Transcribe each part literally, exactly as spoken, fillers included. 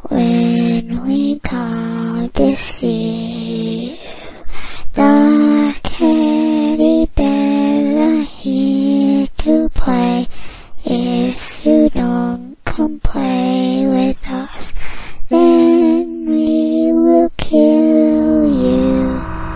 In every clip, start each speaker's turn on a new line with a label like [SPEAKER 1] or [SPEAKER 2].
[SPEAKER 1] when we come to see the teddy bears are here to play. If you don't come play with us, then we will kill you.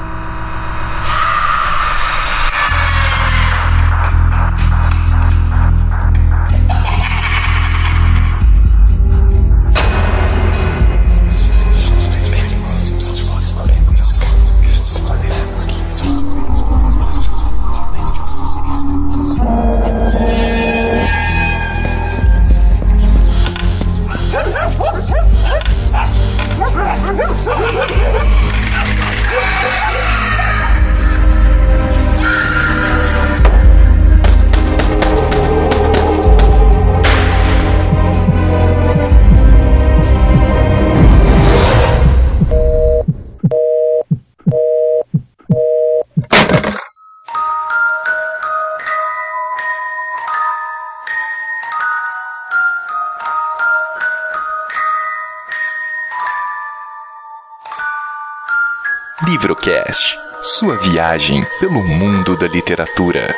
[SPEAKER 2] Livrocast, sua viagem pelo mundo da literatura.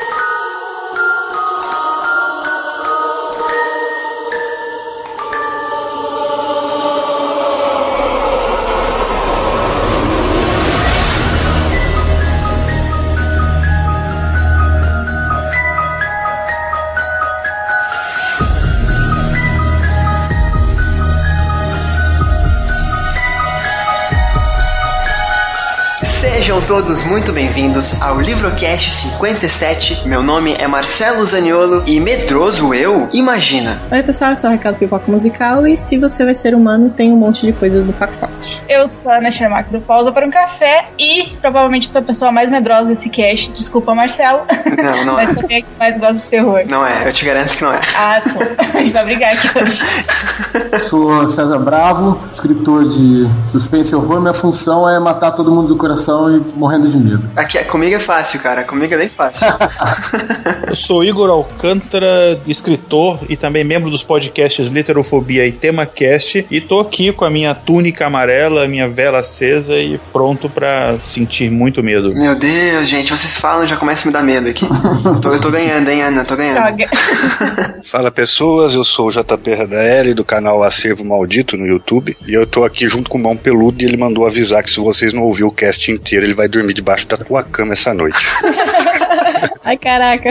[SPEAKER 3] Sejam todos muito bem-vindos ao Livrocast cinquenta e sete. Meu nome é Marcelo Zaniolo e medroso eu? Imagina!
[SPEAKER 4] Oi pessoal, eu sou a Raquel do Pipoca Musical e se você vai ser humano, tem um monte de coisas no pacote.
[SPEAKER 5] Eu sou a Ana Schermack do Pausa para um Café e provavelmente sou a pessoa mais medrosa desse cast. Desculpa, Marcelo.
[SPEAKER 3] Não, não
[SPEAKER 5] Mas
[SPEAKER 3] é.
[SPEAKER 5] também é que mais gosta de terror.
[SPEAKER 3] Não é, eu te garanto que não é.
[SPEAKER 5] Ah, tô. A gente vai brigar aqui hoje.
[SPEAKER 6] Sou César Bravo, escritor de suspense e horror. Minha função é matar todo mundo do coração e morrendo de medo.
[SPEAKER 3] Aqui, comigo é fácil, cara. Comigo é bem fácil.
[SPEAKER 7] Eu sou Igor Alcântara, escritor e também membro dos podcasts Literofobia e TemaCast, e tô aqui com a minha túnica amarela, minha vela acesa e pronto pra sentir muito medo.
[SPEAKER 3] Meu Deus, gente, vocês falam e já começa a me dar medo aqui. Eu tô, eu tô ganhando, hein, Ana? Tô ganhando.
[SPEAKER 8] Fala pessoas, eu sou o J P R da L do canal Acervo Maldito no YouTube, e eu tô aqui junto com o Mão Peludo e ele mandou avisar que se vocês não ouviram o cast inteiro, ele vai dormir debaixo da tua cama essa noite.
[SPEAKER 4] Ai, caraca.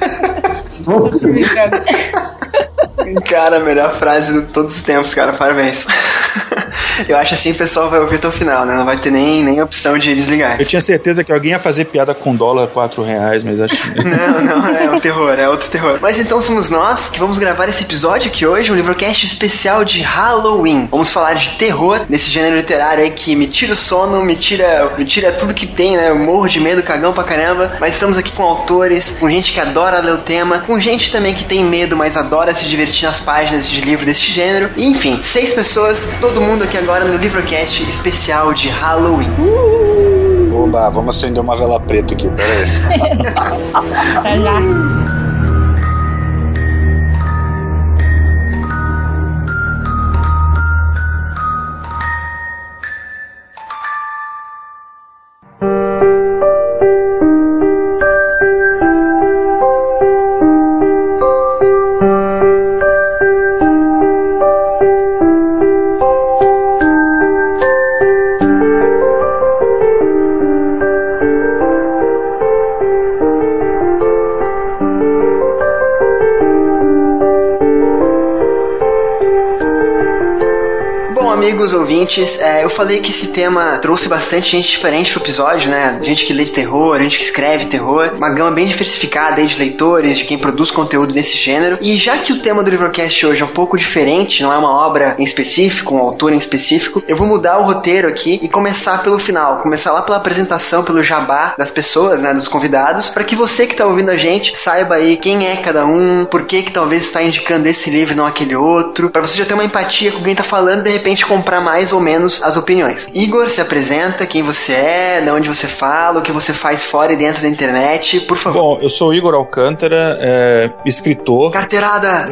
[SPEAKER 3] Cara, a melhor frase de todos os tempos, cara. Parabéns. Eu acho assim o pessoal vai ouvir até o final, né? Não vai ter nem, nem opção de desligar.
[SPEAKER 7] Eu tinha certeza que alguém ia fazer piada com dólar quatro reais, mas acho que...
[SPEAKER 3] Não, não, é um terror, é outro terror. Mas então somos nós que vamos gravar esse episódio aqui hoje, um livrocast especial de Halloween. Vamos falar de terror, nesse gênero literário aí que me tira o sono, me tira, me tira tudo que tem, né? Eu morro de medo, cagão pra caramba. Mas estamos aqui com autores, com gente que adora ler o tema, com gente também que tem medo, mas adora se divertir nas páginas de livro desse gênero. E, enfim, seis pessoas, todo mundo aqui agora no livrocast especial de Halloween.
[SPEAKER 8] Uh! Oba, vamos acender uma vela preta aqui, pera aí.
[SPEAKER 5] Tá já.
[SPEAKER 3] Amigos ouvintes, é, eu falei que esse tema trouxe bastante gente diferente pro episódio, né? Gente que lê de terror, gente que escreve terror, uma gama bem diversificada aí de leitores, de quem produz conteúdo desse gênero. E já que o tema do Livrocast hoje é um pouco diferente, não é uma obra em específico, um autor em específico, eu vou mudar o roteiro aqui e começar pelo final, começar lá pela apresentação, pelo jabá das pessoas, né, dos convidados, para que você que tá ouvindo a gente saiba aí quem é cada um, por que que talvez está indicando esse livro e não aquele outro, para você já ter uma empatia com quem tá falando e de repente gente comprar mais ou menos as opiniões. Igor, se apresenta, quem você é, de onde você fala, o que você faz fora e dentro da internet, por favor.
[SPEAKER 7] Bom, eu sou Igor Alcântara, é, escritor.
[SPEAKER 3] Carteirada!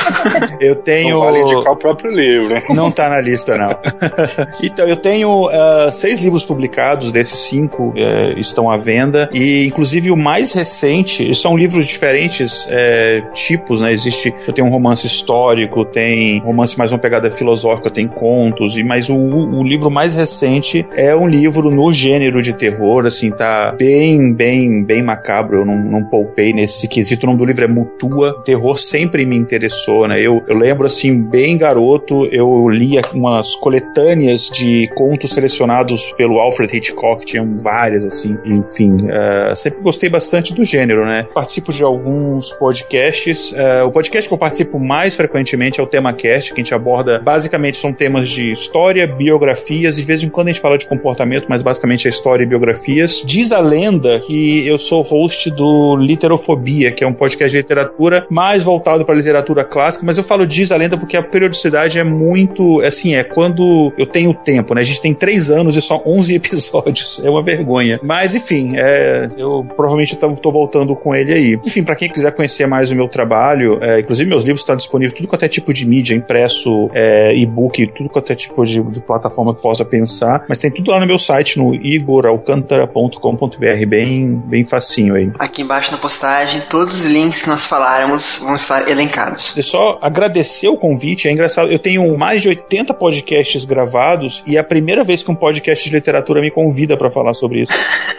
[SPEAKER 7] É, eu tenho...
[SPEAKER 8] Não vale indicar o próprio livro, né?
[SPEAKER 7] Não tá na lista, não. Então, eu tenho uh, seis livros publicados, desses cinco uh, estão à venda, e inclusive o mais recente, são livros de diferentes uh, tipos, né? Existe, eu tenho um romance histórico, tem romance mais uma pegada filosófica, tem contos, e mas o, o livro mais recente é um livro no gênero de terror, assim, tá bem, bem, bem macabro, eu não, não poupei nesse quesito. O nome do livro é Mutua. Terror sempre me interessou, né? Eu, eu lembro, assim, bem garoto, eu lia umas coletâneas de contos selecionados pelo Alfred Hitchcock, tinham várias, assim, enfim, uh, sempre gostei bastante do gênero, né? Participo de alguns podcasts, uh, o podcast que eu participo mais frequentemente é o TemaCast, que a gente aborda, basicamente, são temas de história, biografias, e de vez em quando a gente fala de comportamento, mas basicamente é história e biografias. Diz a lenda que eu sou host do Literofobia, que é um podcast de literatura mais voltado para literatura clássica, mas eu falo diz a lenda porque a periodicidade é muito, assim, é quando eu tenho tempo, né? A gente tem três anos e só onze episódios, é uma vergonha. Mas, enfim, é, eu provavelmente tô, tô voltando com ele aí. Enfim, para quem quiser conhecer mais o meu trabalho, é, inclusive meus livros estão disponíveis, tudo quanto é tipo de mídia, impresso, é, e-book, tudo quanto é tipo de, de plataforma que possa pensar, mas tem tudo lá no meu site, no igor alcantara ponto com ponto b r, bem, bem facinho aí.
[SPEAKER 3] Aqui embaixo na postagem, todos os links que nós faláramos vão estar elencados.
[SPEAKER 7] É só agradecer o convite, é engraçado, eu tenho mais de oitenta podcasts gravados e é a primeira vez que um podcast de literatura me convida pra falar sobre isso.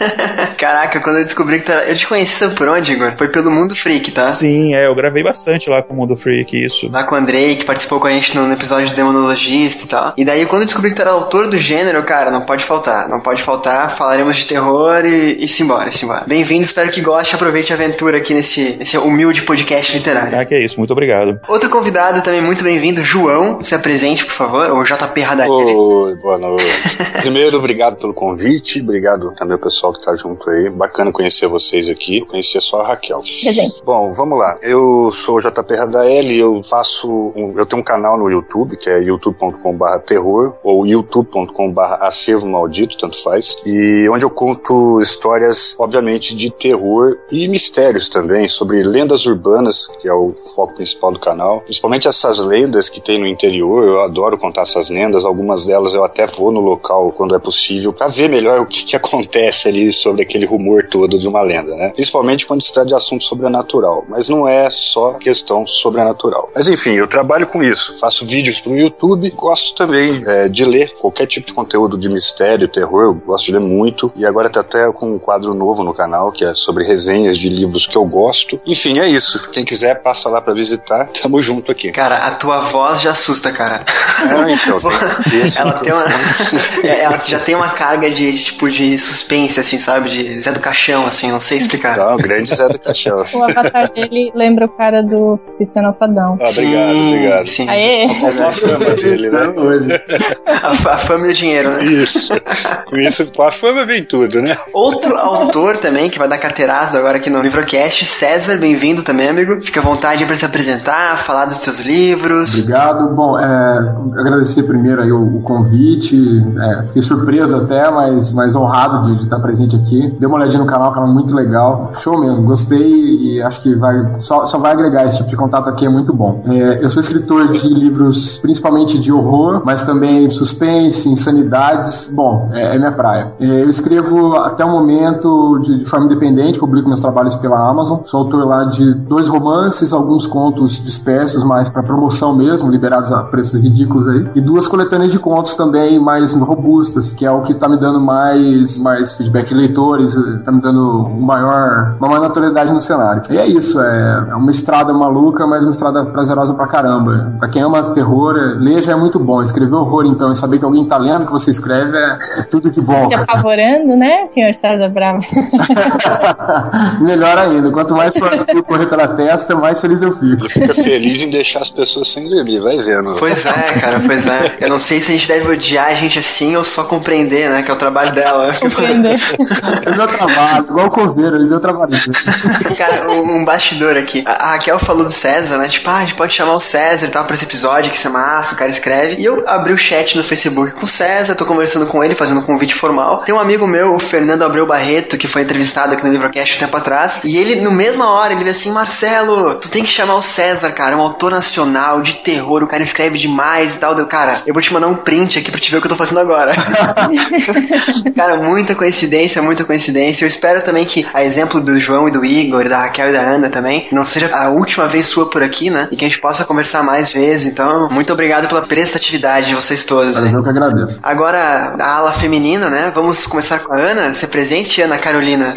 [SPEAKER 3] Caraca, quando eu descobri que tu era... Eu te conheci, sabe por onde, Igor? Foi pelo Mundo Freak, tá?
[SPEAKER 7] Sim, é, eu gravei bastante lá com o Mundo Freak, isso.
[SPEAKER 3] Lá com o Andrei, que participou com a gente no, no episódio de Demonologista e tal. E daí, quando eu descobri que tu era autor do gênero, cara, não pode faltar, não pode faltar, falaremos de terror e, e simbora, simbora. Bem-vindo, espero que goste, aproveite a aventura aqui nesse, nesse humilde podcast literário.
[SPEAKER 7] Ah, que é isso, muito obrigado.
[SPEAKER 3] Outro convidado também muito bem-vindo, João, se apresente, por favor, ou J P Radaeli.
[SPEAKER 8] Oi, boa noite. Primeiro, obrigado pelo convite, obrigado também ao pessoal que tá junto aí, bacana conhecer vocês aqui, eu conhecia só a Raquel.
[SPEAKER 5] Presente.
[SPEAKER 8] Bom, vamos lá, eu sou o J P Radaeli, eu faço, um, eu tenho um canal no YouTube, que é youtube ponto com barra terror, ou youtube ponto com barra acervo maldito, tanto faz, e onde eu conto histórias, obviamente, de terror e mistérios também, sobre lendas urbanas, que é o foco principal do canal, principalmente essas lendas que tem no interior, eu adoro contar essas lendas, algumas delas eu até vou no local quando é possível, pra ver melhor o que, que acontece ali sobre aquele rumor todo de uma lenda, né? Principalmente quando se trata de assunto sobrenatural, mas não é só questão sobrenatural. Mas enfim, eu trabalho com isso, faço vídeos pro YouTube, gosto também é, de ler qualquer tipo de conteúdo de mistério, terror, eu gosto de ler muito, e agora tá até com um quadro novo no canal, que é sobre resenhas de livros que eu gosto. Enfim, é isso. Quem quiser, passa lá pra visitar, tamo junto aqui.
[SPEAKER 3] Cara, a tua voz já assusta, cara.
[SPEAKER 8] Ah, então, tem esse
[SPEAKER 3] ela tem uma... ela já tem uma carga de, tipo, de suspense, assim, sabe? De Zé do Caixão, assim, não sei explicar.
[SPEAKER 8] Não, o grande Zé do Caixão.
[SPEAKER 4] O avatar dele lembra o cara do Sistema Fadão.
[SPEAKER 8] Ah, obrigado,
[SPEAKER 3] sim,
[SPEAKER 8] obrigado.
[SPEAKER 3] Sim.
[SPEAKER 4] Aê!
[SPEAKER 8] A fama dele, né?
[SPEAKER 3] A, a fama e o dinheiro, né?
[SPEAKER 8] Isso. Com isso, com a fama vem tudo, né?
[SPEAKER 3] Outro autor também, que vai dar carteiraço agora aqui no Livrocast, César, bem-vindo também, amigo. Fica à vontade para se apresentar, falar dos seus livros.
[SPEAKER 6] Obrigado. Bom, é, agradecer primeiro aí o, o convite. É, fiquei surpreso até, mas, mas honrado de, de estar presente aqui. Dê uma olhadinha no canal, canal muito legal. Show mesmo, gostei e acho que vai, só, só vai agregar esse tipo de contato aqui, é muito bom. É, eu sou escritor de livros principalmente de horror, mas também suspense, insanidades. Bom, é, é minha praia. É, eu escrevo até o momento de, de forma independente, publico meus trabalhos pela Amazon. Sou autor lá de dois romances, alguns contos dispersos, mais para promoção mesmo, liberados a preços ridículos aí, e duas coletâneas de contos também mais robustas, que é o que tá me dando mais, mais feedback de leitores, tá me dando maior, uma maior notoriedade no cenário. E é isso, é, é uma estrada maluca, mas uma estrada prazerosa pra caramba. Pra quem ama terror, é, ler já é muito bom. Escrever horror, então, e saber que alguém tá lendo o que você escreve é, é tudo de bom.
[SPEAKER 4] Se apavorando, né, senhor César Bravo?
[SPEAKER 6] Melhor ainda, quanto mais fácil correr pela testa, mais feliz eu fico.
[SPEAKER 8] Ele fica feliz em deixar as pessoas sem dormir, vai vendo.
[SPEAKER 3] Pois é, cara, pois é. Eu não sei se a gente deve odiar a gente assim ou só compreender, né, que é o trabalho dela.
[SPEAKER 4] Compreender.
[SPEAKER 6] Ele deu trabalho, igual o coveiro, ele deu trabalho.
[SPEAKER 3] Cara, um, um bastidor aqui. A, a Raquel falou do César, né? Tipo, ah, a gente pode chamar o César e tal pra esse episódio, que isso é massa, o cara escreve. E eu abri o chat no Facebook com o César, tô conversando com ele, fazendo um convite formal. Tem um amigo meu, o Fernando Abreu Barreto, que foi entrevistado aqui no Livrocast um tempo atrás, e ele, no mesma hora, ele veio assim, Marcelo, tu tem que chamar o César, cara, um autor nacional de terror, o cara escreve demais e tal. Deu, cara, eu vou te mandar um print aqui pra te ver o que eu tô fazendo agora. Cara, muita coincidência, muita coincidência. Eu espero também que, a exemplo do João e do Igor, da Raquel e da Ana também, não seja a última vez sua por aqui, né? E que a gente possa conversar mais vezes. Então, muito obrigado pela prestatividade de vocês todos.
[SPEAKER 6] Mas eu que agradeço.
[SPEAKER 3] Agora, a ala feminina, né? Vamos começar com a Ana. Se presente, Ana Carolina.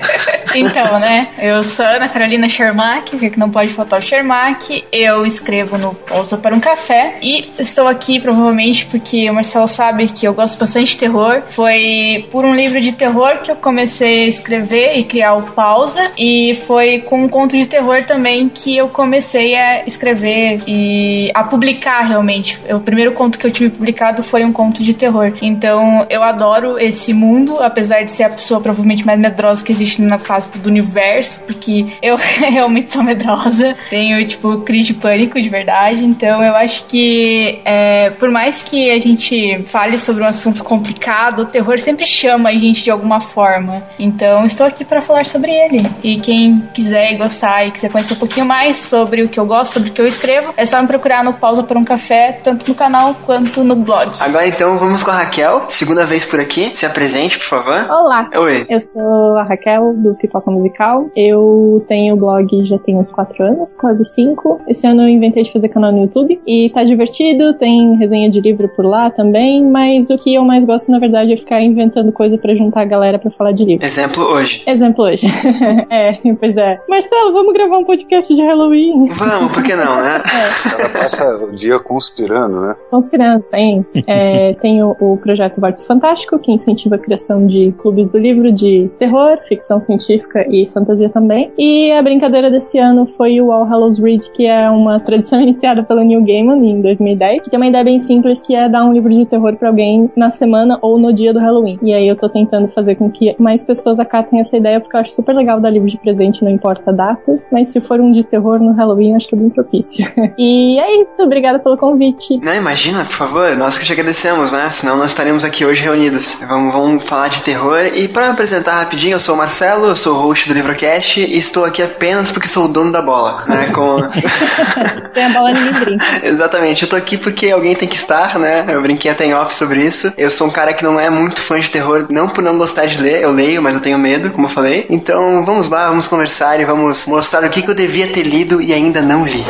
[SPEAKER 5] Então, né? Eu sou Ana Carolina Shermack, que não pode faltar o Shermack. Eu escrevo no Pausa para um Café. E estou aqui, provavelmente, porque o Marcelo sabe que eu gosto bastante de terror. Foi por um livro de terror que eu comecei a escrever e criar o Pausa. E foi com um conto de terror também que eu comecei a escrever e a publicar, realmente. O primeiro conto que eu tive publicado foi um conto de terror. Então, eu adoro esse mundo, apesar de ser a pessoa provavelmente mais medrosa que existe na face do universo, porque eu realmente sou medrosa. Tenho, tipo, crise de pânico, de verdade. Então, eu acho que, é, por mais que a gente fale sobre um assunto complicado, o terror sempre chama a gente de alguma forma. Então, estou aqui para falar sobre ele. E quem quiser e gostar e quiser conhecer um pouquinho mais sobre o que eu gosto, sobre o que eu escrevo, é só me procurar no Pausa por um Café, tanto no canal quanto no blog.
[SPEAKER 3] Agora, então, vamos com a Raquel. Segunda vez por aqui. Se apresente, por favor.
[SPEAKER 4] Olá.
[SPEAKER 3] Oi.
[SPEAKER 4] Eu sou a Raquel, do Pipoca Musical. Eu tenho blog já tem uns quatro anos, quase cinco. Esse ano eu inventei de fazer canal no YouTube. E tá divertido, tem resenha de livro por lá também, mas o que eu mais gosto, na verdade, é ficar inventando coisa pra juntar a galera pra falar de livro.
[SPEAKER 3] Exemplo hoje.
[SPEAKER 4] Exemplo hoje. É, pois é. Marcelo, vamos gravar um podcast de Halloween?
[SPEAKER 3] Vamos, por que não, né?
[SPEAKER 4] É.
[SPEAKER 8] Ela passa o dia conspirando, né?
[SPEAKER 4] Conspirando, tem. É, tem o, o projeto Vórtice Fantástico, que incentiva a criação de clubes do livro de terror, ficção científica e fantasia também. E a brincadeira desse ano foi o All Hallows Read, que é uma tradição iniciada pela Neil Gaiman em dois mil e dez, que tem uma ideia bem simples, que é dar um livro de terror pra alguém na semana ou no dia do Halloween. E aí eu tô tentando fazer com que mais pessoas acatem essa ideia, porque eu acho super legal dar livro de presente, não importa a data, mas se for um de terror no Halloween, acho que é bem propício. E é isso, obrigada pelo convite.
[SPEAKER 3] Não, imagina, por favor, nós que te agradecemos, né? Senão nós estaremos aqui hoje reunidos. Vamos, vamos falar de terror. E pra me apresentar rapidinho, eu sou o Marcelo, eu sou o host do Livrocast e estou aqui apenas porque sou o dono da bola, né? Com...
[SPEAKER 4] Tem a bola, ninguém brinca.
[SPEAKER 3] Exatamente, eu tô aqui porque alguém tem que estar, né? Eu brinquei até em off sobre isso. Eu sou um cara que não é muito fã de terror, não por não gostar de ler, eu leio, mas eu tenho medo, como eu falei. Então vamos lá, vamos conversar e vamos mostrar o que, que eu devia ter lido e ainda não li.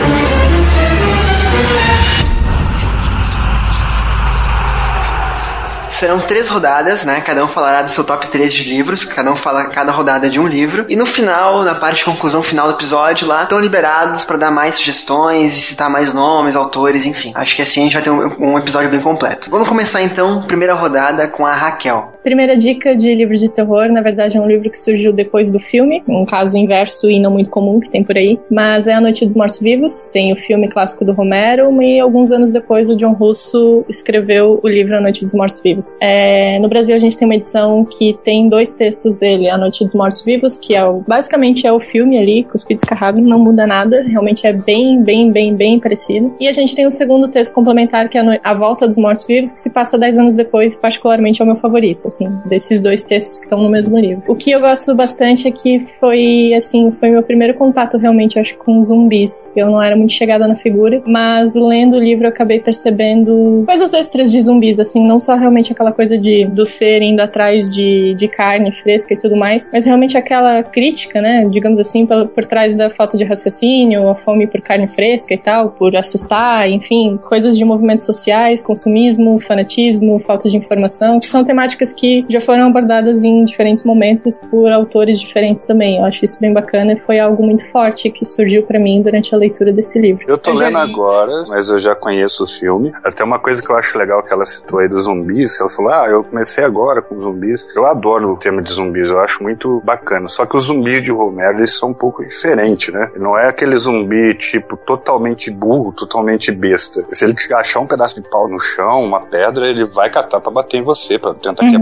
[SPEAKER 3] Serão três rodadas, né? Cada um falará do seu top três de livros, cada um fala cada rodada de um livro. E no final, na parte de conclusão final do episódio, lá, estão liberados para dar mais sugestões e citar mais nomes, autores, enfim. Acho que assim a gente vai ter um, um episódio bem completo. Vamos começar então, primeira rodada com a Raquel.
[SPEAKER 4] Primeira dica de livro de terror, na verdade é um livro que surgiu depois do filme, um caso inverso e não muito comum que tem por aí, mas é A Noite dos Mortos Vivos, tem o filme clássico do Romero e alguns anos depois o John Russo escreveu o livro A Noite dos Mortos Vivos. É, no Brasil a gente tem uma edição que tem dois textos dele, A Noite dos Mortos Vivos, que é o, basicamente é o filme ali, Cuspidos que Arrasam, não muda nada, realmente é bem, bem, bem, bem parecido. E a gente tem o segundo texto complementar, que é A Volta dos Mortos Vivos, que se passa dez anos depois e particularmente é o meu favorito, assim, desses dois textos que estão no mesmo livro. O que eu gosto bastante é que foi, assim, foi meu primeiro contato realmente, acho, com zumbis. Eu não era muito chegada na figura, mas lendo o livro eu acabei percebendo coisas extras de zumbis, assim, não só realmente aquela coisa de, do ser indo atrás de, de carne fresca e tudo mais, mas realmente aquela crítica, né, digamos assim, por, por trás da falta de raciocínio, a fome por carne fresca e tal, por assustar, enfim, coisas de movimentos sociais, consumismo, fanatismo, falta de informação, que são temáticas que já foram abordadas em diferentes momentos por autores diferentes também. Eu acho isso bem bacana e foi algo muito forte que surgiu pra mim durante a leitura desse livro.
[SPEAKER 8] Eu tô
[SPEAKER 4] eu
[SPEAKER 8] lendo agora, mas eu já conheço o filme. Até uma coisa que eu acho legal que ela citou aí dos zumbis, ela falou, ah, eu comecei agora com zumbis. Eu adoro o tema de zumbis, eu acho muito bacana. Só que os zumbis de Romero, eles são um pouco diferentes, né? Não é aquele zumbi, tipo, totalmente burro, totalmente besta. Se ele achar um pedaço de pau no chão, uma pedra, ele vai catar pra bater em você, pra tentar
[SPEAKER 4] uhum.
[SPEAKER 8] quebrar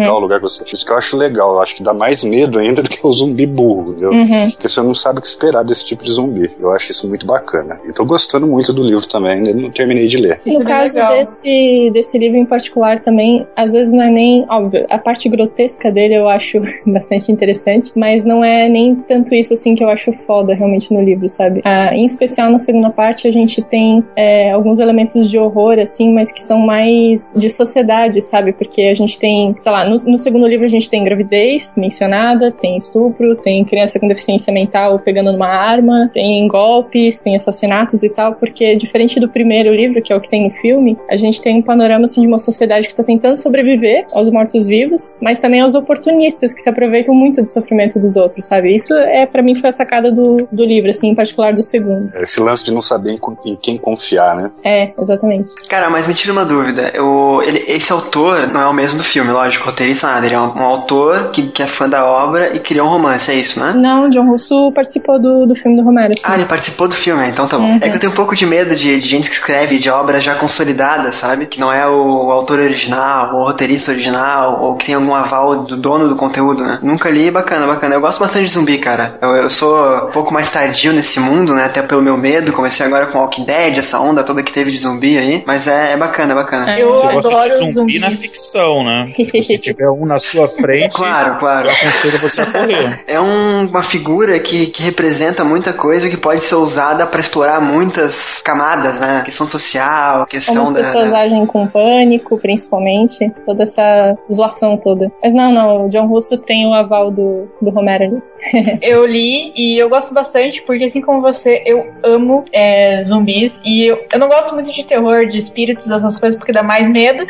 [SPEAKER 8] tal lugar que você... Isso que eu acho legal, eu acho que dá mais medo ainda do que o zumbi burro, entendeu? Uhum. Porque você não sabe o que esperar desse tipo de zumbi. Eu acho isso muito bacana. E tô gostando muito do livro também, ainda não terminei de ler.
[SPEAKER 4] No caso desse, desse livro em particular também, às vezes não é nem... Óbvio, a parte grotesca dele eu acho bastante interessante, mas não é nem tanto isso assim que eu acho foda realmente no livro, sabe? Ah, em especial na segunda parte a gente tem é, alguns elementos de horror, assim, mas que são mais de sociedade, sabe? Porque a gente tem, sei lá, no, no segundo livro a gente tem gravidez mencionada, tem estupro, tem criança com deficiência mental pegando numa arma, tem golpes, tem assassinatos e tal, porque diferente do primeiro livro, que é o que tem no filme, a gente tem um panorama assim, de uma sociedade que tá tentando sobreviver aos mortos-vivos, mas também aos oportunistas que se aproveitam muito do sofrimento dos outros, sabe? Isso é, pra mim, foi a sacada do, do livro, assim, em particular do segundo.
[SPEAKER 8] Esse lance de não saber em, em quem confiar, né?
[SPEAKER 4] É, exatamente.
[SPEAKER 3] Cara, mas me tira uma dúvida. Eu, ele, esse autor não é o mesmo do filme, lógico, roteirista nada. Ele é um, um autor que, que é fã da obra e criou um romance, é isso, né?
[SPEAKER 4] Não, John Russo participou do, do filme do Romero. Assim.
[SPEAKER 3] Ah, ele participou do filme, então tá bom. Uhum. É que eu tenho um pouco de medo de, de gente que escreve de obras já consolidadas, sabe? Que não é o, o autor original, o roteirista original, ou que tem algum aval do dono do conteúdo, né? Nunca li, bacana, bacana. Eu gosto bastante de zumbi, cara. Eu, eu sou um pouco mais tardio nesse mundo, né? Até pelo meu medo. Comecei agora com Walking Dead, essa onda toda que teve de zumbi aí. Mas é, é bacana, é bacana.
[SPEAKER 5] Eu
[SPEAKER 7] Você
[SPEAKER 5] adoro
[SPEAKER 7] gosta de zumbi
[SPEAKER 5] zumbis.
[SPEAKER 7] na ficção, né? Se tiver um na sua frente,
[SPEAKER 3] claro, claro.
[SPEAKER 7] eu aconselho você a correr.
[SPEAKER 3] É um, uma figura que, que representa muita coisa que pode ser usada pra explorar muitas camadas, né? Questão social, questão
[SPEAKER 4] Como as
[SPEAKER 3] da...
[SPEAKER 4] pessoas
[SPEAKER 3] da...
[SPEAKER 4] agem com pânico, principalmente. Toda essa zoação toda. Mas não, não. O John Russo tem o aval do, do Romero nisso.
[SPEAKER 5] Eu li e eu gosto bastante, porque assim como você, eu amo é, zumbis. E eu, eu não gosto muito de terror, de espíritos, dessas coisas, porque dá mais medo.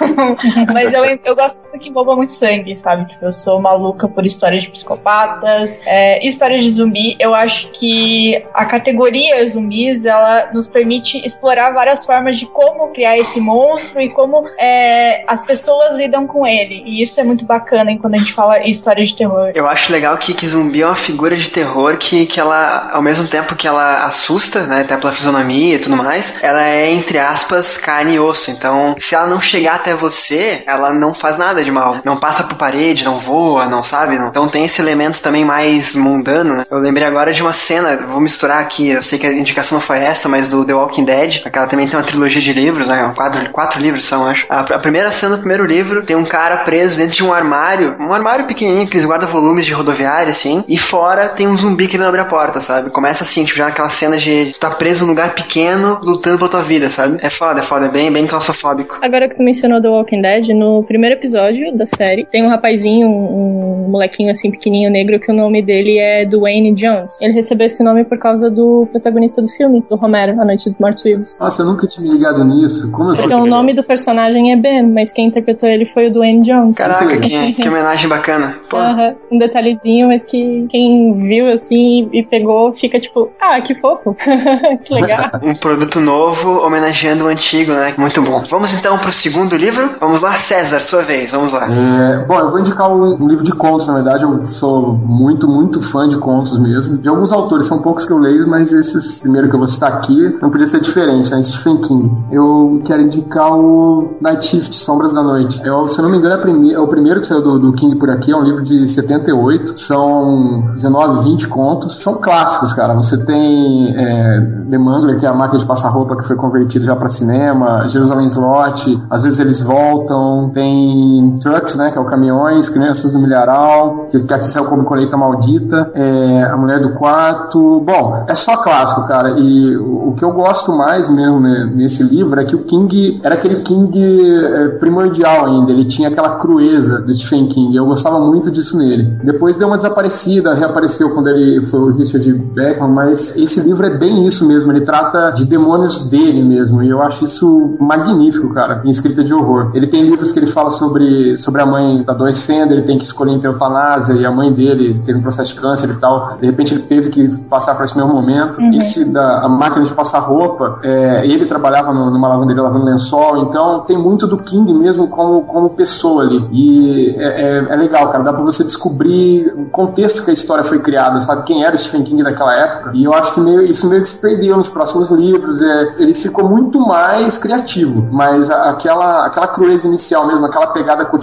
[SPEAKER 5] Mas eu, eu gosto do que envolva muito sangue, sabe? Tipo, eu sou maluca por histórias de psicopatas, é, histórias de zumbi. Eu acho que a categoria zumbis, ela nos permite explorar várias formas de como criar esse monstro e como é, as pessoas lidam com ele. E isso é muito bacana quando a gente fala em história de terror.
[SPEAKER 3] Eu acho legal que, que zumbi é uma figura de terror que, que ela, ao mesmo tempo que ela assusta, né, até pela fisionomia e tudo mais, ela é, entre aspas, carne e osso. Então, se ela não chegar até você, ela não faz nada de mal. Não passa por parede, não voa, não sabe? Não. Então tem esse elemento também mais mundano, né? Eu lembrei agora de uma cena, vou misturar aqui, eu sei que a indicação não foi essa, mas do The Walking Dead, aquela também tem uma trilogia de livros, né? Quatro, quatro livros são, acho. A, a primeira cena do primeiro livro tem um cara preso dentro de um armário, um armário pequenininho, que eles guardam volumes de rodoviária, assim, e fora tem um zumbi que não abre a porta, sabe? Começa assim, tipo, já naquela cena de tu tá preso num lugar pequeno, lutando pela tua vida, sabe? É foda, é foda, é bem, bem claustrofóbico.
[SPEAKER 4] Agora que tu mencionou The Walking Dead, no primeiro episódio da série, tem um rapazinho, um, um molequinho assim, pequenininho, negro, que o nome dele é Dwayne Jones. Ele recebeu esse nome por causa do protagonista do filme, do Romero, A Noite dos Mortos-Vivos.
[SPEAKER 6] Nossa, eu nunca tinha ligado nisso. Como assim?
[SPEAKER 4] Porque o nome do personagem é Ben, mas quem interpretou ele foi o Dwayne Jones.
[SPEAKER 3] Caraca, que, que homenagem bacana. Pô.
[SPEAKER 4] Uhum. Um detalhezinho, mas que quem viu assim e pegou fica tipo, ah, que fofo. Que legal.
[SPEAKER 3] Um produto novo homenageando o antigo, né? Muito bom. Vamos então pro segundo livro? Vamos lá, César, sua vez, vamos lá.
[SPEAKER 6] É, bom, eu vou indicar um, um livro de contos, na verdade. Eu sou muito, muito fã de contos mesmo. De alguns autores, são poucos que eu leio, mas esses primeiro que eu vou citar aqui não podia ser diferente, né? Stephen King. Eu quero indicar o Night Shift, Sombras da Noite. Eu, se eu não me engano, é, prime- é o primeiro que saiu do, do King por aqui, é um livro de setenta e oito. São dezenove, vinte contos. São clássicos, cara. Você tem é, The Mangler, que é a máquina de passar roupa que foi convertida já para cinema, Jerusalém Slot, às vezes eles voltam. Tem Trucks, né, que é o Caminhões, Crianças do Milharal, que aqui saiu como Colheita Maldita, é, A Mulher do Quarto. Bom, é só clássico, cara. E o, o que eu gosto mais mesmo, né, nesse livro é que o King era aquele King é, primordial ainda. Ele tinha aquela crueza do Stephen King. Eu gostava muito disso nele. Depois deu uma desaparecida, reapareceu quando ele foi o Richard Beckman, mas esse livro é bem isso mesmo. Ele trata de demônios dele mesmo. E eu acho isso magnífico, cara, em escrita de horror. Ele tem livros que ele fala sobre, sobre a mãe adoecendo, ele tem que escolher entre a eutanásia e a mãe dele teve um processo de câncer e tal. De repente ele teve que passar por esse mesmo momento. Uhum. Esse da a máquina de passar roupa, é, ele trabalhava no, numa lavanderia lavando lençol, então tem muito do King mesmo como, como pessoa ali. E é, é, é legal, cara, dá pra você descobrir o contexto que a história foi criada, sabe? Quem era o Stephen King daquela época. E eu acho que meio, isso meio que se perdeu nos próximos livros. É, ele ficou muito mais criativo, mas a, aquela, aquela crueza inicial mesmo, aquela pegada cotidiana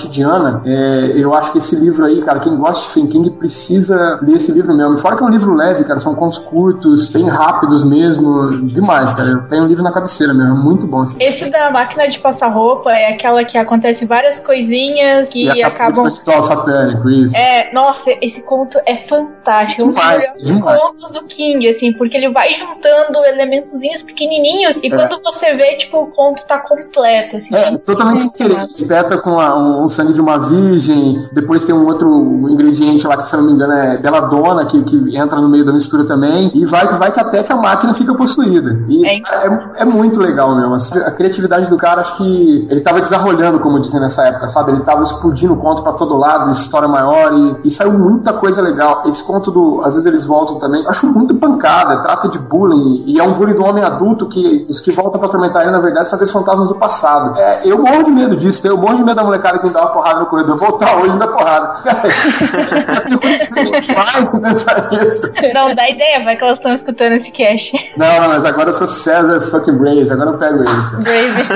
[SPEAKER 6] cotidiana, é, eu acho que esse livro aí, cara, quem gosta de Stephen King precisa ler esse livro mesmo. Fora que é um livro leve, cara, são contos curtos, bem rápidos mesmo, demais, cara. Eu tenho um livro na cabeceira mesmo, muito bom. Assim.
[SPEAKER 5] Esse da máquina de passar roupa é aquela que acontece várias coisinhas que
[SPEAKER 6] e
[SPEAKER 5] acabam...
[SPEAKER 6] ritual satânico, isso.
[SPEAKER 5] É, nossa, esse conto é fantástico.
[SPEAKER 6] Demais,
[SPEAKER 5] é um dos melhores contos do King, assim, porque ele vai juntando elementozinhos pequenininhos e é. quando você vê, tipo, o conto tá completo, assim.
[SPEAKER 6] É, totalmente sem querer. Espeta com a, um, um sangue de uma virgem, depois tem um outro ingrediente lá que, se eu não me engano, é beladona, que, que entra no meio da mistura também, e vai, vai que até que a máquina fica possuída. E é, é, é muito legal mesmo. Assim, a criatividade do cara, acho que ele tava desarrolhando, como dizem nessa época, sabe? Ele tava explodindo o conto pra todo lado, história maior, e, e saiu muita coisa legal. Esse conto do... Às vezes eles voltam também. Eu acho muito pancada, trata de bullying, e é um bullying do homem adulto que os que voltam pra atormentar ele, na verdade, são aqueles fantasmas do passado. É, eu morro de medo disso, eu morro de medo da molecada que me dá uma porrada no corredor. Voltar hoje na porrada.
[SPEAKER 5] Não, dá ideia, vai que elas estão escutando esse cast.
[SPEAKER 6] Não, não, mas agora eu sou César fucking Brave, agora eu pego eles.
[SPEAKER 5] Brave.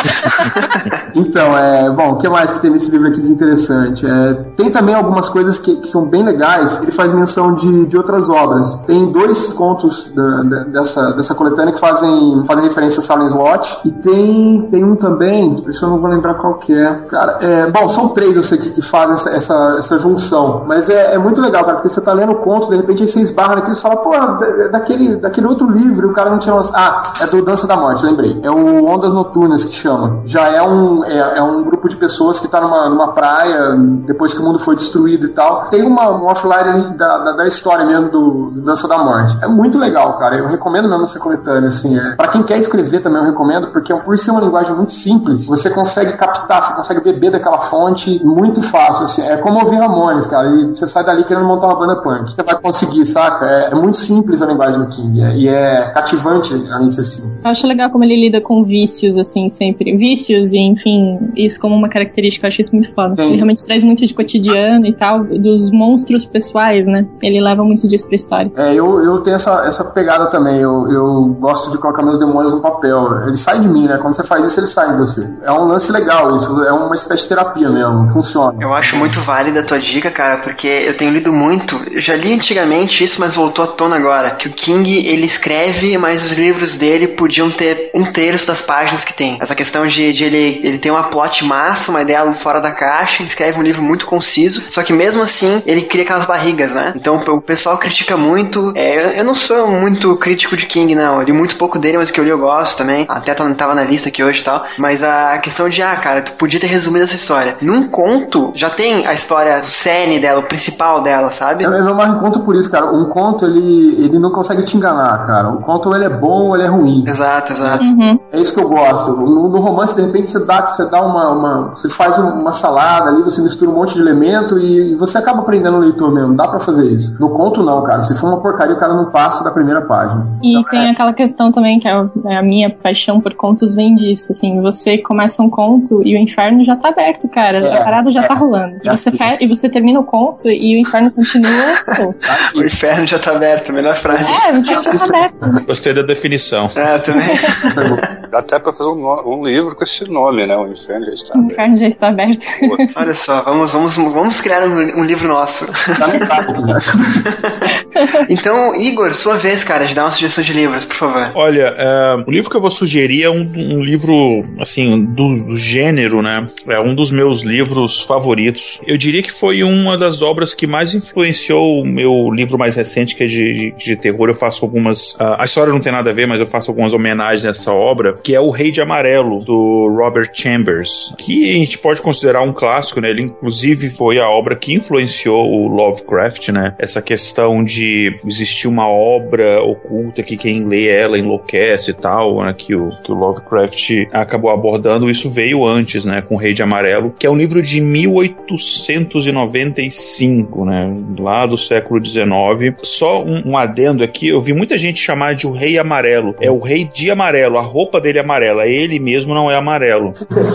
[SPEAKER 6] Então, é, bom, o que mais que tem nesse livro aqui de interessante? É, tem também algumas coisas que, que são bem legais, ele faz menção de, de outras obras. Tem dois contos da, da, dessa, dessa coletânea que fazem, fazem referência a Salem's Lot, e tem, tem um também, por isso eu não vou lembrar qual que é. Cara, é, bom, são três eu sei que, que fazem essa, essa, essa junção, mas é, é muito legal, cara, porque você tá lendo o conto, de repente aí você esbarra naquele e fala, pô, da, daquele, daquele outro livro, o cara não tinha lançado. Ah, é do Dança da Morte, lembrei. É o Ondas Noturnas que chama. Já é um, é, é um grupo de pessoas que tá numa, numa praia, depois que o mundo foi destruído e tal. Tem uma, um offline ali da, da, da história mesmo do, do Dança da Morte. É muito legal, cara. Eu recomendo mesmo essa coletânea, assim. É. Pra quem quer escrever também eu recomendo, porque por ser uma linguagem muito simples, você consegue captar, você consegue beber daquela fonte muito fácil, assim. É como ouvir Ramones, cara, e você sai dali querendo montar uma banda punk. Você vai conseguir, saca? É, é muito simples a linguagem do King, é, e é cativante, além de ser simples.
[SPEAKER 4] Eu acho legal como ele lida com vícios, assim, sempre. Vícios e, enfim, isso como uma característica, eu acho isso muito foda. Sim. Ele realmente traz muito de cotidiano e tal, dos monstros pessoais, né? Ele leva muito disso pra história.
[SPEAKER 6] É, eu, eu tenho essa, essa pegada também, eu, eu gosto de colocar meus demônios no papel. Eles saem de mim, né? Quando você faz isso, eles saem de você. É um lance legal isso, é uma espécie de terapia mesmo, funciona.
[SPEAKER 3] Eu acho muito válida a tua dica, cara, porque eu tenho lido muito, eu já li antigamente isso, mas voltou à tona agora, que o King, ele escreve, mas os livros dele podiam ter um terço das páginas que tem. Essa questão de, de ele, ele ter uma plot massa, uma ideia fora da caixa, ele escreve um livro muito conciso, só que mesmo assim, ele cria aquelas barrigas, né? Então o pessoal critica muito, é, eu, eu não sou muito crítico de King, não, eu li muito pouco dele, mas o que eu li eu gosto também, até tava na lista aqui hoje e tal, mas a questão de, ah, cara, tu podia ter resumido essa história. Num conto, já tem a história do cerne dela, o principal dela, sabe?
[SPEAKER 6] Eu, eu não mais conto por isso, cara. Um conto, ele, ele não consegue te enganar, cara. O conto, ele é bom ou ele é ruim.
[SPEAKER 3] Exato, exato.
[SPEAKER 4] Uhum.
[SPEAKER 6] É isso que eu gosto. No, no romance, de repente, você dá, você dá uma, uma... Você faz uma salada ali, você mistura um monte de elemento e, e você acaba aprendendo o leitor mesmo. Dá pra fazer isso. No conto, não, cara. Se for uma porcaria, o cara não passa da primeira página.
[SPEAKER 4] E
[SPEAKER 6] então,
[SPEAKER 4] tem
[SPEAKER 6] é...
[SPEAKER 4] aquela questão também, que é a minha paixão por contos vem disso, assim. Você começa um conto e o inferno já tá aberto, cara. É, a parada já é, tá rolando. É e, você
[SPEAKER 6] assim.
[SPEAKER 4] fe... e você termina o conto e o inferno continua solto.
[SPEAKER 3] O inferno já tá aberto, melhor frase.
[SPEAKER 4] É, o inferno já tá aberto.
[SPEAKER 7] Gostei da definição.
[SPEAKER 3] É, também.
[SPEAKER 8] Dá até pra fazer um, um livro com esse nome, né? O inferno já está aberto.
[SPEAKER 4] O inferno já está aberto.
[SPEAKER 3] Olha só, vamos, vamos, vamos criar um, um livro nosso. Então, Igor, sua vez, cara, de dar uma sugestão de livros, por favor.
[SPEAKER 7] Olha, uh, o livro que eu vou sugerir é um, um livro, assim, do, do gênero, né? É um dos meus livros favoritos. Eu diria que foi uma das obras que mais influenciou o meu livro mais recente, que é de, de, de terror. Eu faço algumas... Uh, a história não tem nada a ver, mas eu faço algumas homenagens nessa obra, que é O Rei de Amarelo, do Robert Chambers, que a gente pode considerar um clássico, né? Ele, inclusive, foi a obra que influenciou o Lovecraft, né? Essa questão de existir uma obra oculta que quem lê ela enlouquece e tal, né? Que o, que o Lovecraft acabou abordando. Isso veio antes, né? Com O Rei de Amarelo, que é um livro de mil oitocentos e noventa e cinco, né? Lá do século dezenove. Só um, um adendo aqui, eu vi muita gente chamar de O Rei Amarelo. É o Rei de Amarelo, a roupa dele é amarela, ele mesmo não é amarelo.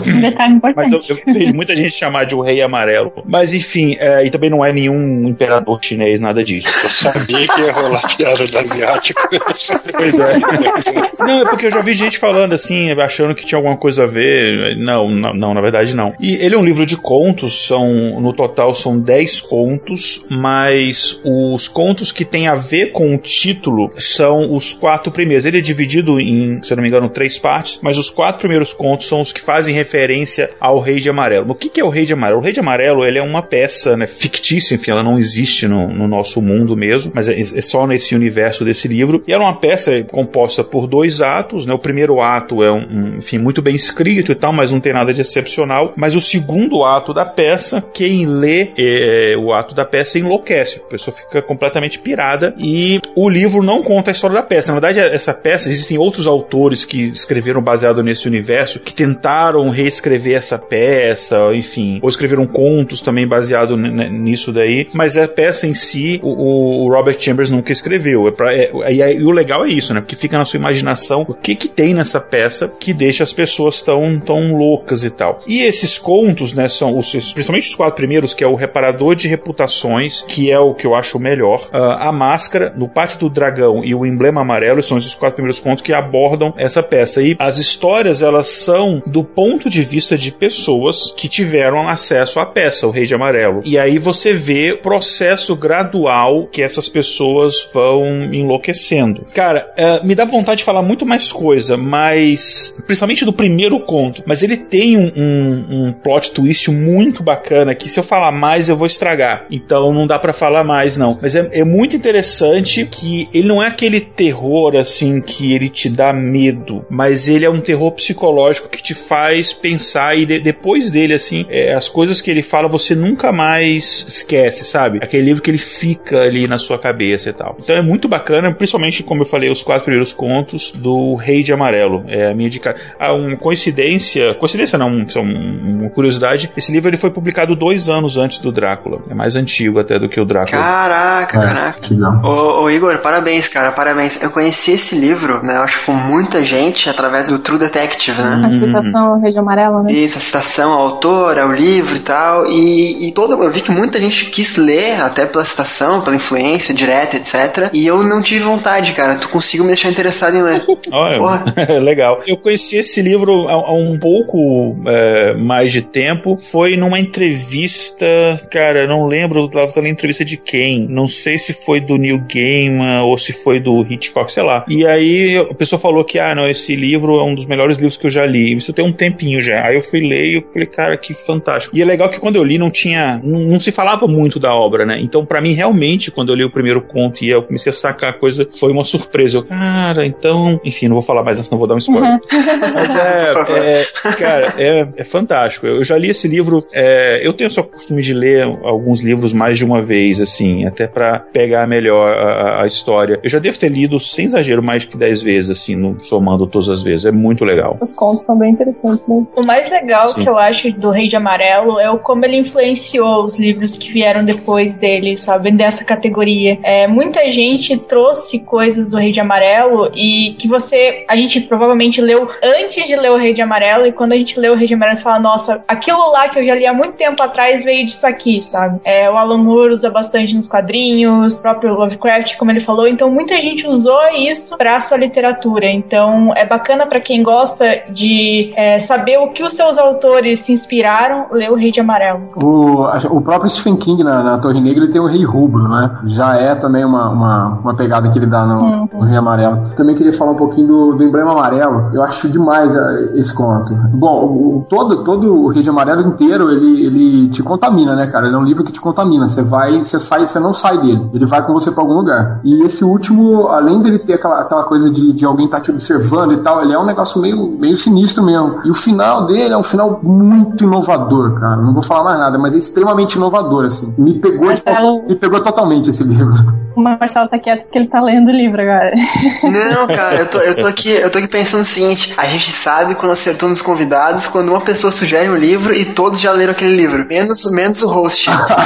[SPEAKER 5] Um detalhe importante.
[SPEAKER 7] Mas eu, eu vejo muita gente chamar de o Rei Amarelo. Mas enfim, é, e também não é nenhum imperador chinês, nada disso.
[SPEAKER 8] Eu sabia que ia rolar piada de asiático.
[SPEAKER 7] Pois é. Não, é porque eu já vi gente falando assim, achando que tinha alguma coisa a ver. Não, não, não, na verdade não. E ele é um livro de contos, são, no total são dez contos, mas os contos que tem a ver com o título são os quatro primeiros. Ele é dividido em, se eu não me engano, três partes, mas os quatro primeiros contos são os que fazem referência ao Rei de Amarelo. O que, que é o Rei de Amarelo? O Rei de Amarelo, ele é uma peça, né, fictícia, enfim, ela não existe no, no nosso mundo mesmo, mas é, é só nesse universo desse livro. E ela é uma peça composta por dois atos, né? O primeiro ato é um, um, enfim, muito bem escrito e tal, mas não tem nada de excepcional. Mas o segundo ato da peça, quem lê é, o ato da peça enlouquece. A pessoa fica completamente pirada e o livro não conta a história da peça. Na verdade, essa peça, existem outros autores que escreveram baseado nesse universo, que tentaram reescrever essa peça, enfim, ou escreveram contos também baseado n- nisso daí, mas a peça em si, o, o Robert Chambers nunca escreveu. É pra, é, e, e o legal é isso, né? Porque fica na sua imaginação o que que tem nessa peça que deixa as pessoas tão, tão loucas e tal. E esses contos, né, são os, principalmente os quatro primeiros, que é o Reparador de Reputações, que é o que eu acho melhor, uh, a Máscara, no Pátio do Dragão e o Emblema Amarelo, são esses quatro primeiros contos que abordam essa peça. E as histórias, elas são do ponto de vista de pessoas que tiveram acesso à peça, o Rei de Amarelo. E aí você vê o processo gradual que essas pessoas vão enlouquecendo. Cara, uh, me dá vontade de falar muito mais coisa, mas principalmente do primeiro conto, mas ele tem um, um, um plot twist muito bacana que se eu falar mais eu vou estragar, então não dá pra falar mais não, mas é, é muito interessante que ele não é aquele terror assim que ele te dá medo, mas ele é um terror psicológico que te faz pensar e de, depois dele assim, é, as coisas que ele fala você nunca mais esquece, sabe? Aquele livro que ele fica ali na sua cabeça e tal. Então é muito bacana, principalmente como eu falei, os quatro primeiros contos do Rei de Amarelo. É a minha dica. Ah, uma coincidência, coincidência não, uma curiosidade, esse livro ele foi publicado dois anos antes do Drácula. É mais antigo até do que o Drácula.
[SPEAKER 3] Caraca, é, caraca. Ô, ô Igor, parabéns, cara, parabéns. Eu conheci esse livro, né, eu acho com muita gente através do True Detective, né?
[SPEAKER 4] A citação ao Rei de Amarelo, né?
[SPEAKER 3] Isso, a citação ao autor, ao livro e tal, e, e todo, eu vi que muita gente quis ler, até pela citação, pela influência direta, etcétera. E eu não tive vontade, cara. Tu conseguiu me deixar interessado em ler.
[SPEAKER 7] Olha, legal. Eu conheci esse livro há, há um pouco é, mais de tempo. Foi numa entrevista, cara, não lembro, estava na entrevista de quem. Não sei se foi do Neil Gaiman ou se foi do Hitchcock, sei lá. E aí a pessoa falou que, ah, não, esse livro é um dos melhores livros que eu já li. Isso tem um tempinho já. Aí eu fui ler e eu falei, cara, que fantástico. E é legal que quando eu li não tinha, não, não se falava muito da obra, né? Então pra mim realmente, quando eu li o primeiro conto e eu comecei a sacar a coisa, foi uma surpresa. Eu, cara, então, enfim, não vou falar mais, senão vou dar um spoiler. Mas é, é cara, é, é fantástico. Eu, eu já li esse livro, é, eu tenho só costume de ler alguns livros mais de uma vez, assim, até pra pegar melhor a, a história. Eu já devo ter lido, sem exagero, mais que dez vezes, assim, no, somando todas as vezes. É muito legal.
[SPEAKER 4] Os contos são bem interessantes, né?
[SPEAKER 5] O mais legal
[SPEAKER 7] Sim.
[SPEAKER 5] que eu acho do Rei de Amarelo é o como ele influenciou os livros que vieram depois dele, sabe? Dessa categoria. É, muita gente trouxe coisas do Rei de Amarelo e que você, a gente provavelmente leu antes de ler o Rei de Amarelo, e quando a gente lê o Rei de Amarelo você fala, nossa, aquilo lá que eu já li há muito tempo atrás veio disso aqui, sabe? É, o Alan Moore usa bastante nos quadrinhos, o próprio Lovecraft, como ele falou, então muita gente usou isso pra sua literatura, então é bacana pra quem gosta de é, saber o que os seus autores se inspiraram, ler o Rei de Amarelo.
[SPEAKER 6] O, o próprio Stephen King na, na Torre Negra, ele tem o Rei Rubro, né? Já é também uma, uma, uma pegada que ele dá no, uhum. no Rei Amarelo. Também queria falar um pouquinho do, do Emblema Amarelo. Eu acho demais esse conto. Bom, o, todo, todo o Rei de Amarelo inteiro, ele, ele te contamina, né, cara? Ele é um livro que te contamina. Você vai, você sai, você não sai dele. Ele vai com você pra algum lugar. E esse último, além dele ter aquela, aquela coisa de, de alguém tá te observando e tal, ele é um negócio meio, meio sinistro mesmo. E o final dele é um final muito inovador, cara. Não vou falar mais nada, mas é extremamente inovador, assim. Me pegou,
[SPEAKER 4] Marcelo...
[SPEAKER 6] me pegou totalmente esse livro.
[SPEAKER 4] O Marcelo tá quieto porque ele tá lendo o livro agora.
[SPEAKER 3] Não, cara, eu tô, eu tô aqui, eu tô aqui pensando o seguinte: a gente sabe quando acertou nos convidados, quando uma pessoa sugere um livro e todos já leram aquele livro. Menos, menos o host.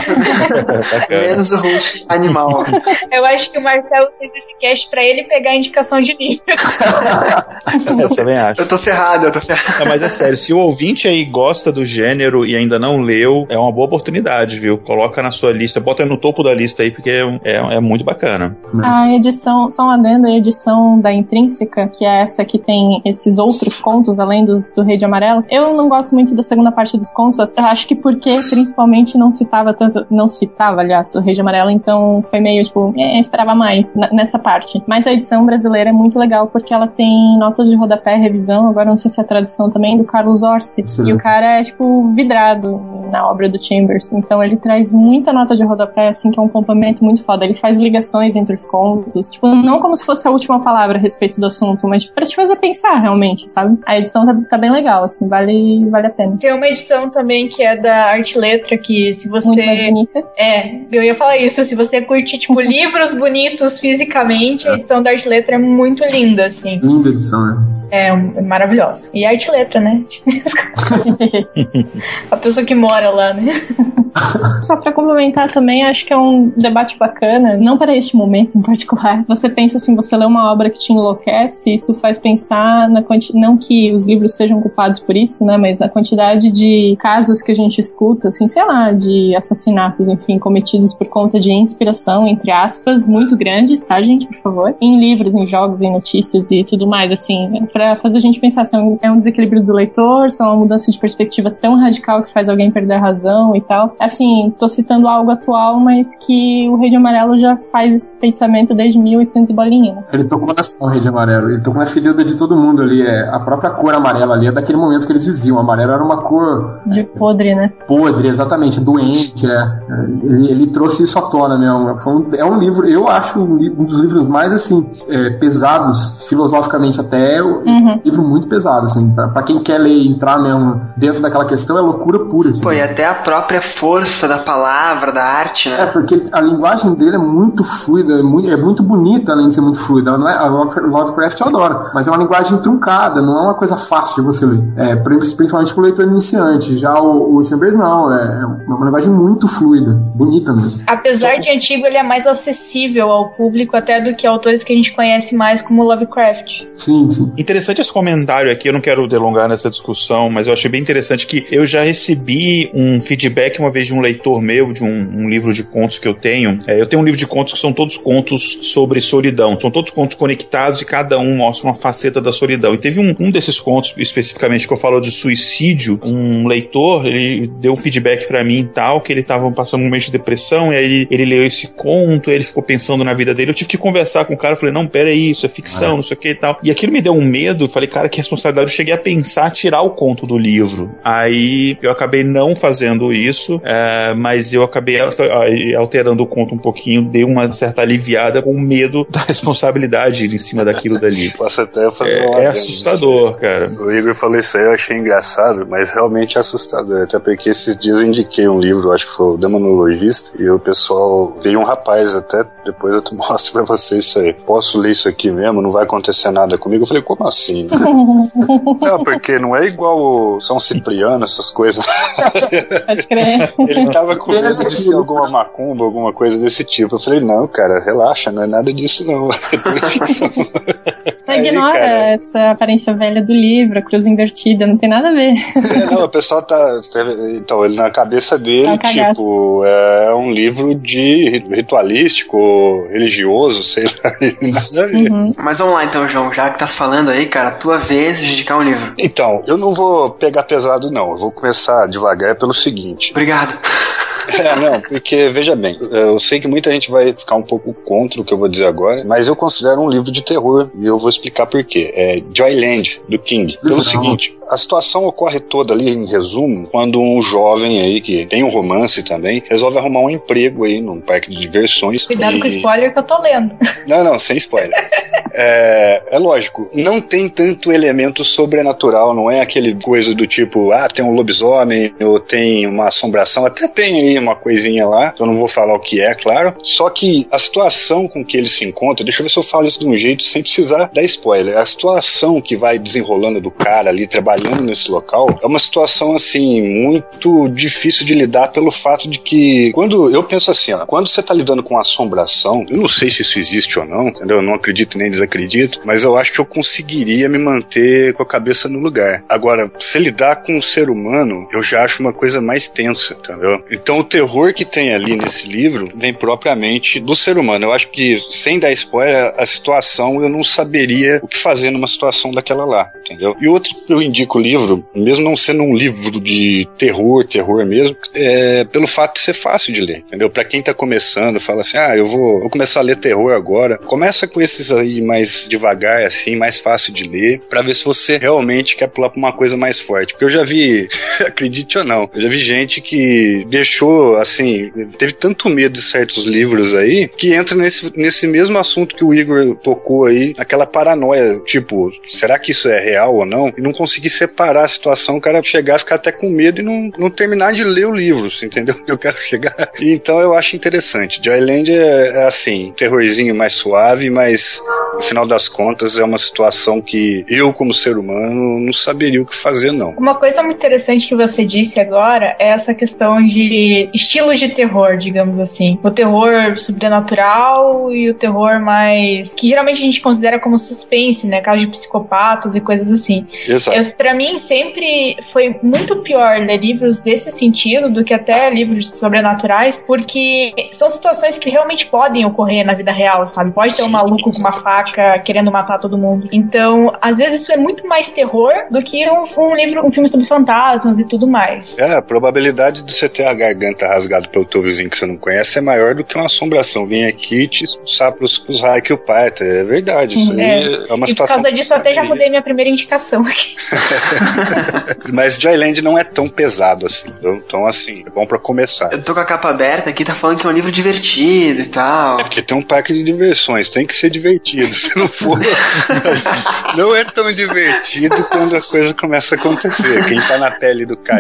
[SPEAKER 3] Menos o host animal.
[SPEAKER 5] Eu acho que o Marcelo fez esse cast pra ele pegar a indicação de livro.
[SPEAKER 7] Eu também acho.
[SPEAKER 3] Eu tô ferrado, eu tô ferrado.
[SPEAKER 7] Não, mas é sério. sério, se o ouvinte aí gosta do gênero e ainda não leu, é uma boa oportunidade, viu? Coloca na sua lista, bota no topo da lista aí, porque é, é, é muito bacana.
[SPEAKER 4] A edição, só um adendo, a edição da Intrínseca, que é essa que tem esses outros contos, além dos do Rei de Amarelo, eu não gosto muito da segunda parte dos contos, eu acho que porque principalmente não citava tanto, não citava, aliás, o Rei de Amarelo, então foi meio, tipo, é, esperava mais nessa parte. Mas a edição brasileira é muito legal, porque ela tem notas de rodapé, revisão, agora não sei se é a tradução também, do Carlos Orsi. Sim. E o cara é, tipo, vidrado na obra do Chambers. Então ele traz muita nota de rodapé, assim, que é um complemento muito foda. Ele faz ligações entre os contos. Tipo, não como se fosse a última palavra a respeito do assunto, mas pra te fazer pensar, realmente, sabe? A edição tá, tá bem legal, assim, vale, vale a pena.
[SPEAKER 5] Tem uma edição também que é da Arte Letra, que se você...
[SPEAKER 4] Muito mais bonita.
[SPEAKER 5] É, eu ia falar isso. Se você curte, tipo, livros bonitos fisicamente, a edição da Arte Letra é muito linda, assim.
[SPEAKER 6] Linda edição, né?
[SPEAKER 5] É, é maravilhosa. E arte letra, né? A pessoa que mora lá, né?
[SPEAKER 4] Só pra complementar também, acho que é um debate bacana, não para este momento em particular. Você pensa assim, você lê uma obra que te enlouquece, isso faz pensar na quantidade, não que os livros sejam culpados por isso, né, mas na quantidade de casos que a gente escuta, assim, sei lá, de assassinatos, enfim, cometidos por conta de inspiração, entre aspas, muito grandes, tá, gente, por favor? Em livros, em jogos, em notícias e tudo mais, assim, pra fazer a gente pensar se é um desequilíbrio do leitor, se é uma mudança de perspectiva tão radical que faz alguém perder a razão e tal. Assim, tô citando algo atual, mas que o Rei de Amarelo já faz esse pensamento desde mil e oitocentos e bolinha, né?
[SPEAKER 6] Ele tocou na Rei de Amarelo, ele tocou na ferida de todo mundo ali, é, a própria cor amarela ali é daquele momento que eles viviam. O amarelo era uma cor...
[SPEAKER 4] de podre, né?
[SPEAKER 6] Podre, exatamente, doente, é. Ele, ele trouxe isso à tona mesmo. Foi um, é um livro, eu acho um, um dos livros mais, assim, é, pesados, filosoficamente até, uhum. Um livro muito pesado, assim, pra, pra quem quer ler e entrar mesmo dentro daquela questão, é loucura pura, assim.
[SPEAKER 3] Pô, e até a própria força da palavra, da arte, né?
[SPEAKER 6] É, porque a linguagem dele é muito fluida, é muito, é muito bonita, além de ser muito fluida. Ela não é, a Lovecraft eu adoro, mas é uma linguagem truncada, não é uma coisa fácil de você ler. É, principalmente pro leitor iniciante. Já o, o Chambers não, é, é uma linguagem muito fluida, bonita mesmo.
[SPEAKER 5] Apesar de antigo, ele é mais acessível ao público até do que autores que a gente conhece mais como Lovecraft.
[SPEAKER 6] Sim, sim.
[SPEAKER 7] Interessante esse comentário aqui, eu não quero delongar nessa discussão, mas eu achei bem interessante que eu já recebi um feedback uma vez de um leitor meu, de um, um livro de contos que eu tenho. É, eu tenho um livro de contos que são todos contos sobre solidão, são todos contos conectados e cada um mostra uma faceta da solidão. E teve um, um desses contos, especificamente, que eu falo de suicídio, um leitor, ele deu um feedback pra mim e tal, que ele tava passando um momento de depressão, e aí ele, ele leu esse conto, aí ele ficou pensando na vida dele. Eu tive que conversar com o cara, eu falei, não, pera aí, isso é ficção, é. não sei o que e tal. E aquilo me deu um medo, eu falei, cara, que responsabilidade. Eu cheguei a pensar tirar o conto do livro. Aí eu acabei não fazendo isso, é, mas eu acabei alterando o conto um pouquinho, dei uma certa aliviada com medo da responsabilidade em cima daquilo dali.
[SPEAKER 8] Posso até fazer
[SPEAKER 7] é,
[SPEAKER 8] uma
[SPEAKER 7] é assustador, cara.
[SPEAKER 8] O Igor falou isso aí, eu achei engraçado, mas realmente é assustador. Até porque esses dias eu indiquei um livro, acho que foi o Demonologista, e o pessoal veio um rapaz, até depois eu mostro pra vocês isso aí. Posso ler isso aqui mesmo? Não vai acontecer nada comigo? Eu falei, como assim? Não, porque não é igual o São Cipriano, essas coisas.
[SPEAKER 4] Pode crer.
[SPEAKER 8] Ele tava com medo de ser alguma macumba, alguma coisa desse tipo. Eu falei, não, cara, relaxa, não é nada disso não.
[SPEAKER 4] Aí, ignora cara, essa aparência velha do livro, a cruz invertida, não tem nada a ver.
[SPEAKER 8] É, não, o pessoal tá... Então, ele na cabeça dele, tá tipo, é um livro de ritualístico, religioso, sei lá.
[SPEAKER 3] Uhum. Mas vamos lá então, João, já que tá se falando aí, cara, tua vez de indicar um livro.
[SPEAKER 8] Então, eu não vou pegar pesado não, eu vou começar devagar pelo seguinte.
[SPEAKER 3] Obrigado.
[SPEAKER 8] É, não, porque, veja bem, eu sei que muita gente vai ficar um pouco contra o que eu vou dizer agora, mas eu considero um livro de terror, e eu vou explicar por quê. É Joyland, do King. Pelo seguinte, a situação ocorre toda ali, em resumo, quando um jovem aí, que tem um romance também, resolve arrumar um emprego aí num parque de diversões.
[SPEAKER 5] Cuidado
[SPEAKER 8] e...
[SPEAKER 5] com o spoiler que eu tô lendo.
[SPEAKER 8] Não, não, sem spoiler. É, é lógico, não tem tanto elemento sobrenatural, não é aquele coisa do tipo, ah, tem um lobisomem, ou tem uma assombração, até tem aí ali, uma coisinha lá, eu não vou falar o que é, claro. Só que a situação com que ele se encontra, deixa eu ver se eu falo isso de um jeito sem precisar dar spoiler. A situação que vai desenrolando do cara ali, trabalhando nesse local, é uma situação, assim, muito difícil de lidar pelo fato de que, quando eu penso assim, ó, quando você tá lidando com assombração, eu não sei se isso existe ou não, entendeu? Eu não acredito nem desacredito, mas eu acho que eu conseguiria me manter com a cabeça no lugar. Agora, se lidar com um ser humano, eu já acho uma coisa mais tensa, entendeu? Então, o terror que tem ali nesse livro vem propriamente do ser humano. Eu acho que, sem dar spoiler, a situação, eu não saberia o que fazer numa situação daquela lá, entendeu? E outro que eu indico o livro, mesmo não sendo um livro de terror, terror mesmo, é pelo fato de ser fácil de ler, entendeu? Pra quem tá começando, fala assim, ah, eu vou, vou começar a ler terror agora. Começa com esses aí mais devagar, assim, mais fácil de ler, pra ver se você realmente quer pular pra uma coisa mais forte. Porque eu já vi, acredite ou não, eu já vi gente que deixou, assim, teve tanto medo de certos livros aí, que entra nesse, nesse mesmo assunto que o Igor tocou aí, aquela paranoia, tipo, será que isso é real ou não? E não conseguir separar a situação, o cara chegar, ficar até com medo e não, não terminar de ler o livro, entendeu? Eu quero chegar. Então eu acho interessante. Joyland é, é assim, um terrorzinho mais suave, mas no final das contas é uma situação que eu, como ser humano, não saberia o que fazer, não.
[SPEAKER 5] Uma coisa muito interessante que você disse agora é essa questão de estilos de terror, digamos assim. O terror sobrenatural e o terror mais... que geralmente a gente considera como suspense, né? Casos de psicopatas e coisas assim.
[SPEAKER 8] Exato.
[SPEAKER 5] Eu, pra mim, sempre foi muito pior ler livros desse sentido do que até livros sobrenaturais, porque são situações que realmente podem ocorrer na vida real, sabe? Pode ter um maluco com uma faca querendo matar todo mundo. Então, às vezes isso é muito mais terror do que um, um livro, um filme sobre fantasmas e tudo mais.
[SPEAKER 8] É, a probabilidade de você ter a garganta rasgada pelo teu vizinho que você não conhece é maior do que uma assombração vir aqui e te expulsar pros, pros raios que o pai. É verdade, isso
[SPEAKER 5] é.
[SPEAKER 8] aí é uma
[SPEAKER 5] e
[SPEAKER 8] situação...
[SPEAKER 5] por causa disso eu até já mudei minha primeira indicação aqui.
[SPEAKER 8] Mas Joyland não é tão pesado assim, então assim, é bom pra começar.
[SPEAKER 3] Eu tô com a capa aberta aqui, tá falando que é um livro divertido e tal.
[SPEAKER 8] É porque tem um parque de diversões, tem que ser divertido, se não for não é tão divertido quando a coisa começa a acontecer. Quem tá na pele do cara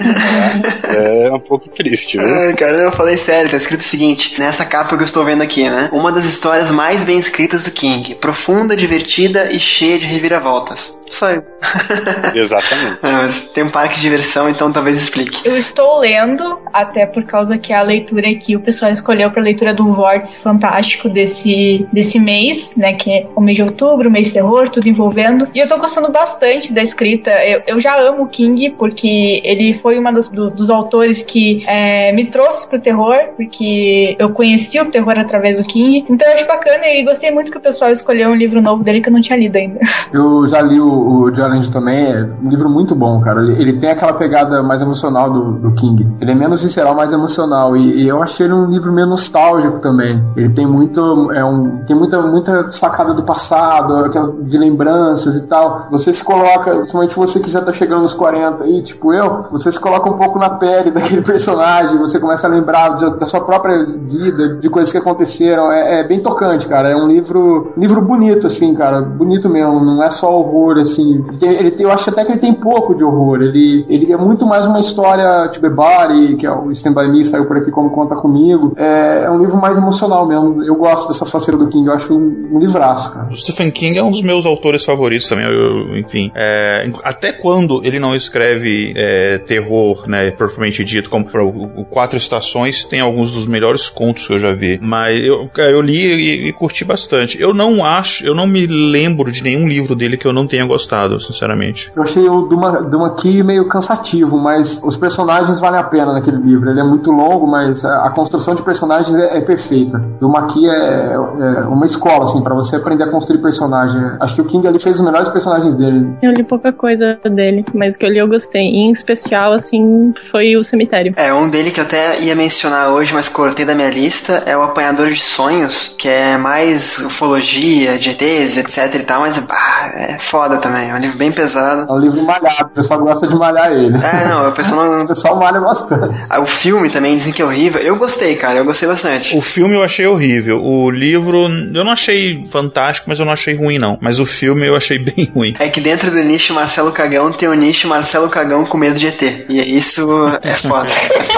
[SPEAKER 8] é um pouco triste, viu?
[SPEAKER 3] Ai, cara, eu falei sério, tá escrito o seguinte, nessa capa que eu estou vendo aqui, né? Uma das histórias mais bem escritas do King, profunda, divertida e cheia de reviravoltas. Só eu.
[SPEAKER 8] Exatamente.
[SPEAKER 3] É, mas tem um parque de diversão, então talvez explique.
[SPEAKER 5] Eu estou lendo, até por causa que a leitura aqui o pessoal escolheu para a leitura do Vórtice Fantástico desse, desse mês, né, que é o mês de outubro, o mês de terror, tudo envolvendo. E eu tô gostando bastante da escrita. Eu, eu já amo o King, porque ele foi uma dos, do, dos autores que é, me trouxe pro terror, porque eu conheci o terror através do King. Então eu acho bacana e gostei muito que o pessoal escolheu um livro novo dele que eu não tinha lido ainda.
[SPEAKER 6] Eu já li o, o Joyland também, é um livro muito bom, cara. Ele, ele tem aquela pegada mais emocional do, do King. Ele é menos visceral, mais emocional. E, e eu achei ele um livro meio nostálgico também. Ele tem muito, é um, tem muita, muita sacada do passado, de lembranças e tal. Você se coloca, principalmente você que já tá chegando nos quarenta aí, tipo eu, você se coloca um pouco na pele daquele personagem, você começa a lembrar de, da sua própria vida, de coisas que aconteceram. É, é bem tocante, cara. É um livro, livro bonito, assim, cara. Bonito mesmo. Não é só horror, assim. Ele tem, ele tem, eu acho até que ele tem pouco de horror. Ele, ele é muito mais uma história, tipo, The Body, que é o Stand By Me, saiu por aqui como Conta Comigo. É, é um livro mais emocional mesmo. Eu gosto dessa faceira do King. Eu acho um, um livraço, cara.
[SPEAKER 7] O Stephen King é um dos meus autores favoritos também. Eu, enfim, é, até quando ele não escreve é, terror, né, propriamente dito, como o, o Quatro Estações, tem alguns dos melhores contos que eu já vi. Mas eu, eu li e, e curti bastante. Eu não acho, eu não me lembro de nenhum livro dele que eu não tenha gostado, sinceramente.
[SPEAKER 6] Eu achei o Duma, Duma Key meio cansativo, mas os personagens valem a pena naquele livro. Ele é muito longo, mas a, a construção de personagens é, é perfeita. Duma Key é, é uma escola, assim, pra você aprender a construir personagem. Acho que o King ali fez os melhores personagens dele.
[SPEAKER 4] Eu li pouca coisa dele, mas o que eu li eu gostei. Em especial, assim, foi o Cemitério.
[SPEAKER 3] É, um dele que eu até ia mencionar hoje, mas cortei da minha lista, é o Apanhador de Sonhos, que é mais ufologia, de E Tês, etc e tal, mas ah, é foda também. É um livro bem pesado.
[SPEAKER 6] É um livro malhado, o pessoal gosta de malhar ele.
[SPEAKER 3] É, não, o pessoal não...
[SPEAKER 6] O pessoal malha bastante.
[SPEAKER 3] Ah, o filme também dizem que é horrível. Eu gostei, cara, eu gostei bastante.
[SPEAKER 7] O filme eu achei horrível. O livro eu não achei fantástico, mas eu não achei ruim, não. Mas o filme eu achei bem ruim.
[SPEAKER 3] É que dentro do nicho Marcelo Cagão tem o nicho Marcelo Cagão com medo de E T. E isso é foda. É foda.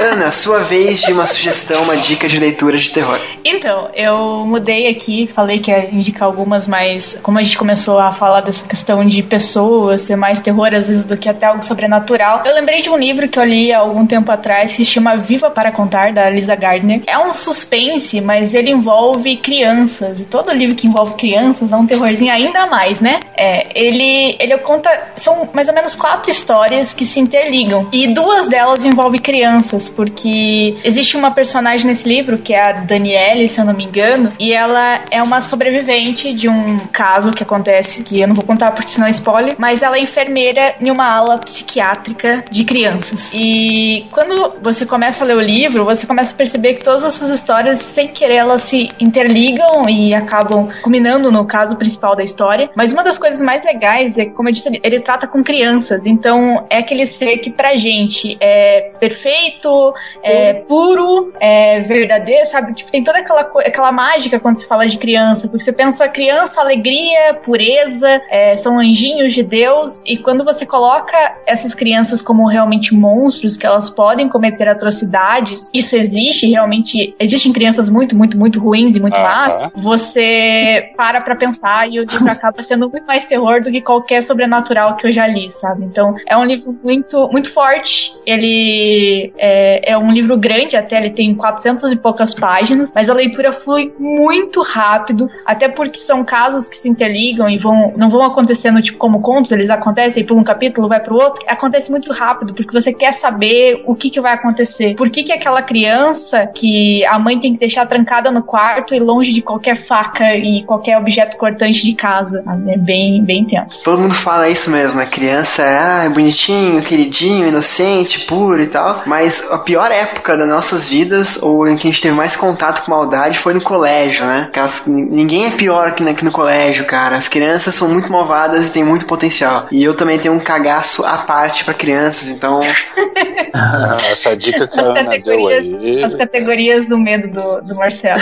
[SPEAKER 3] Ana, sua vez de uma sugestão, uma dica de leitura de terror.
[SPEAKER 5] Então, eu mudei aqui, falei que ia indicar algumas, mas como a gente começou a falar dessa questão de pessoas ser mais terror, às vezes, do que até algo sobrenatural, eu lembrei de um livro que eu li há algum tempo atrás que se chama Viva para Contar, da Lisa Gardner. É um suspense, mas ele envolve crianças, e todo livro que envolve crianças é um terrorzinho ainda mais, né? É, ele, ele conta, são mais ou menos quatro histórias que se interligam, e duas delas envolvem crianças, porque existe uma personagem nesse livro, que é a Danielle, se eu não me engano, e ela é uma sobrevivente de um caso que acontece, que eu não vou contar porque senão é spoiler, mas ela é enfermeira em uma ala psiquiátrica de crianças. E quando você começa a ler o livro, você começa a perceber que todas essas histórias, sem querer, elas se interligam e acabam culminando no caso principal da história. Mas uma das coisas mais legais é que, como eu disse, ele trata com crianças. Então, é aquele ser que pra gente é perfeito, é puro, é verdadeiro, sabe? Tipo, tem toda aquela, aquela mágica quando se fala de criança, porque você pensa criança, alegria, pureza, é, são anjinhos de Deus, e quando você coloca essas crianças como realmente monstros, que elas podem cometer atrocidades, isso existe, realmente, existem crianças muito, muito, muito ruins e muito
[SPEAKER 8] uh-huh.
[SPEAKER 5] más, você para pra pensar e o livro acaba sendo muito mais terror do que qualquer sobrenatural que eu já li, sabe? Então, é um livro muito, muito forte, ele é, é um livro grande até, ele tem quatrocentas e poucas páginas, mas a leitura flui muito rápido, até porque são casos que se interligam e vão, não vão acontecendo tipo como contos, eles acontecem, por um capítulo vai pro outro, acontece muito rápido, porque você quer saber o que que vai acontecer, por que que aquela criança que a mãe tem que deixar trancada no quarto e longe de qualquer faca e qualquer objeto cortante de casa, é bem, bem intenso.
[SPEAKER 3] Todo mundo fala isso mesmo, né? Criança é, ah, é bonitinho, queridinho, inocente, puro e tal, mas a pior época das nossas vidas, ou em que a gente teve mais contato com maldade, foi no colégio, né? Aquelas, ninguém é pior que, né, que no colégio, cara. As crianças são muito malvadas e têm muito potencial. E eu também tenho um cagaço à parte pra crianças, então...
[SPEAKER 8] Essa dica que a Ana deu aí...
[SPEAKER 5] As categorias do medo do, do Marcelo.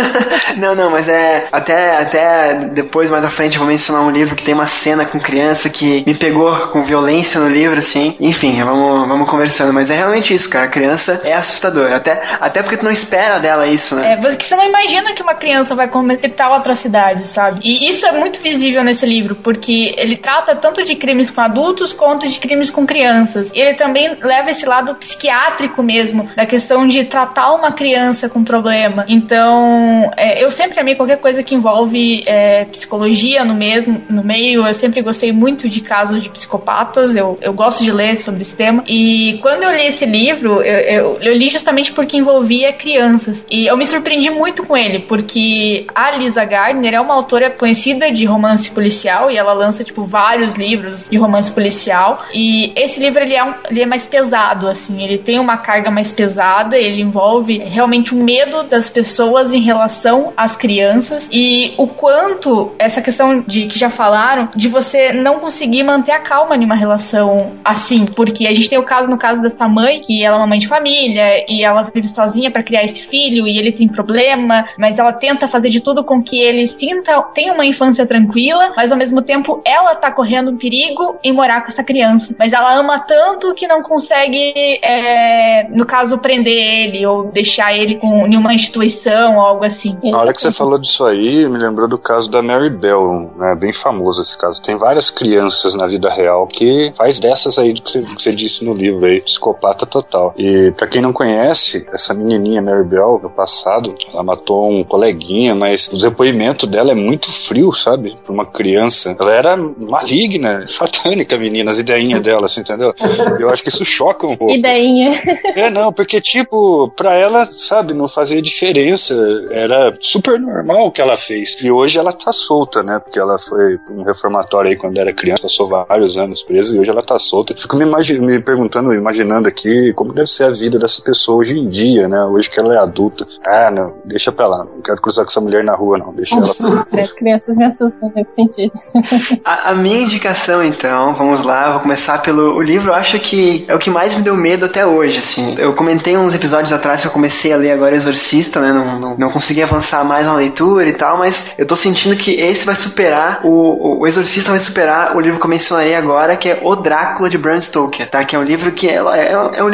[SPEAKER 3] Não, não, mas é... Até, até depois, mais à frente, eu vou mencionar um livro que tem uma cena com criança que me pegou com violência no livro, assim. Enfim, vamos, vamos conversando. Mas é realmente isso, cara. A criança é assustadora. Até, até porque tu não espera dela isso, né?
[SPEAKER 5] É, porque você não imagina que uma criança vai cometer tal atrocidade, sabe? E isso é muito visível nesse livro, porque ele trata tanto de crimes com adultos quanto de crimes com crianças. E ele também leva esse lado psiquiátrico mesmo, da questão de tratar uma criança com problema. Então, é, eu sempre amei qualquer coisa que envolve é, psicologia no, mesmo, no meio. Eu sempre gostei muito de casos de psicopatas. Eu, eu gosto de ler sobre esse tema. E quando eu li esse livro, eu, eu, eu li justamente porque envolvia crianças. E eu me surpreendi muito com ele, porque a Lisa Gardner é uma autora conhecida de romance policial, e ela lança, tipo, vários livros de romance policial. E esse livro, ele é, um, ele é mais pesado, assim. Ele tem uma carga mais pesada, ele envolve realmente o medo das pessoas em relação às crianças, e o quanto essa questão de que já falaram, de você não conseguir manter a calma em uma relação assim, porque a gente tem o caso, no caso dessa mãe, que ela é uma mãe de família, e ela vive sozinha pra criar esse filho, e ele tem problema, mas ela tenta fazer de tudo com que ele sinta, tenha uma infância tranquila, mas ao mesmo tempo ela tá correndo um perigo em morar com essa criança, mas ela ama tanto que não consegue, é, no caso, prender ele, ou deixar ele com, em uma instituição, ou algo assim.
[SPEAKER 8] Na hora que você falou disso aí, me lembrou do caso da Mary Bell, né? Bem famoso esse caso. Tem várias crianças na vida real que faz dessas aí do que você, que você disse no livro aí, psicopata total. E pra quem não conhece, essa menininha Mary Bell, no passado, ela matou um coleguinha, mas o depoimento dela é muito frio, sabe? Pra uma criança. Ela era maligna, satânica, menina, as ideinhas dela, assim, entendeu? Eu acho que isso choca um pouco.
[SPEAKER 4] Ideinha.
[SPEAKER 8] É, não, porque, tipo, pra ela, sabe, não fazia diferença. Era super normal o que ela fez. E hoje ela tá solta, né? Porque ela foi um reformatório aí quando era criança, passou vários anos presa, e hoje ela tá solta. Fico me, imagi- me perguntando, imaginando aqui, como deve ser a vida dessa pessoa hoje em dia, né? Hoje que ela é adulta. Ah, não, deixa pra lá. Não quero cruzar com essa mulher na rua, não. Deixa ela pra lá.
[SPEAKER 4] É, crianças me assustam nesse sentido.
[SPEAKER 3] A, a minha indicação, então, vamos lá, vou começar pelo o livro. Eu acho que é o que mais me deu medo até hoje, assim. Eu comentei uns episódios atrás que eu comecei a ler agora Exorcista, né? Não, não, não consegui avançar mais na leitura e tal, mas eu tô sentindo que esse vai superar, o, o Exorcista vai superar o livro que eu mencionarei agora, que é O Drácula, de Bram Stoker, tá? Que é um livro que é, é, é um livro que dispensa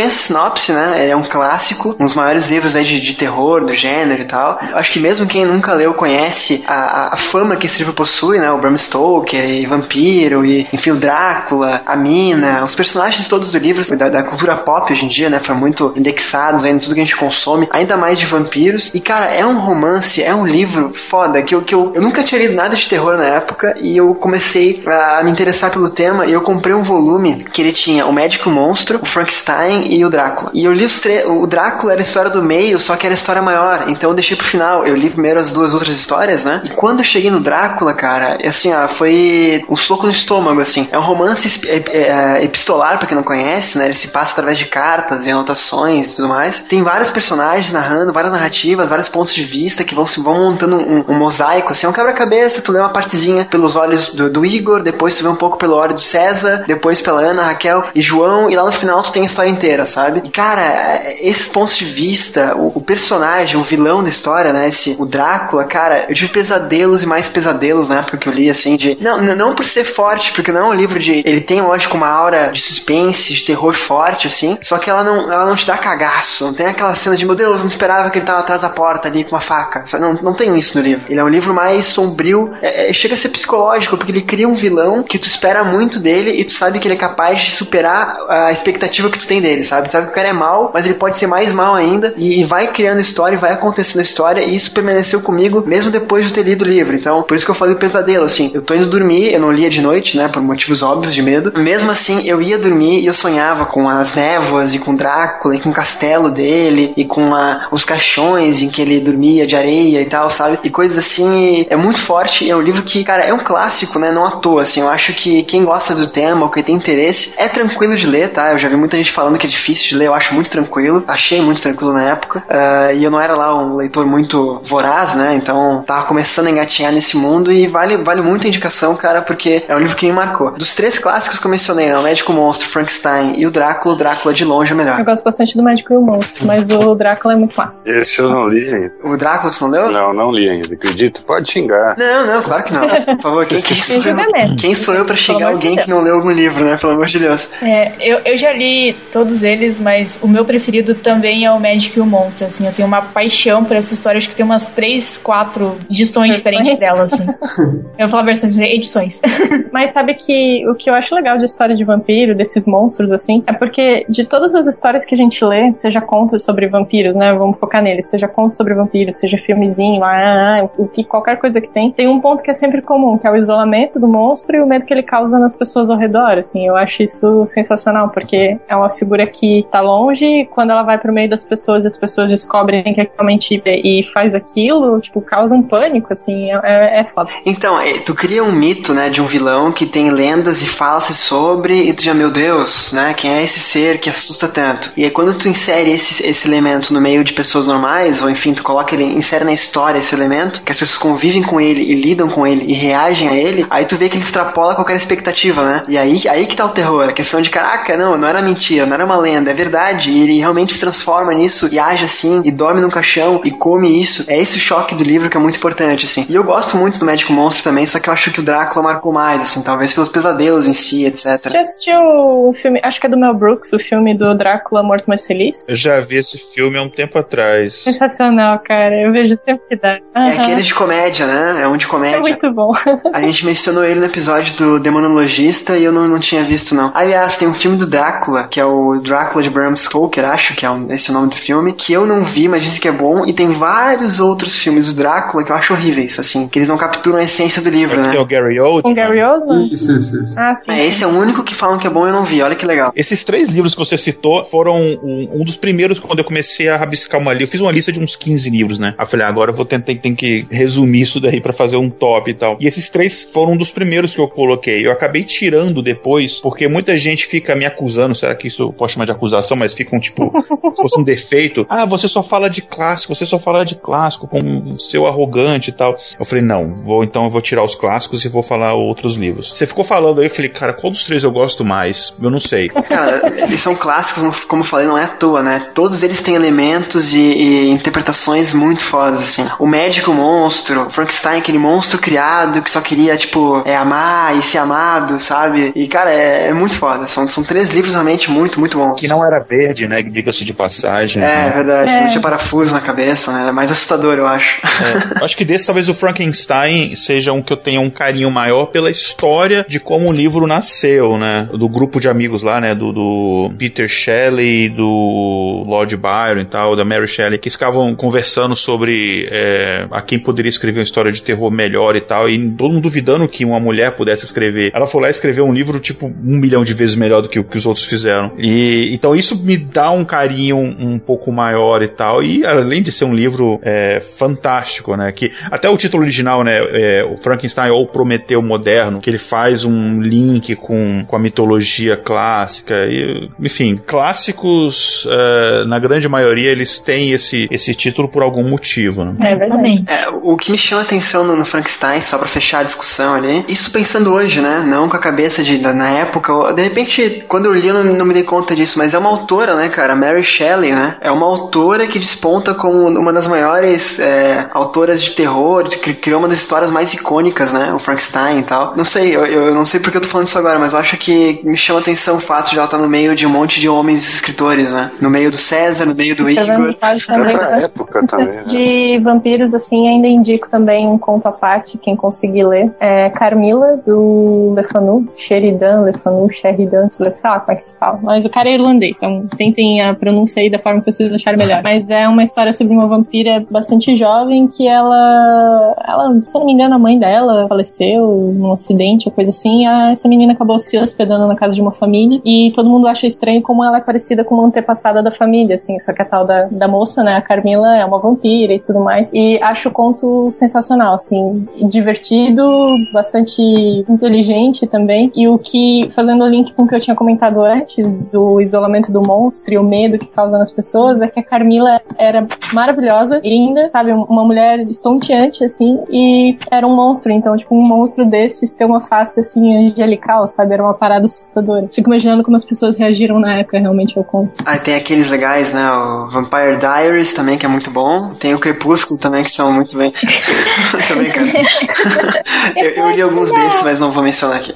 [SPEAKER 3] dispensa sinopse, né? Ele é um clássico, um dos maiores livros, né, de, de terror, do gênero e tal. Eu acho que mesmo quem nunca leu conhece a, a fama que esse livro possui, né? O Bram Stoker, e vampiro, e enfim, o Drácula, a Mina, os personagens todos do livro, da, da cultura pop hoje em dia, né? Foram muito indexados aí em tudo que a gente consome, ainda mais de vampiros. E, cara, é um romance, é um livro foda, que eu, que eu, eu nunca tinha lido nada de terror na época, e eu comecei a me interessar pelo tema, e eu comprei um volume que ele tinha o Médico Monstro, o Frankenstein e o Drácula. E eu li os três. O Drácula era a história do meio, só que era a história maior, então eu deixei pro final. Eu li primeiro as duas outras histórias, né? E quando eu cheguei no Drácula, cara, assim, ó, foi um soco no estômago, assim. É um romance epistolar, pra quem não conhece, né? Ele se passa através de cartas e anotações e tudo mais. Tem vários personagens narrando, várias narrativas, vários pontos de vista que vão, se vão montando um, um mosaico, assim, é um quebra-cabeça. Tu lê uma partezinha pelos olhos do, do Igor, depois tu vê um pouco pelo olho do César, depois pela Ana, Raquel e João, e lá no final tu tem a história inteira, sabe? E, cara, esses pontos de vista, o, o personagem, o vilão da história, né? Esse, o Drácula, cara, eu tive pesadelos e mais pesadelos na época que eu li, assim, de... Não, não por ser forte, porque não é um livro de... Ele tem, lógico, uma aura de suspense, de terror forte, assim, só que ela não, ela não te dá cagaço, não tem aquela cena de, meu Deus, eu não esperava que ele tava atrás da porta ali com uma faca, sabe? Não, não tem isso no livro. Ele é um livro mais sombrio, é, é, chega a ser psicológico, porque ele cria um vilão que tu espera muito dele e tu sabe que ele é capaz de superar a expectativa que tu tem dele, sabe? Tu sabe que o cara é mau, mas ele pode ser mais mau ainda, e, e vai criando história, e vai acontecendo a história, e isso permaneceu comigo mesmo depois de ter lido o livro. Então, por isso que eu falei do pesadelo, assim, eu tô indo dormir, eu não lia de noite, né, por motivos óbvios de medo, mesmo assim, eu ia dormir e eu sonhava com as névoas, e com Drácula, e com o castelo dele, e com a, os caixões em que ele dormia de areia e tal, sabe? E coisas assim, é muito forte, e é um livro que, cara, é um clássico, né, não à toa, assim, eu acho que quem gosta do tema, ou quem tem interesse, é tranquilo de ler, tá? Eu já vi muita gente falando que é difícil de ler, eu acho muito tranquilo, achei muito tranquilo na época, uh, e eu não era lá um leitor muito voraz, né, então tava começando a engatinhar nesse mundo, e vale, vale muito a indicação, cara, porque é um livro que me marcou. Dos três clássicos que eu mencionei, né, o Médico Monstro, Frankenstein e o Drácula, o Drácula de longe é o melhor.
[SPEAKER 4] Eu gosto bastante do Médico e o Monstro, mas o Drácula é muito massa.
[SPEAKER 8] Esse eu não li ainda.
[SPEAKER 3] O Drácula você não leu?
[SPEAKER 8] Não, não li ainda, acredito. Pode xingar.
[SPEAKER 3] Não, não, claro que não. Por favor, quem, quem, sou, eu, quem sou eu pra xingar alguém que não leu algum livro, né? Pelo amor de Deus.
[SPEAKER 5] É, eu, eu já li todos eles, mas o meu preferido também é o Médico e o Monstro, assim. Eu tenho uma paixão por essa história, acho que tem umas três, quatro edições diferentes dela, assim. Eu vou falar versões, edições. Mas sabe que o que eu acho legal de história de vampiro, desses monstros, assim, é porque de todas as histórias que a gente lê, seja contos sobre vampiros, né? Vamos focar neles. Seja contos sobre vampiros, seja filmezinho, lá, o que, qualquer coisa que tem, tem um ponto que é sempre comum, que é o isolamento do monstro e o medo que ele causa nas pessoas ao redor, assim. Eu acho isso sensacional, porque é uma figura que tá longe, e quando ela vai pro meio das pessoas e as pessoas descobrem que é realmente e faz aquilo, tipo, causa um pânico, assim, é, é foda.
[SPEAKER 3] Então, tu cria um mito, né, de um vilão que tem lendas e fala-se sobre, e tu já, meu Deus, né, quem é esse ser que assusta tanto? E aí quando tu insere esse, esse elemento no meio de pessoas normais, ou enfim, tu coloca ele, insere na história esse elemento, que as pessoas convivem com ele e lidam com ele e reagem a ele, aí tu vê que ele extrapola qualquer expectativa, né? E aí, aí que tá o terror, a questão de, caraca, não, não era mentira, não era uma lenda, é verdade, e ele realmente se transforma nisso, e age assim, e dorme num caixão, e come isso. É esse o choque do livro que é muito importante, assim. E eu gosto muito do Médico Monstro também, só que eu acho que o Drácula marcou mais, assim, talvez pelos pesadelos em si, etcétera.
[SPEAKER 4] Já assistiu o filme, acho que é do Mel Brooks, o filme do Drácula Morto Mais Feliz?
[SPEAKER 7] Eu já vi esse filme há um tempo atrás.
[SPEAKER 4] Sensacional, cara, eu vejo sempre que dá. Uhum.
[SPEAKER 3] É aquele de comédia, né? É um de comédia.
[SPEAKER 4] É muito bom.
[SPEAKER 3] A gente mencionou ele no episódio do Demonologista e eu não, não tinha visto, não. Aliás, tem um filme do Drácula, que é o Drácula de Bram Stoker, acho que é um, esse é o nome do filme, que eu não vi, mas dizem que é bom, e tem vários outros filmes do Drácula que eu acho horríveis, assim, que eles não capturam a essência do livro,
[SPEAKER 7] é
[SPEAKER 3] né?
[SPEAKER 7] Tem o Gary Oldman.
[SPEAKER 4] Com Gary Oldman?
[SPEAKER 6] Isso, isso, isso.
[SPEAKER 4] Ah, sim.
[SPEAKER 3] É, esse é o único que falam que é bom e eu não vi, olha que legal.
[SPEAKER 7] Esses três livros que você citou foram um, um dos primeiros quando eu comecei a rabiscar uma lista. Eu fiz uma lista de uns quinze livros, né? Aí eu falei, ah, agora eu vou tentar tem que resumir isso daí pra fazer um top e tal. E esses três foram um dos primeiros que eu coloquei. Eu acabei tirando depois, porque muita gente fica me acusando, será que isso eu posso chamar de acusação, mas ficam tipo, se fosse um defeito, ah, você só fala de clássico, você só fala de clássico, com seu arrogante e tal. Eu falei, não, vou então eu vou tirar os clássicos e vou falar outros livros. Você ficou falando aí, eu falei, cara, qual dos três eu gosto mais? Eu não sei.
[SPEAKER 3] Cara, eles são clássicos, como eu falei, não é à toa, né? Todos eles têm elementos e, e interpretações muito fodas, assim. O Médico Monstro, Frankenstein, aquele monstro criado que só queria, tipo, é, amar e ser amado, sabe? E, cara, é, é muito foda. São, são três livros realmente muito, muito bons, bom.
[SPEAKER 7] Que não era verde, né? Diga-se de passagem.
[SPEAKER 3] É,
[SPEAKER 7] né?
[SPEAKER 3] verdade.
[SPEAKER 5] É.
[SPEAKER 3] Não tinha parafuso na cabeça, né? Era mais assustador, eu acho.
[SPEAKER 7] É, eu acho que desse, talvez o Frankenstein seja um que eu tenha um carinho maior pela história de como o livro nasceu, né? Do grupo de amigos lá, né? Do, do Peter Shelley, do Lord Byron e tal, da Mary Shelley, que ficavam conversando sobre é, a quem poderia escrever uma história de terror melhor e tal, e todo mundo duvidando que uma mulher pudesse escrever. Ela foi lá e escreveu um livro, tipo, um milhão de vezes melhor do que o que os outros fizeram. E então isso me dá um carinho um, um pouco maior e tal, e além de ser um livro é, fantástico, né? Que até o título original, né? É, o Frankenstein ou Prometeu Moderno, que ele faz um link com, com a mitologia clássica. E, enfim, clássicos, uh, na grande maioria, eles têm esse, esse título por algum motivo, né?
[SPEAKER 5] É verdade.
[SPEAKER 3] É, o que me chama a atenção no, no Frankenstein, só pra fechar a discussão ali, isso pensando hoje, né? Não com a cabeça de na época. De repente, quando eu li, eu não, não me dei conta disso, mas é uma autora, né, cara? Mary Shelley, né? É uma autora que desponta como uma das maiores é, autoras de terror, de, criou uma das histórias mais icônicas, né? O Frankenstein e tal. Não sei, eu, eu não sei porque eu tô falando isso agora, mas eu acho que me chama a atenção o fato de ela estar no meio de um monte de homens escritores, né? No meio do César, no meio do Igor.
[SPEAKER 8] Também, na época também. Né?
[SPEAKER 4] De vampiros, assim, ainda indico também um conto à parte, quem conseguir ler. É Carmila, do Le Fanu, Sheridan, Le Fanu, Sheridan, sei lá como é que se fala. Mas o cara é irlandês, então tentem a pronúncia aí da forma que vocês acharem melhor. Mas é uma história sobre uma vampira bastante jovem que ela, ela, se eu não me engano, a mãe dela faleceu num acidente ou coisa assim, e a, essa menina acabou se hospedando na casa de uma família, e todo mundo acha estranho como ela é parecida com uma antepassada da família, assim, só que a tal da, da moça, né, a Carmila, é uma vampira e tudo mais, e acho o conto sensacional, assim, divertido, bastante inteligente também, e o que, fazendo o link com o que eu tinha comentado antes, do isolamento do monstro e o medo que causa nas pessoas, é que a Carmila era maravilhosa, linda, sabe, uma mulher estonteante, assim, e era um monstro, então, tipo, um monstro desses ter uma face, assim, angelical, sabe, era uma parada assustadora. Fico imaginando como as pessoas reagiram na época, realmente, ao conto.
[SPEAKER 3] Ah, tem aqueles legais, né, o Vampire Diaries também, que é muito bom, tem o Crepúsculo também, que são muito bem. Tô brincando. eu, eu li alguns desses, mas não vou mencionar aqui.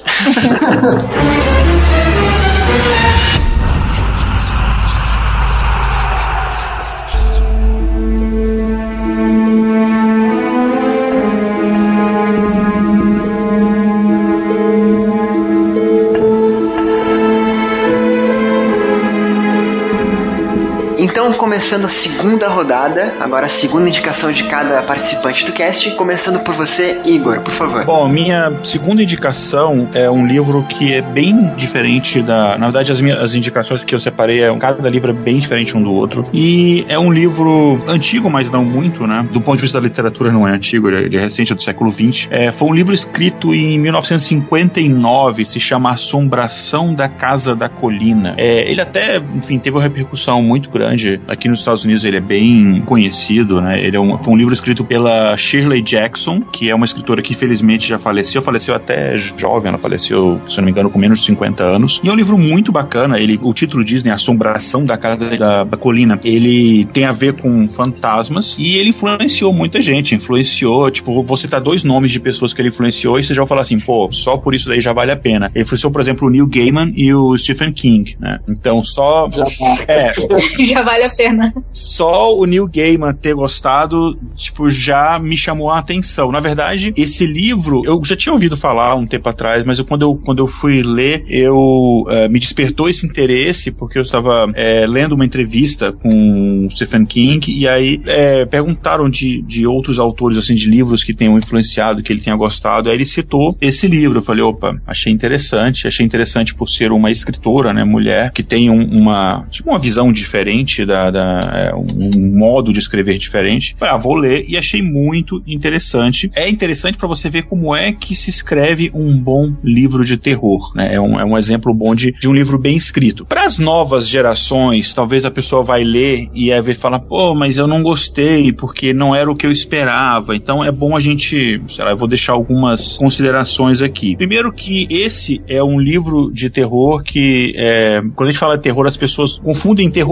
[SPEAKER 3] Então, começando a segunda rodada, agora a segunda indicação de cada participante do cast, começando por você, Igor, por favor.
[SPEAKER 7] Bom, minha segunda indicação é um livro que é bem diferente da... Na verdade, as, minhas, as indicações que eu separei, é, cada livro é bem diferente um do outro, e é um livro antigo, mas não muito, né? Do ponto de vista da literatura não é antigo, ele é recente, é do século vinte. É, foi um livro escrito em mil novecentos e cinquenta e nove, se chama Assombração da Casa da Colina. É, ele até, enfim, teve uma repercussão muito grande. Aqui nos Estados Unidos ele é bem conhecido, né? Ele é um, foi um livro escrito pela Shirley Jackson, que é uma escritora que infelizmente já faleceu, faleceu até jovem, ela faleceu, se não me engano, com menos de cinquenta anos. E é um livro muito bacana, ele, o título diz, né, Assombração da Casa da, da Colina. Ele tem a ver com fantasmas e ele influenciou muita gente, influenciou, tipo, vou citar dois nomes de pessoas que ele influenciou e você já vai falar assim, pô, só por isso daí já vale a pena. Ele influenciou, por exemplo, o Neil Gaiman e o Stephen King, né? Então, só... É...
[SPEAKER 5] Já vale a pena.
[SPEAKER 7] Só o Neil Gaiman ter gostado, tipo, já me chamou a atenção. Na verdade, esse livro, eu já tinha ouvido falar um tempo atrás, mas eu, quando, eu, quando eu fui ler, eu uh, me despertou esse interesse, porque eu estava uh, lendo uma entrevista com o Stephen King, e aí uh, perguntaram de, de outros autores, assim, de livros que tenham influenciado, que ele tenha gostado, aí ele citou esse livro. Eu falei, opa, achei interessante, achei interessante por ser uma escritora, né, mulher, que tem um, uma, tipo, uma visão diferente da, da é, um modo de escrever diferente. Falei, ah, vou ler, e achei muito interessante. É interessante para você ver como é que se escreve um bom livro de terror, né? É um, é um exemplo bom de, de um livro bem escrito. Para as novas gerações, talvez a pessoa vai ler e aí vai falar, pô, mas eu não gostei porque não era o que eu esperava. Então é bom a gente, sei lá, eu vou deixar algumas considerações aqui. Primeiro que esse é um livro de terror que, é, quando a gente fala de terror, as pessoas confundem terror com susto.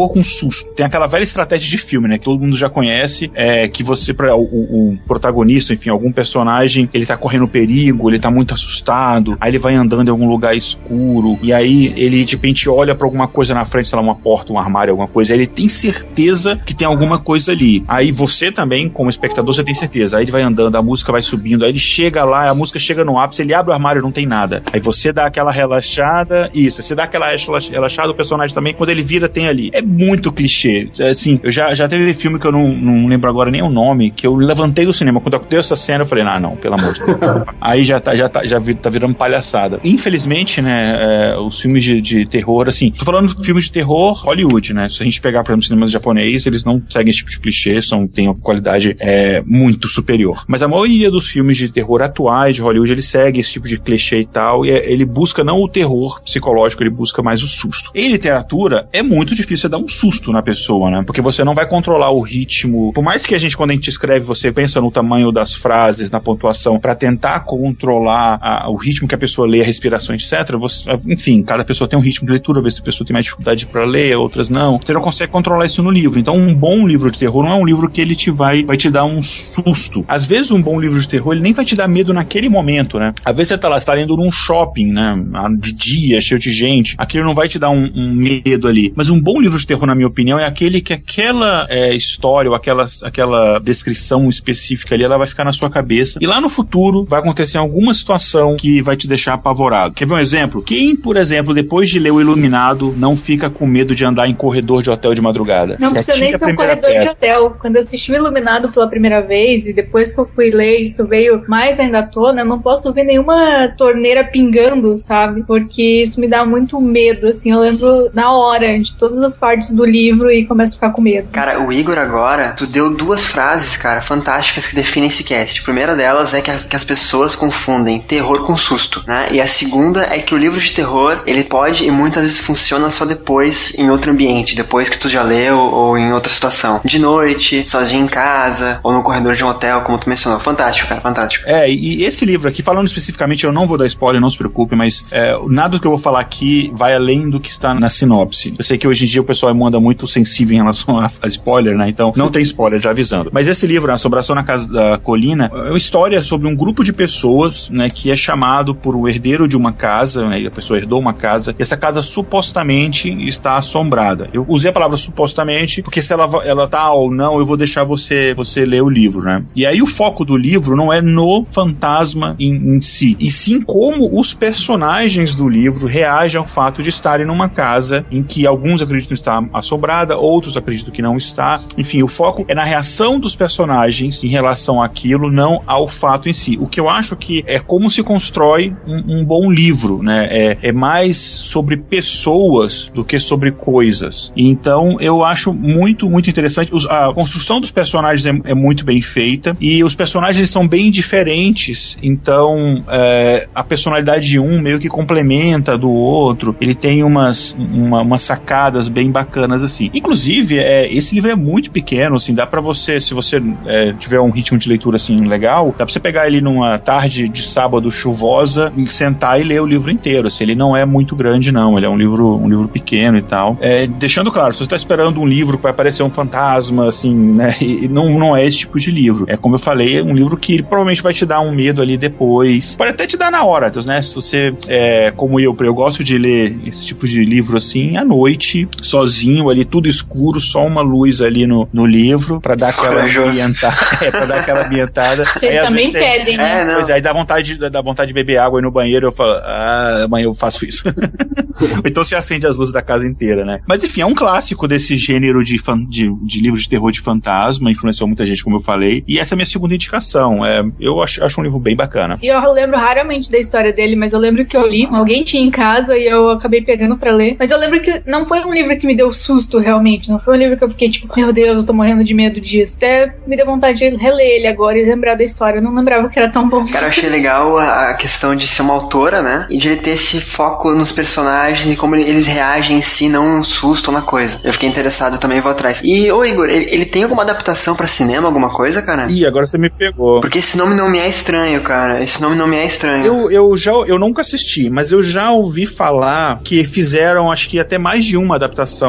[SPEAKER 7] susto. Tem aquela velha estratégia de filme, né, que todo mundo já conhece, é que você, pra, o, o protagonista, enfim, algum personagem, ele tá correndo perigo, ele tá muito assustado, aí ele vai andando em algum lugar escuro, e aí ele de repente olha pra alguma coisa na frente, sei lá, uma porta, um armário, alguma coisa, aí ele tem certeza que tem alguma coisa ali. Aí você também, como espectador, você tem certeza. Aí ele vai andando, a música vai subindo, aí ele chega lá, a música chega no ápice, ele abre o armário, não tem nada. Aí você dá aquela relaxada, isso, você dá aquela relaxada, o personagem também, quando ele vira, tem ali. É muito clichê. Assim, eu já, já teve filme que eu não, não lembro agora nem o nome, que eu levantei do cinema. Quando aconteceu essa cena, eu falei, ah, não, pelo amor de Deus. Aí já tá, já tá, já tá virando palhaçada. Infelizmente, né, é, os filmes de, de terror, assim, tô falando de filmes de terror Hollywood, né? Se a gente pegar, por exemplo, cinemas japonês, eles não seguem esse tipo de clichê, são, tem uma qualidade é, muito superior. Mas a maioria dos filmes de terror atuais de Hollywood, ele segue esse tipo de clichê e tal, e é, ele busca não o terror psicológico, ele busca mais o susto. Em literatura, é muito difícil dar um susto na pessoa, né? Porque você não vai controlar o ritmo. Por mais que a gente, quando a gente escreve, você pensa no tamanho das frases, na pontuação, pra tentar controlar a, o ritmo que a pessoa lê, a respiração, etcétera. Você, enfim, cada pessoa tem um ritmo de leitura, às vezes a pessoa tem mais dificuldade pra ler, outras não. Você não consegue controlar isso no livro. Então, um bom livro de terror não é um livro que ele te vai, vai te dar um susto. Às vezes, um bom livro de terror, ele nem vai te dar medo naquele momento, né? Às vezes você tá lá, você tá lendo num shopping, né? De dia, cheio de gente. Aquilo não vai te dar um, um medo ali. Mas um bom livro de terror, na minha opinião, é aquele que aquela é, história ou aquela, aquela descrição específica ali, ela vai ficar na sua cabeça. E lá no futuro, vai acontecer alguma situação que vai te deixar apavorado. Quer ver um exemplo? Quem, por exemplo, depois de ler O Iluminado, não fica com medo de andar em corredor de hotel de madrugada?
[SPEAKER 5] Não precisa nem ser um corredor de hotel. Quando eu assisti O Iluminado pela primeira vez, e depois que eu fui ler, isso veio mais ainda à tona, eu não posso ver nenhuma torneira pingando, sabe? Porque isso me dá muito medo, assim. Eu lembro na hora de todas as partes do livro e começo a ficar com medo.
[SPEAKER 3] Cara, o Igor agora, tu deu duas frases, cara, fantásticas que definem esse cast. A primeira delas é que as, que as pessoas confundem terror com susto, né? E a segunda é que o livro de terror, ele pode e muitas vezes funciona só depois em outro ambiente, depois que tu já leu ou em outra situação. De noite, sozinho em casa, ou no corredor de um hotel, como tu mencionou. Fantástico, cara, fantástico.
[SPEAKER 7] É, e esse livro aqui, falando especificamente, eu não vou dar spoiler, não se preocupe, mas é, nada do que eu vou falar aqui vai além do que está na sinopse. Eu sei que hoje em dia o pessoal anda muito sensível em relação a, a spoiler, né? Então, não tem spoiler, já avisando. Mas esse livro, A Assombração na Casa da Colina, é uma história sobre um grupo de pessoas, né, que é chamado por um herdeiro de uma casa, né? A pessoa herdou uma casa, e essa casa supostamente está assombrada. Eu usei a palavra supostamente, porque se ela, ela tá ou não, eu vou deixar você, você ler o livro, né? E aí o foco do livro não é no fantasma em, em si, e sim como os personagens do livro reagem ao fato de estarem numa casa em que alguns acreditam estar assombrada, outros acreditam que não está. Enfim, o foco é na reação dos personagens em relação àquilo, não ao fato em si. O que eu acho que é como se constrói um, um bom livro, né? É, é mais sobre pessoas do que sobre coisas. Então, eu acho muito, muito interessante. Os, a construção dos personagens é, é muito bem feita, e os personagens eles são bem diferentes, então é, a personalidade de um meio que complementa do outro. Ele tem umas, uma, umas sacadas bem bacanas assim. Inclusive, é, esse livro é muito pequeno, assim, dá pra você, se você é, tiver um ritmo de leitura assim legal, dá pra você pegar ele numa tarde de sábado chuvosa e sentar e ler o livro inteiro. Assim, ele não é muito grande, não. Ele é um livro, um livro pequeno e tal. É, deixando claro, se você tá esperando um livro que vai aparecer um fantasma, assim, né, e não, não é esse tipo de livro. É, como eu falei, é um livro que ele provavelmente vai te dar um medo ali depois. Pode até te dar na hora, né? Se você, é, como eu, eu gosto de ler esse tipo de livro assim, à noite, sozinho ali, tudo escuro, só uma luz ali no, no livro, pra dar aquela ambientada. É, pra dar aquela ambientada.
[SPEAKER 5] Vocês aí, também pedem, né?
[SPEAKER 3] É,
[SPEAKER 7] pois é, aí dá vontade, dá vontade de beber água aí no banheiro, eu falo, ah, amanhã eu faço isso. Então você acende as luzes da casa inteira, né? Mas enfim, é um clássico desse gênero de, fan, de, de livros de terror de fantasma, influenciou muita gente, como eu falei, e essa é a minha segunda indicação. É, eu acho, acho um livro bem bacana.
[SPEAKER 5] E eu lembro raramente da história dele, mas eu lembro que eu li, alguém tinha em casa e eu acabei pegando pra ler. Mas eu lembro que não foi um livro que me deu susto, realmente. Não foi um livro que eu fiquei tipo, meu Deus, eu tô morrendo de medo disso. Até me deu vontade de reler ele agora e lembrar da história. Eu não lembrava que era tão bom.
[SPEAKER 3] Cara, eu achei legal a, a questão de ser uma autora, né? E de ele ter esse foco nos personagens e como eles reagem em si, não um susto na coisa. Eu fiquei interessado também, vou atrás. E, ô Igor, ele, ele tem alguma adaptação pra cinema, alguma coisa, cara?
[SPEAKER 7] Ih, agora você me pegou.
[SPEAKER 3] Porque esse nome não me é estranho, cara. Esse nome não me é estranho.
[SPEAKER 7] Eu, eu já, eu nunca assisti, mas eu já ouvi falar que fizeram, acho que até mais de uma adaptação pra ele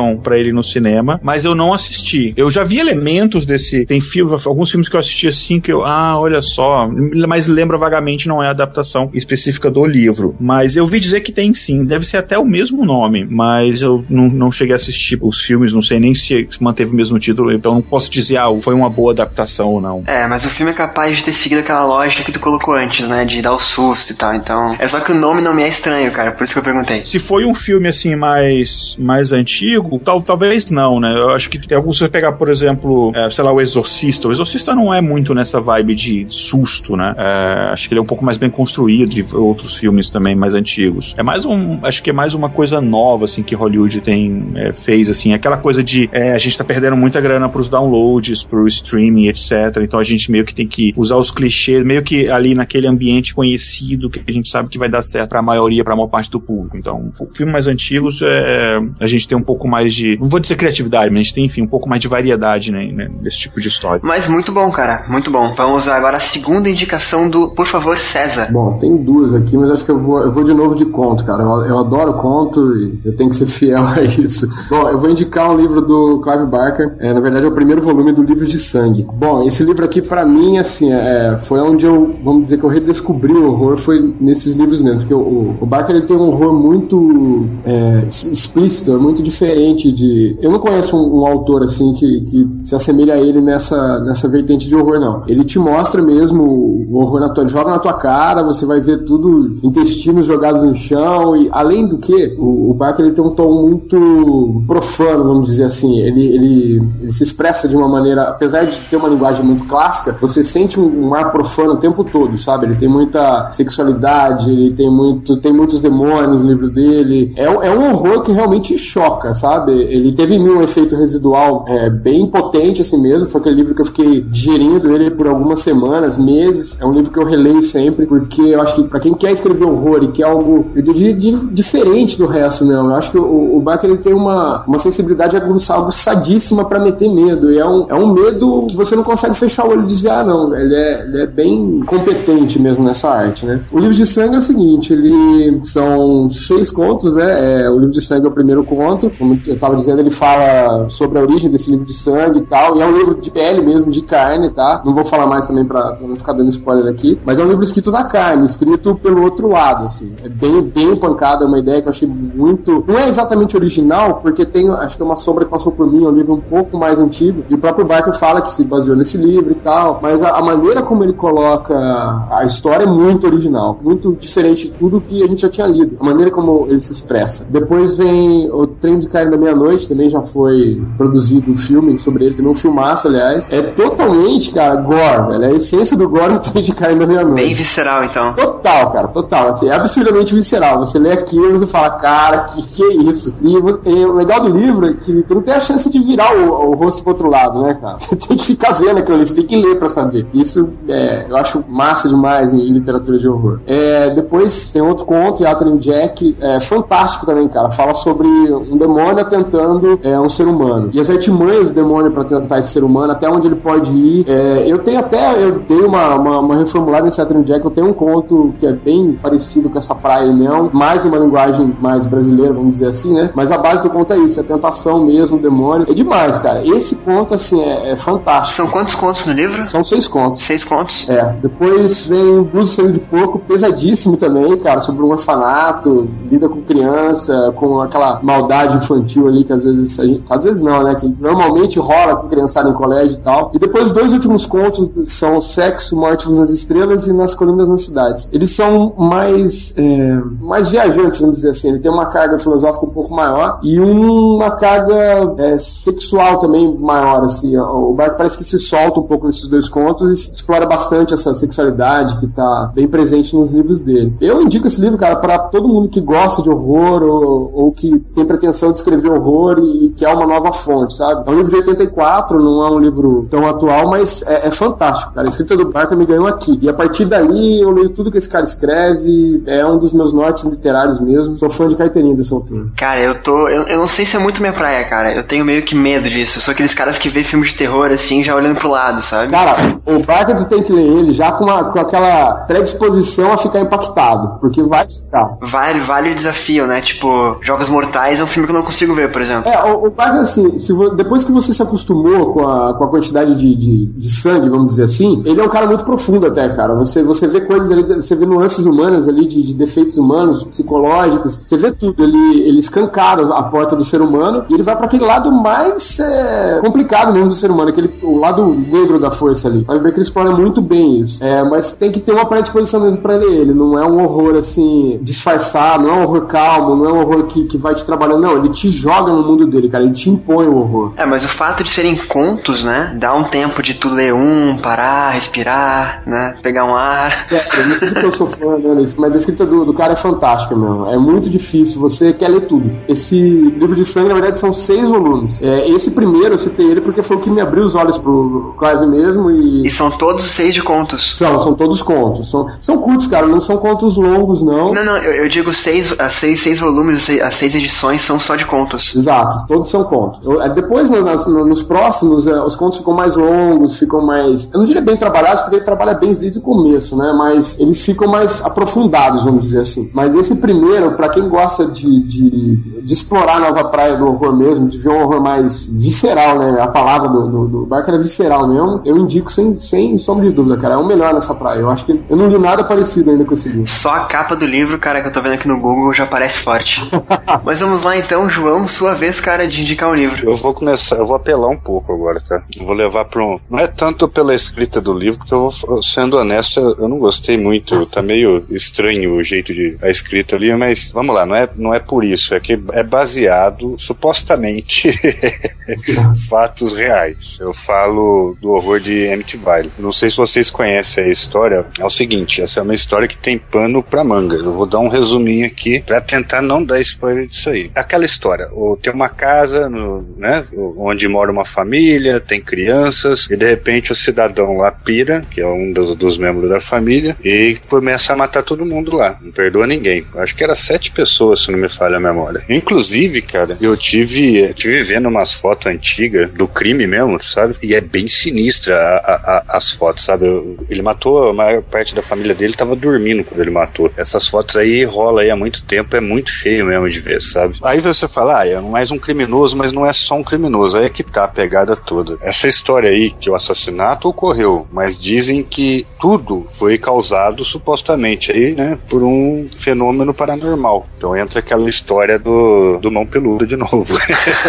[SPEAKER 7] ele no cinema, mas eu não assisti. Eu já vi elementos desse... Tem filmes, alguns filmes que eu assisti assim que eu... Ah, olha só... Mas lembra vagamente, não é a adaptação específica do livro. Mas eu ouvi dizer que tem sim. Deve ser até o mesmo nome, mas eu não, não cheguei a assistir os filmes, não sei nem se manteve o mesmo título, então não posso dizer, ah, foi uma boa adaptação ou não.
[SPEAKER 3] É, mas o filme é capaz de ter seguido aquela lógica que tu colocou antes, né? De dar o susto e tal. Então, é só que o nome não me é estranho, cara. Por isso que eu perguntei.
[SPEAKER 7] Se foi um filme, assim, mais, mais antigo, tal, talvez não, né? Eu acho que tem alguns, se você pegar, por exemplo, é, sei lá, o Exorcista. O Exorcista não é muito nessa vibe de susto, né? É, acho que ele é um pouco mais bem construído de outros filmes também mais antigos. É mais um, acho que é mais uma coisa nova, assim, que Hollywood tem, é, fez, assim, aquela coisa de, é, a gente tá perdendo muita grana pros downloads, pro streaming, etcétera. Então a gente meio que tem que usar os clichês, meio que ali naquele ambiente conhecido que a gente sabe que vai dar certo pra maioria, pra maior parte do público. Então, filmes mais antigos, é, a gente tem um pouco mais de, não vou dizer criatividade, mas a gente tem, enfim, um pouco mais de variedade, né, nesse tipo de história.
[SPEAKER 3] Mas muito bom, cara, muito bom. Vamos agora a segunda indicação do Por Favor, César.
[SPEAKER 6] Bom, tem duas aqui, mas acho que eu vou, eu vou de novo de conto, cara. Eu, eu adoro conto e eu tenho que ser fiel a isso. Bom, eu vou indicar um livro do Clive Barker, é, na verdade é o primeiro volume do Livro de Sangue. Bom, esse livro aqui pra mim, assim, é, foi onde eu, vamos dizer que eu redescobri o horror, foi nesses livros mesmo, porque o, o Barker, ele tem um horror muito é, explícito, é muito diferente de... Eu não conheço um, um autor, assim, que, que se assemelha a ele nessa, nessa vertente de horror, não. Ele te mostra mesmo o horror na tua... joga na tua cara, você vai ver tudo, intestinos jogados no chão, e além do que, o, o Barker, ele tem um tom muito profano, vamos dizer assim. Ele, ele, ele se expressa de uma maneira, apesar de ter uma linguagem muito clássica, você sente um, um ar profano o tempo todo, sabe? Ele tem muita sexualidade, ele tem, muito, tem muitos demônios no livro dele. É, é um horror que realmente choca, sabe? Ele teve em mim um efeito residual é, bem potente assim mesmo. Foi aquele livro que eu fiquei digerindo ele por algumas semanas, meses. É um livro que eu releio sempre, porque eu acho que pra quem quer escrever horror e quer algo eu diria, de, diferente do resto, não. Eu acho que o, o Barker, ele tem uma, uma sensibilidade de aguçar algo sadíssima pra meter medo. E é um, é um medo que você não consegue fechar o olho e desviar, não. Ele é, ele é bem competente mesmo nessa arte, né? O Livro de Sangue é o seguinte, ele são seis contos, né? É, o Livro de Sangue é o primeiro conto, como eu tava dizendo, ele fala sobre a origem desse livro de sangue e tal, e é um livro de pele mesmo, de carne, tá? Não vou falar mais também pra, pra não ficar dando spoiler aqui, mas é um livro escrito na carne, escrito pelo outro lado, assim. É bem, bem pancada, é uma ideia que eu achei muito... Não é exatamente original, porque tem, acho que é uma sombra que passou por mim, é um livro um pouco mais antigo, e o próprio Barker fala que se baseou nesse livro e tal, mas a, a maneira como ele coloca a história é muito original, muito diferente de tudo que a gente já tinha lido, a maneira como ele se expressa. Depois vem O Trem de Cair da Meia-Noite, também já foi produzido um filme sobre ele, também um filmaço, aliás. É totalmente, cara, gore, velho. É a essência do gore do Trem de Cair da Meia-Noite.
[SPEAKER 3] Bem visceral, então.
[SPEAKER 6] Total, cara, total. Assim, é absurdamente visceral. Você lê aquilo e você fala, cara, que que é isso? E, você, e o legal do livro é que tu não tem a chance de virar o, o rosto pro outro lado, né, cara? Você tem que ficar vendo aquilo ali, você tem que ler pra saber. Isso é, eu acho massa demais em, em literatura de horror. É, depois tem outro conto, Yattling Jack, é fantástico também, cara. Fala sobre um demônio tentando é, um ser humano. E as artimanhas do demônio pra tentar esse ser humano, até onde ele pode ir. É, eu tenho até, eu dei uma, uma, uma reformulada nesse Yattling Jack, eu tenho um conto que é bem parecido com essa praia mesmo, mais numa linguagem mais brasileira, vamos dizer assim, né? Mas a base do conto é isso, é a tentação mesmo, o demônio. É demais, cara. Esse conto, assim, é, é fantástico.
[SPEAKER 3] São quantos contos no livro?
[SPEAKER 6] São seis contos.
[SPEAKER 3] Seis contos?
[SPEAKER 6] É. Depois vem Blues Sangue de Porco, pesadíssimo também, cara, sobre um orfanato, lida com criança, com aquela maldade infantil ali que às vezes, gente, às vezes não, né, que normalmente rola com criançada em colégio e tal. E depois os dois últimos contos são Sexo, Morte nas Estrelas e Nas Colinas nas Cidades. Eles são mais é, mais viajantes, vamos dizer assim. Ele tem uma carga filosófica um pouco maior e uma carga é, sexual também maior, assim. O Barker parece que se solta um pouco nesses dois contos e explora bastante essa sexualidade que tá bem presente nos livros dele. Eu indico esse livro, cara, pra todo mundo que gosta de horror ou, ou que tem pretensão de escrever horror e, e quer uma nova fonte, sabe? É um livro de oitenta e quatro, não é um livro tão atual, mas é, é fantástico, cara. A escrita do Barker me ganhou aqui. E a partir dali eu leio tudo que esse cara escreve, é um dos meus nortes literários mesmo. Sou fã de carteirinha desse autor.
[SPEAKER 3] Cara, eu tô... Eu, eu não sei se é muito minha praia, cara. Eu tenho meio que medo disso. Eu sou aqueles caras que vê filmes de terror, assim, já olhando pro lado, sabe?
[SPEAKER 6] Cara, o Barker tu tem que ler ele já com, uma, com aquela predisposição a ficar impactado, porque vai ficar.
[SPEAKER 3] Vale, vale o desafio, né? Tipo, Jogos Mortais é um filme que eu não consigo ver, por exemplo. exemplo.
[SPEAKER 6] É, o, o Barker, assim, se vo, depois que você se acostumou com a, com a quantidade de, de, de sangue, vamos dizer assim, ele é um cara muito profundo até, cara. Você, você vê coisas ali, você vê nuances humanas ali, de, de defeitos humanos, psicológicos, você vê tudo. Ele, ele escancara a porta do ser humano e ele vai pra aquele lado mais é, complicado mesmo do ser humano, aquele, o lado negro da força ali. Mas o Barker explora muito bem isso. É, mas tem que ter uma predisposição mesmo pra ler ele. Não é um horror, assim, disfarçado, não é um horror calmo, não é um horror que, que vai te trabalhando, não. Ele te joga no mundo dele, cara. Ele te impõe o horror.
[SPEAKER 3] É, mas o fato de serem contos, né? Dá um tempo de tu ler um, parar, respirar, né? Pegar um ar.
[SPEAKER 6] Certo, eu não sei se eu sou fã, né? Mas a escrita do, do cara é fantástica mesmo. É muito difícil, você quer ler tudo. Esse livro de sangue, na verdade, são seis volumes. É, esse primeiro, eu citei ele porque foi o que me abriu os olhos pro Clive mesmo. E,
[SPEAKER 3] e são todos seis de contos?
[SPEAKER 6] São, são todos contos. São, são curtos, cara, não são contos longos, não.
[SPEAKER 3] Não, não, eu, eu digo seis, as seis, seis volumes, as seis edições são só de contos.
[SPEAKER 6] Exato, todos são contos. Depois, no, no, nos próximos, os contos ficam mais longos, ficam mais... Eu não diria bem trabalhados, porque ele trabalha bem desde o começo, né? Mas eles ficam mais aprofundados, vamos dizer assim. Mas esse primeiro, pra quem gosta de, de, de explorar a nova praia do horror mesmo, de ver um horror mais visceral, né? A palavra do, do, do Barker é visceral mesmo. Eu indico sem, sem sombra de dúvida, cara. É o melhor nessa praia. Eu acho que eu não li nada parecido ainda com esse livro.
[SPEAKER 3] Só a capa do livro, cara, que eu tô vendo aqui no Google já parece forte. Mas vamos lá então, João, sua vez, cara, de indicar um livro.
[SPEAKER 8] Eu vou começar, eu vou apelar um pouco agora, tá? Eu vou levar pra um... Não é tanto pela escrita do livro, porque eu vou, sendo honesto, eu não gostei muito. Tá meio estranho o jeito de a escrita ali, mas vamos lá, não é, não é por isso. É que é baseado, supostamente, fatos reais. Eu falo do horror de Amityville. Não sei se vocês conhecem a história. É o seguinte, essa é uma história que tem pano pra manga. Eu vou dar um resuminho aqui pra tentar não dar spoiler disso aí. Aquela história, tem uma casa, no, né, onde mora uma família, tem crianças, e de repente o cidadão lá pira, que é um dos, dos membros da família, e começa a matar todo mundo lá. Não perdoa ninguém. Acho que era sete pessoas, se não me falha a memória. Inclusive, cara, eu tive, tive vendo umas fotos antigas do crime mesmo, sabe? E é bem sinistra a, a, a, as fotos, sabe? Ele matou, a maior parte da família dele tava dormindo quando ele matou. Essas fotos aí rola aí há muito tempo, é muito feio mesmo de ver, sabe? Aí você fala, ah, é mais um criminoso, mas não é só um criminoso, aí é que tá a pegada toda. Essa história aí, que o assassinato ocorreu, mas dizem que tudo foi causado, supostamente, aí, né, por um fenômeno paranormal. Então entra aquela história do, do mão peluda de novo.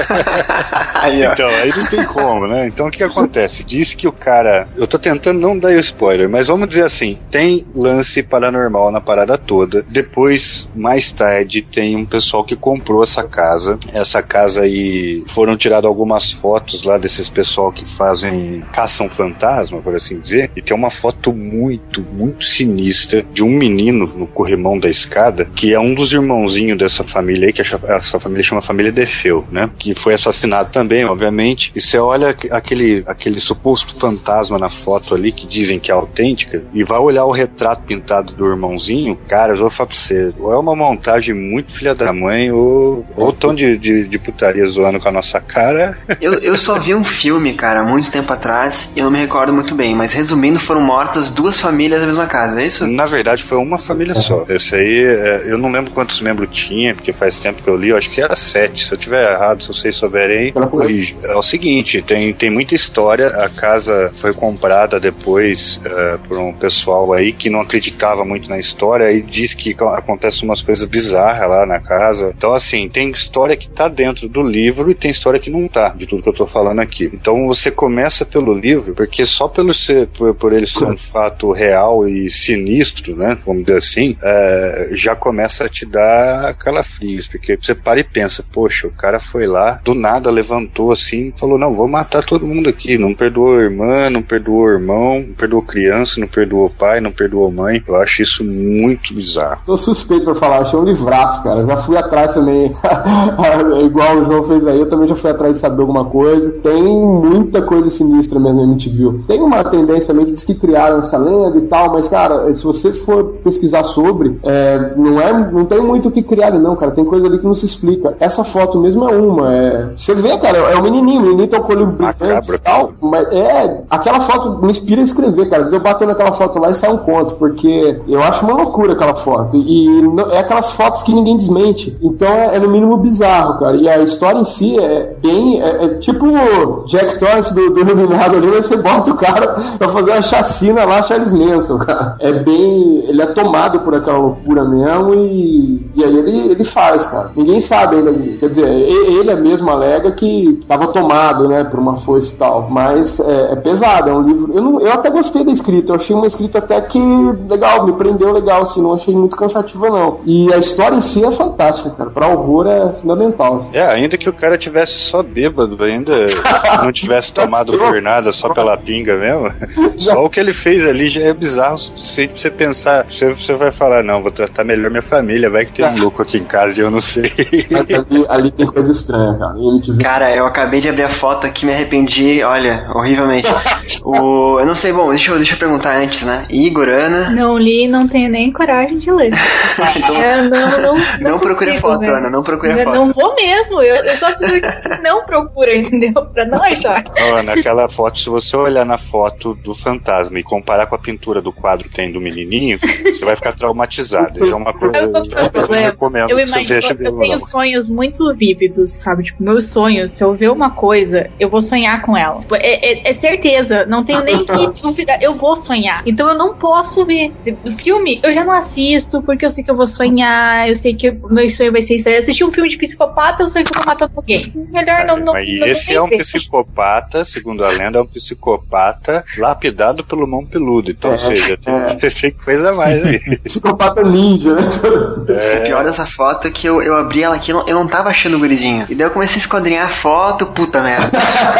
[SPEAKER 8] Aí, então, aí não tem como, né? Então o que acontece? Diz que o cara... Eu tô tentando não dar spoiler, mas vamos dizer assim, tem lance paranormal na parada toda. Depois, mais tarde, tem um pessoal que comprou essa casa. Essa casa aí, foram tiradas algumas fotos lá desses pessoal que fazem caçam fantasma, por assim dizer. E tem uma foto muito, muito sinistra de um menino no corrimão da escada, que é um dos irmãozinhos dessa família aí, que essa família chama família Defeu, né? Que foi assassinado também, obviamente. E você olha aquele, aquele suposto fantasma na foto ali, que dizem que é autêntica, e vai olhar o retrato pintado do irmãozinho, cara, eu vou falar pra você, ou é uma montagem muito filha da mãe, ou, ou tão de, de, de putaria zoando com a nossa cara.
[SPEAKER 3] Eu, eu só vi um filme, cara, há muito tempo atrás, e eu não me recordo muito bem, mas resumindo, foram mortas duas famílias na mesma casa, é isso?
[SPEAKER 8] Na verdade, foi uma família só. Esse aí, é, eu não lembro quantos membros tinha, porque faz tempo que eu li, eu acho que era sete. Se eu tiver errado, se vocês souberem, corrijo. É o seguinte, tem, tem muita história, a casa foi comprada depois uh, por um pessoal aí que não acreditava muito na história e diz que acontece umas coisas bizarras lá na casa. Então, assim, tem história que tá dentro do livro e tem história que não tá, de tudo que eu tô falando aqui. Então, você começa pelo livro, porque só pelo ser, por, por ele ser um fato real e sinistro, né, vamos dizer assim, uh, já começa a te dar calafrios, porque você para e pensa, poxa, o cara foi lá, do nada levantou assim, falou, não, vou matar todo mundo aqui, não perdoou a irmã, não perdoou o irmão, não perdoou criança, não perdoou o pai, não perdoou a mãe. Eu acho isso muito bizarro.
[SPEAKER 6] Tô suspeito pra falar, eu achei um livraço, cara, já fui atrás também, igual o João fez aí, eu também já fui atrás de saber alguma coisa. Tem muita coisa sinistra mesmo na M T V. Tem uma tendência também que diz que criaram essa lenda e tal, mas, cara, se você for pesquisar sobre, é, não, é, não tem muito o que criar ali não, cara, tem coisa ali que não se explica. Essa foto mesmo é uma, é... você vê, cara, é um menininho, o menininho tem um colho brilhante e tal, mas é, aquela foto me inspira a escrever, cara, às vezes eu bato naquela foto lá e sai um conto, porque eu acho uma loucura aquela foto, e não, é aquelas fotos que ninguém desmente, então é, é no mínimo bizarro, cara. E a história em si é bem... É, é tipo Jack Torrance do, do Iluminado ali, você bota o cara pra fazer uma chacina lá, Charles Manson, cara. É bem... Ele é tomado por aquela loucura mesmo e, e aí ele, ele faz, cara. Ninguém sabe ainda. Quer dizer, ele mesmo alega que tava tomado, né, por uma força e tal. Mas é, é pesado, é um livro... Eu, não, eu até gostei da escrita. Eu achei uma escrita até que legal, me prendeu legal, assim. Não achei muito cansativa, não. E a história em si é fantástica, cara. Pra horror é fundamental. Assim.
[SPEAKER 8] É, ainda que o cara tivesse só bêbado, ainda não tivesse tomado por nada, só pela pinga mesmo. Só o que ele fez ali já é bizarro o suficiente pra você pensar. Você, você vai falar, não, vou tratar melhor minha família, vai que tem um louco aqui em casa e eu não sei.
[SPEAKER 6] Ali, ali tem coisa estranha, cara. Te...
[SPEAKER 3] Cara, eu acabei de abrir a foto aqui, me arrependi, olha, horrivelmente. o, eu não sei, bom, deixa eu, deixa eu perguntar antes, né? Igor, Ana...
[SPEAKER 5] Não li, não tenho nem coragem de ler.
[SPEAKER 3] então,
[SPEAKER 5] é, não, não, não,
[SPEAKER 3] não procure a foto, velho. Ana, não procure a foto.
[SPEAKER 5] Não vou mesmo, eu, eu só preciso que não procura, entendeu? Pra não achar.
[SPEAKER 8] Ana, aquela foto, se você olhar na foto do fantasma e comparar com a pintura do quadro que tem do menininho, você vai ficar traumatizado. É uma coisa
[SPEAKER 5] eu, eu, eu, recomendo eu imagino, eu, eu tenho sonhos muito vívidos, sabe? Tipo, meus sonhos, se eu ver uma coisa, eu vou sonhar com ela. É, é, é certeza, não tenho nem que dúvida, eu vou sonhar. Então eu não posso ver. O filme, eu já não assisto, porque eu sei que eu vou sonhar, eu sei que o meu sonho vai ser isso. Eu assisti um filme de psicopata, eu sei que eu vou matar alguém. Melhor não... não
[SPEAKER 8] Mas
[SPEAKER 5] não
[SPEAKER 8] esse é um ver. psicopata, segundo a lenda, é um psicopata lapidado pelo mão peludo. Então, é, ou seja,
[SPEAKER 6] é.
[SPEAKER 8] tem, tem coisa a mais aí.
[SPEAKER 6] Psicopata ninja, né?
[SPEAKER 3] É. O pior dessa foto é que eu, eu abri ela aqui, eu não tava achando o gurizinho. E daí eu comecei a esquadrinhar a foto, puta merda.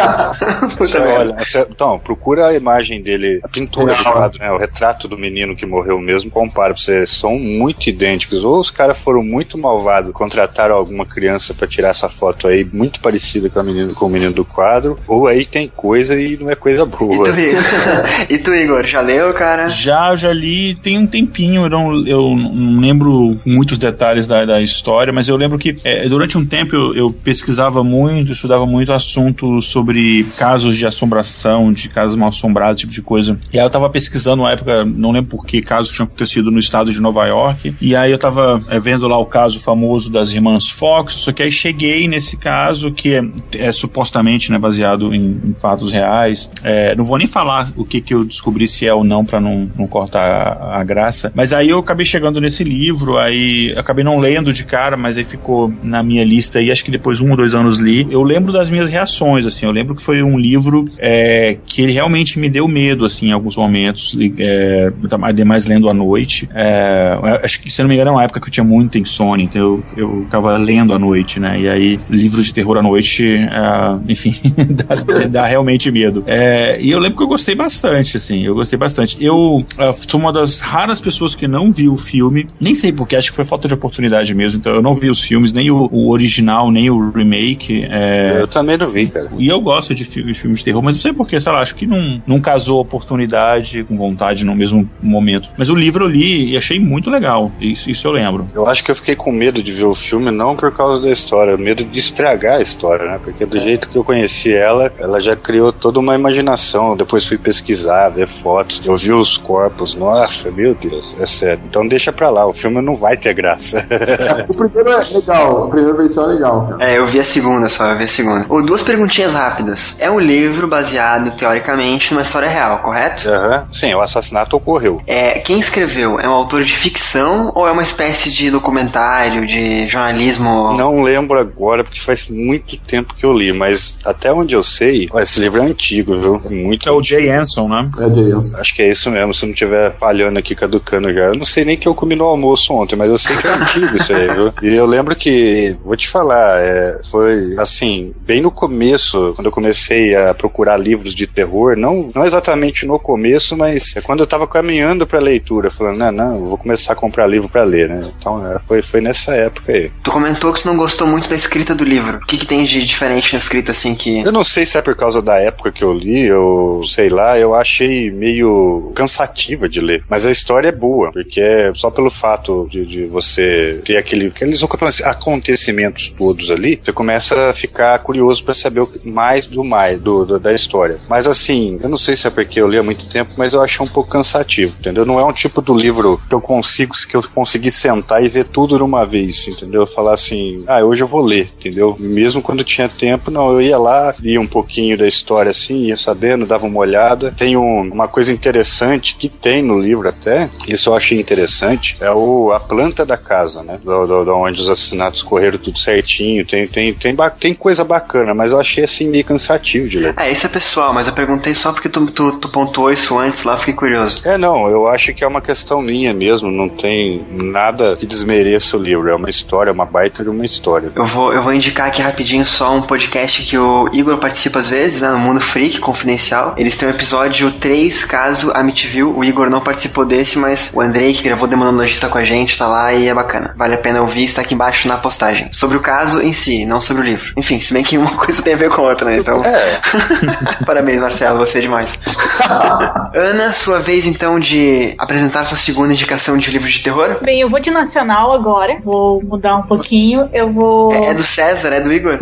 [SPEAKER 3] puta merda.
[SPEAKER 8] Olha, você, então, procura a imagem dele, a pintura do quadro, né? O retrato do menino que morreu mesmo, compara pra você, são muito idênticos. Ou os caras foram muito malvados, contrataram alguma criança pra tirar essa foto aí, muito parecida com, a menino, com o menino do quadro, ou aí tem coisa e não é coisa boa.
[SPEAKER 3] E tu, Igor? e tu, Igor, já leu, cara?
[SPEAKER 7] Já, já li, tem um tempinho, eu não, eu não lembro muitos detalhes da, da história, mas eu lembro que é, durante um tempo eu, eu pesquisava muito, estudava muito assuntos sobre casos de assombração, de casas mal assombradas, tipo de coisa. E aí eu tava pesquisando na época, não lembro por que casos tinham acontecido no estado de Nova York, e aí eu tava é, vendo lá o caso famoso das irmãs Fox, só que aí cheguei nesse caso que é, é supostamente, né, baseado em, em fatos reais. É, não vou nem falar o que que eu descobri, se é ou não, pra não, não cortar a, a graça, mas aí eu acabei chegando nesse livro, aí acabei não lendo de cara, mas aí ficou na minha lista e acho que depois um ou dois anos li. Eu lembro das minhas reações, assim, eu lembro que foi um livro é, que ele realmente me deu medo, assim, em alguns momentos, é, ademais lendo à noite. É, acho que, se não me engano, é uma época que eu tinha muita insônia, então eu, eu ficava lendo à noite, né, e aí livros de terror à noite, é, enfim, dá, dá realmente medo. É, e eu lembro que eu gostei bastante, assim, eu gostei bastante. Eu é, sou uma das raras pessoas que não viu o filme, nem sei porque, acho que foi falta de oportunidade mesmo, então eu não vi os filmes, nem o, o original, nem o remake. É,
[SPEAKER 8] eu também não vi, cara.
[SPEAKER 7] E eu gosto de filmes, filmes de terror, mas não sei porquê, sei lá, acho que não, não casou oportunidade com vontade no mesmo momento. Mas o livro eu li e achei muito legal, isso, isso eu lembro.
[SPEAKER 8] Eu acho que eu fiquei com medo de ver o filme, não por causa da história, medo de estragar a história, né? Porque do jeito que eu conheci ela, ela já criou toda uma imaginação. Depois fui pesquisar, ver fotos, eu vi os corpos, nossa, meu Deus, é sério. Então deixa pra lá, o filme não vai ter graça.
[SPEAKER 6] O primeiro é legal, a primeira versão é legal, cara.
[SPEAKER 3] É, eu vi a segunda só, eu vi a segunda. Oh, duas perguntinhas rápidas. É um livro baseado, teoricamente, numa história real, correto?
[SPEAKER 8] Aham, uhum. Sim, o assassinato ocorreu.
[SPEAKER 3] É, quem escreveu é um autor de ficção ou é uma espécie de documentário, de jornalismo?
[SPEAKER 8] Não lembro agora, porque faz muito tempo que eu li, mas até onde eu sei, ó, esse livro é antigo, viu? É muito
[SPEAKER 7] É o Jay Anson, né?
[SPEAKER 6] É Jay Anson.
[SPEAKER 8] Acho que é isso mesmo, se não estiver falhando aqui, caducando já. Eu não sei nem que eu comi no almoço ontem, mas eu sei que é antigo isso aí, viu? E eu lembro que, vou te falar, é, foi assim, bem no começo, quando eu comecei a procurar livros de terror, não, não exatamente no começo, mas é quando eu tava caminhando pra leitura, falando, não, não, eu vou começar a comprar livro pra ler, né? Então é, foi, foi nessa época aí.
[SPEAKER 3] Tu comentou que tu não gostou muito da escrita do livro. O que que tem de diferente na escrita, assim, que...
[SPEAKER 8] Eu não sei se é por causa da época que eu li, ou sei lá, eu achei meio cansativa de ler. Mas a história é boa, porque é só pelo fato de, de você ter aquele, aqueles acontecimentos todos ali, você começa a ficar curioso pra saber o que, mais do mais do, do, da história. Mas assim, eu não sei se é porque eu li há muito tempo, mas eu achei um pouco cansativo, entendeu? Não é um tipo do livro que eu consigo, que eu consegui sentar e ver tudo numa vez, entendeu? Falar assim, ah, hoje hoje eu vou ler, entendeu? Mesmo quando tinha tempo, não, eu ia lá, lia um pouquinho da história assim, ia sabendo, dava uma olhada. Tem um, uma coisa interessante que tem no livro até, isso eu achei interessante, é o, a planta da casa, né? Do, do, do onde os assassinatos correram tudo certinho, tem, tem, tem, tem coisa bacana, mas eu achei assim meio cansativo de ler.
[SPEAKER 3] É, isso é pessoal, mas eu perguntei só porque tu, tu, tu pontuou isso antes lá, fiquei curioso.
[SPEAKER 8] É, não, eu acho que é uma questão minha mesmo, não tem nada que desmereça o livro, é uma história, uma baita de uma história.
[SPEAKER 3] Eu vou, eu vou indicar aqui rapidinho só um podcast que o Igor participa às vezes, né, no Mundo Freak, Confidencial. Eles têm um episódio três, caso Amityville. O Igor não participou desse, mas o Andrei, que gravou Demonologista com a gente, tá lá e é bacana. Vale a pena ouvir, está aqui embaixo na postagem. Sobre o caso em si, não sobre o livro. Enfim, se bem que uma coisa tem a ver com a outra, né? Então...
[SPEAKER 8] É.
[SPEAKER 3] Parabéns, Marcelo, você é demais. Ana, sua vez então de apresentar sua segunda indicação de livro de terror?
[SPEAKER 5] Bem, eu vou de nacional agora. Vou mudar um pouquinho. Eu vou...
[SPEAKER 3] É, é do César, é do Igor?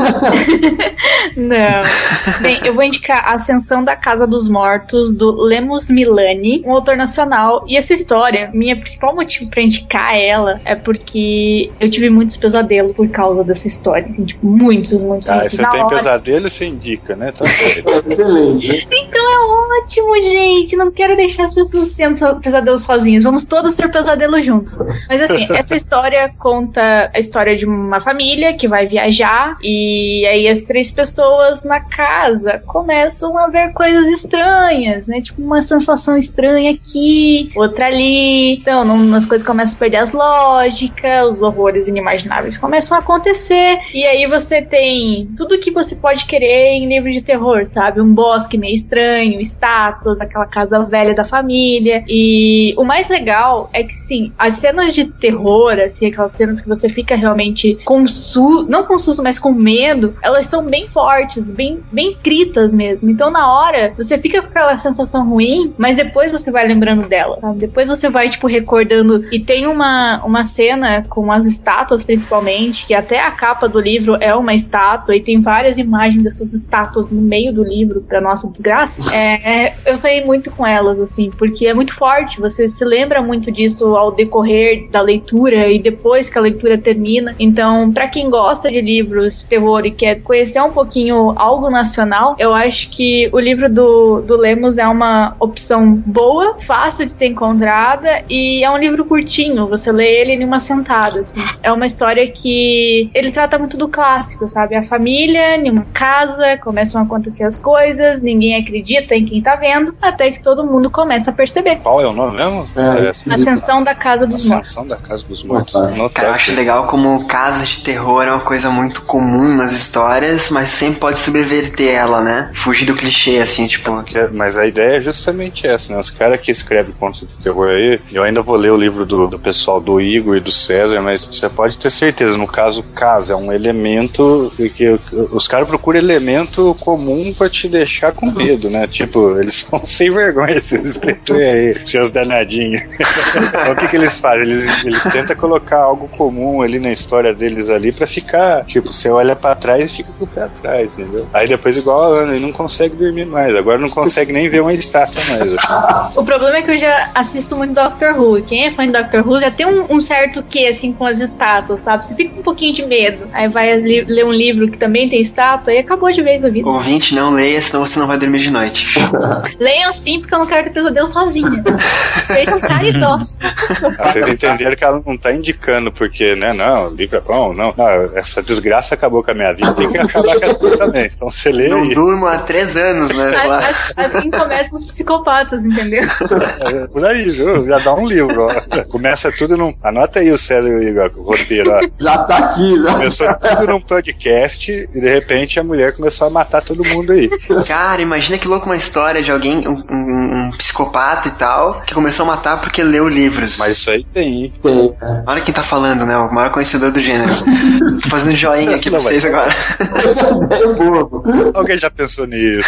[SPEAKER 5] Não. Bem, eu vou indicar Ascensão da Casa dos Mortos, do Lemus Milani, um autor nacional. E essa história, minha principal motivo pra indicar ela é porque eu tive muitos pesadelos por causa dessa história. Assim, tipo, muitos, muitos.
[SPEAKER 8] Ah,
[SPEAKER 5] muitos.
[SPEAKER 8] você
[SPEAKER 5] Na
[SPEAKER 8] tem
[SPEAKER 5] hora...
[SPEAKER 8] pesadelo, você indica, né? Tá certo.
[SPEAKER 6] Excelente.
[SPEAKER 5] Então é ótimo, gente. Não quero deixar as pessoas tendo pesadelos sozinhas. Vamos todos ter pesadelo juntos. Mas assim, essa história conta a história de uma família que vai viajar e aí as três pessoas na casa começam a ver coisas estranhas, né? Tipo, uma sensação estranha aqui, outra ali. Então, não, as coisas começam a perder as lógicas, os horrores inimagináveis começam a acontecer. E aí você tem tudo que você pode querer em livro de terror, sabe? Um bosque meio estranho, estátuas, aquela casa velha da família. E o mais legal é que, sim, as cenas de terror, assim, aquelas cenas que você fica realmente com susto, não com susto, mas com medo, elas são bem fortes, bem, bem escritas mesmo. Então, na hora, você fica com aquela sensação ruim, mas depois você vai lembrando dela, sabe? Depois você vai, tipo, recordando. E tem uma, uma cena com as estátuas, principalmente, que até a capa do livro é uma estátua, e tem várias imagens dessas estátuas no meio do livro, pra nossa desgraça. É, eu saí muito com elas, assim, porque é muito forte, você se lembra muito disso ao decorrer da leitura e depois que a leitura termina. Então, pra quem gosta de livros de terror e quer conhecer um pouquinho algo nacional, eu acho que o livro do, do Lemus é uma opção boa, fácil de ser encontrada e é um livro curtinho, você lê ele em uma sentada, assim. É uma história que ele trata muito do clássico, sabe? A família, em uma casa, começam a acontecer as coisas, ninguém acredita em quem tá vendo, até que todo mundo começa a perceber.
[SPEAKER 8] Qual é o nome mesmo?
[SPEAKER 6] É,
[SPEAKER 5] Ascensão da Casa dos Mortos.
[SPEAKER 8] Ascensão da Casa dos Mortos.
[SPEAKER 3] Cara, eu acho legal como casas de terror é uma coisa muito comum nas histórias, mas sempre pode subverter ela, né? Fugir do clichê, assim, tipo...
[SPEAKER 8] Mas a ideia é justamente essa, né? Os caras que escrevem contos de terror aí, eu ainda vou ler o livro do, do pessoal do Igor e do César, mas você pode ter certeza, no caso, casa é um elemento que os caras procuram elemento comum pra te deixar com medo, né? Tipo, eles são sem vergonha, esses escritores aí, seus danadinhos. Então, o que que eles fazem? Eles, eles tentam colocar algo comum ali na história deles ali pra ficar, tipo, você olha pra trás e fica com o pé atrás, entendeu? Aí depois, igual a Ana, ele não consegue dormir mais, agora não consegue nem ver uma estátua mais.
[SPEAKER 5] O problema é que eu já assisto muito Doctor Who, e quem é fã de Doctor Who já tem um, um certo quê, assim, com as estátuas, sabe? Você fica com um pouquinho de medo, aí vai li- ler um livro que também tem estátua e acabou de vez a vida.
[SPEAKER 3] Ouvinte, não leia, senão você não vai dormir de noite.
[SPEAKER 5] Leiam sim, porque eu não quero ter pesadelo sozinha. Sejam caridosos.
[SPEAKER 8] Ah, vocês entenderam que ela não tá indicando porque, né, não, o livro é bom, não, não, essa desgraça acabou com a minha vida, tem que acabar com a tua também, então você lê
[SPEAKER 3] Não
[SPEAKER 8] aí.
[SPEAKER 3] durmo há três anos, né? sei lá.
[SPEAKER 5] Assim começam os psicopatas, entendeu?
[SPEAKER 8] É, por aí, viu? Já dá um livro, ó. Começa tudo num... Anota aí o César e o Igor, o roteiro, ó.
[SPEAKER 6] Já tá aqui, já.
[SPEAKER 8] Começou tudo num podcast e de repente a mulher começou a matar todo mundo aí.
[SPEAKER 3] Cara, imagina que louco uma história de alguém, um, um, um psicopata e tal, que começou a matar porque leu livros.
[SPEAKER 8] Mas isso aí tem, hein?
[SPEAKER 6] Tem, cara.
[SPEAKER 3] Olha quem tá falando, né? O maior conhecedor do gênero. Tô fazendo joinha aqui pra vocês agora.
[SPEAKER 6] Essa ideia é boa, pô.
[SPEAKER 8] Alguém já pensou nisso?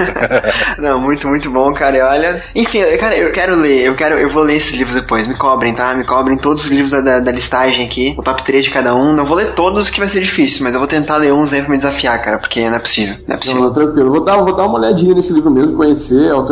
[SPEAKER 3] Não, muito, muito bom, cara. E olha... Enfim, cara, eu quero ler, eu quero, eu vou ler esses livros depois. Me cobrem, tá? Me cobrem todos os livros da, da, da listagem aqui. O top três de cada um. Não vou ler todos, que vai ser difícil, mas eu vou tentar ler uns aí pra me desafiar, cara, porque não é possível. Não é possível.
[SPEAKER 6] Não, tranquilo. Vou dar, vou dar uma olhadinha nesse livro mesmo, conhecer. Eu, eu gosto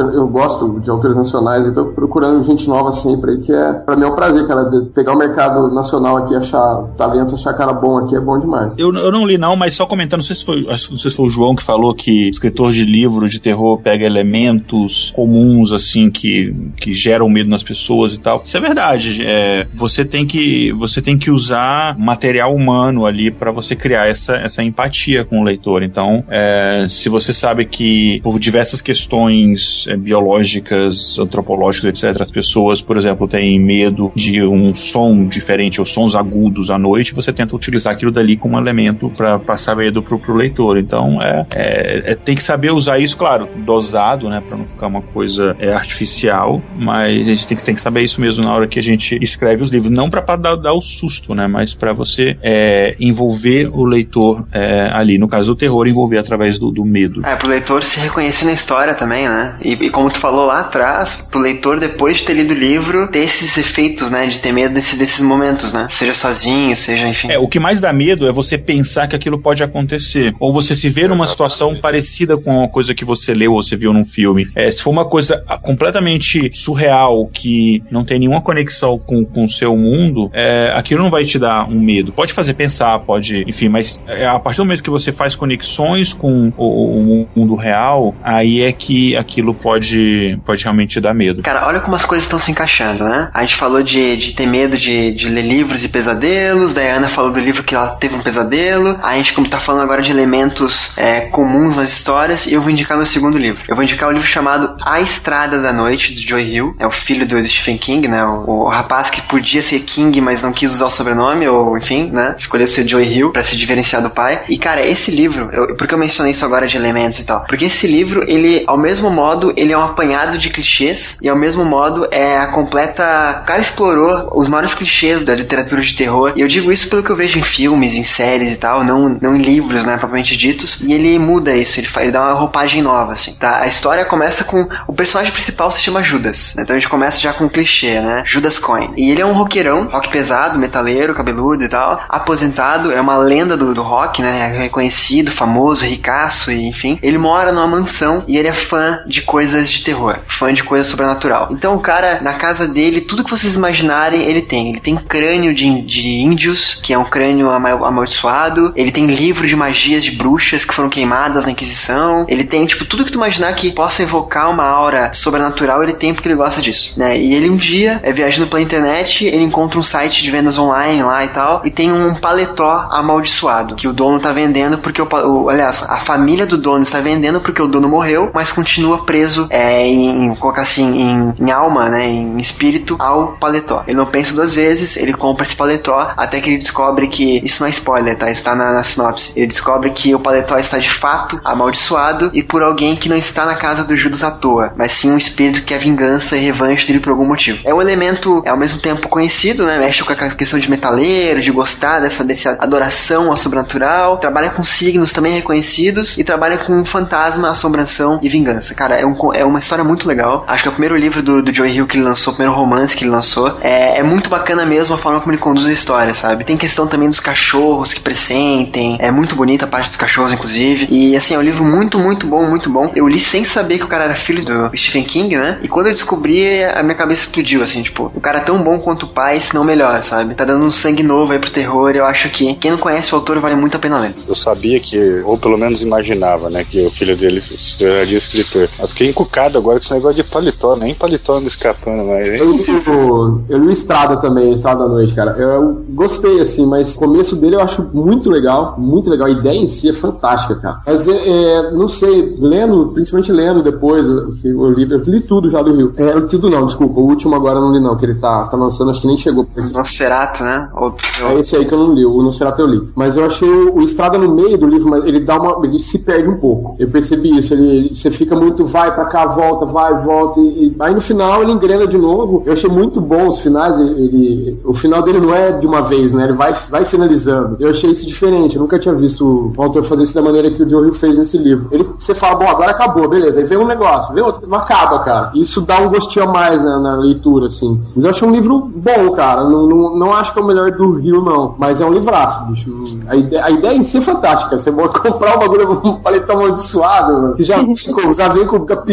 [SPEAKER 6] gosto de autores nacionais, então procurando gente nova sempre aí, que é, pra mim é um prazer, cara, pegar o mercado nacional aqui, achar talentos, achar cara bom aqui, é bom demais.
[SPEAKER 7] Eu, eu não li não, mas só comentando, não sei se foi, não sei se foi o João que falou que escritor de livro de terror pega elementos comuns, assim, que, que geram medo nas pessoas e tal. Isso é verdade, é, você tem que, você tem que usar material humano ali pra você criar essa, essa empatia com o leitor. Então, é, se você sabe que por diversas questões é, biológicas, antropológicas, etcétera, as pessoas, por exemplo, têm medo de um som diferente ou sons agudos à noite, você tenta utilizar aquilo dali como elemento para passar medo pro, pro leitor. Então, é, é, é, tem que saber usar isso, claro, dosado, né, para não ficar uma coisa é, artificial, mas a gente tem que, tem que saber isso mesmo na hora que a gente escreve os livros, não para dar, dar o susto, né, mas para você é, envolver o leitor é, ali, no caso do terror, envolver através do, do medo.
[SPEAKER 3] É, pro leitor se reconhecer na história também, né, e, e como tu falou lá atrás, pro leitor, depois de ter lido o livro, ter esses efeitos, né, de ter medo desses, desses momentos, né, seja sozinho, seja, enfim.
[SPEAKER 7] É, o que mais dá medo é você pensar que aquilo pode acontecer, ou você se ver numa situação parecida com uma coisa que você leu ou você viu num filme. É, se for uma coisa completamente surreal, que não tem nenhuma conexão com, com o seu mundo, é, aquilo não vai te dar um medo. Pode fazer pensar, pode, enfim, mas é, a partir do momento que você faz conexões com o, o mundo real, aí é que aquilo pode, pode realmente te dar medo.
[SPEAKER 3] Cara, olha como as coisas estão se encaixando, né? A gente falou de, de ter medo de, de ler livros e pesadelos, daí a Ana falou do livro que ela teve um pesadelo, a gente como tá falando agora de elementos é, comuns nas histórias, e eu vou indicar meu segundo livro. Eu vou indicar o livro chamado A Estrada da Noite, do Joe Hill. É o filho do Stephen King, né? O, o rapaz que podia ser King, mas não quis usar o sobrenome, ou enfim, né? Escolheu ser Joe Hill pra se diferenciar do pai. E cara, esse livro, eu, por que eu mencionei isso agora de elementos e tal? Porque esse livro, ele, ao mesmo modo, ele é um apanhado de clichês, e ao mesmo modo é a completa... O cara explorou os maiores clichês da literatura de terror, e eu digo isso pelo que eu vejo em filmes, em séries e tal, não, não em livros, né, propriamente ditos, e ele muda isso, ele, ele dá uma roupagem nova, assim, tá? A história começa com... O personagem principal se chama Judas, né? Então a gente começa já com um clichê, né? Judas Coin. E ele é um roqueirão, rock pesado, metaleiro, cabeludo e tal, aposentado, é uma lenda do, do rock, né? É reconhecido, famoso, ricaço, e enfim. Ele mora numa mansão e ele é fã de coisas de terror, fã de coisa sobrenatural. Então o cara, na casa dele, tudo que vocês imaginarem, ele tem. Ele tem crânio de, de índios, que é um crânio amaldiçoado, ele tem livro de magias de bruxas que foram queimadas na Inquisição, ele tem, tipo, tudo que tu imaginar que possa evocar uma aura sobrenatural, ele tem porque ele gosta disso, né? E ele um dia, é viajando pela internet, ele encontra um site de vendas online lá e tal, e tem um paletó amaldiçoado, que o dono tá vendendo porque o, o aliás, a família do dono está vendendo porque o dono morreu, mas continua preso é, em, em colocar assim, em, em alma, né, em espírito ao paletó. Ele não pensa duas vezes, ele compra esse paletó, até que ele descobre que, isso não é spoiler, tá? Está na, na sinopse. Ele descobre que o paletó está de fato amaldiçoado e por alguém que não está na casa do Judas à toa, mas sim um espírito que quer vingança e revanche dele por algum motivo. É um elemento, é ao mesmo tempo conhecido, né? Mexe com a questão de metaleiro, de gostar dessa, dessa adoração ao sobrenatural, trabalha com signos também reconhecidos e trabalha com fantasma, assombração e vingança. Cara, é, um, é uma história muito legal. Acho que é o primeiro livro do, do Joe Hill que ele lançou, o primeiro romance que ele lançou. É, é muito bacana mesmo a forma como ele conduz a história, sabe? Tem questão também dos cachorros que pressentem, é muito bonita a parte dos cachorros, inclusive. E assim, é um livro muito, muito bom, muito bom. Eu li sem saber que o cara era filho do Stephen King, né? E quando eu descobri, a minha cabeça explodiu, assim, tipo, o cara é tão bom quanto o pai, se não melhor, sabe? Tá dando um sangue novo aí pro terror, eu acho que quem não conhece o autor vale muito a pena ler.
[SPEAKER 8] Eu sabia que, ou pelo menos imaginava, né, que o filho dele era de escritor. Eu fiquei encucado agora com esse negócio de paletó, nem paletó anda escapando mais.
[SPEAKER 6] Eu, eu, eu li Estrada também, Estrada da Noite, cara. Eu, eu gostei, assim, mas o começo dele eu acho muito legal, muito legal. A ideia em si é fantástica, cara. Mas, é, não sei, lendo, principalmente lendo depois, eu li, eu li tudo já do Rio. É, tudo não, desculpa, o último agora eu não li não, que ele tá, tá lançando, acho que nem chegou.
[SPEAKER 3] Nosferatu, né? Outro.
[SPEAKER 6] É esse aí que eu não li, o Nosferatu eu li. Mas eu achei o, o Estrada no meio do livro, mas ele dá uma, ele se perde um pouco. Eu percebi isso, ele, ele você fica muito, vai pra cá, volta, vai, volta, e, e aí no final ele engrena de novo. Eu achei muito bom os finais, ele, ele, o final dele não é de uma vez, né? Ele vai, vai finalizando. Eu achei isso diferente, eu nunca tinha visto o autor fazer isso da maneira que o Joe Hill fez nesse livro. Ele, você fala, bom, agora acabou, beleza. Aí vem um negócio, vem outro, não acaba, cara. Isso dá um gostinho a mais, né, na leitura, assim. Mas eu achei um livro bom, cara. Não, não, não acho que é o melhor do Hill, não. Mas é um livraço, bicho. A ideia, a ideia em si é fantástica. Você pode comprar um bagulho, um paletó amaldiçoado, que já, já vem com o capiroto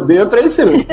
[SPEAKER 6] dentro é excelente.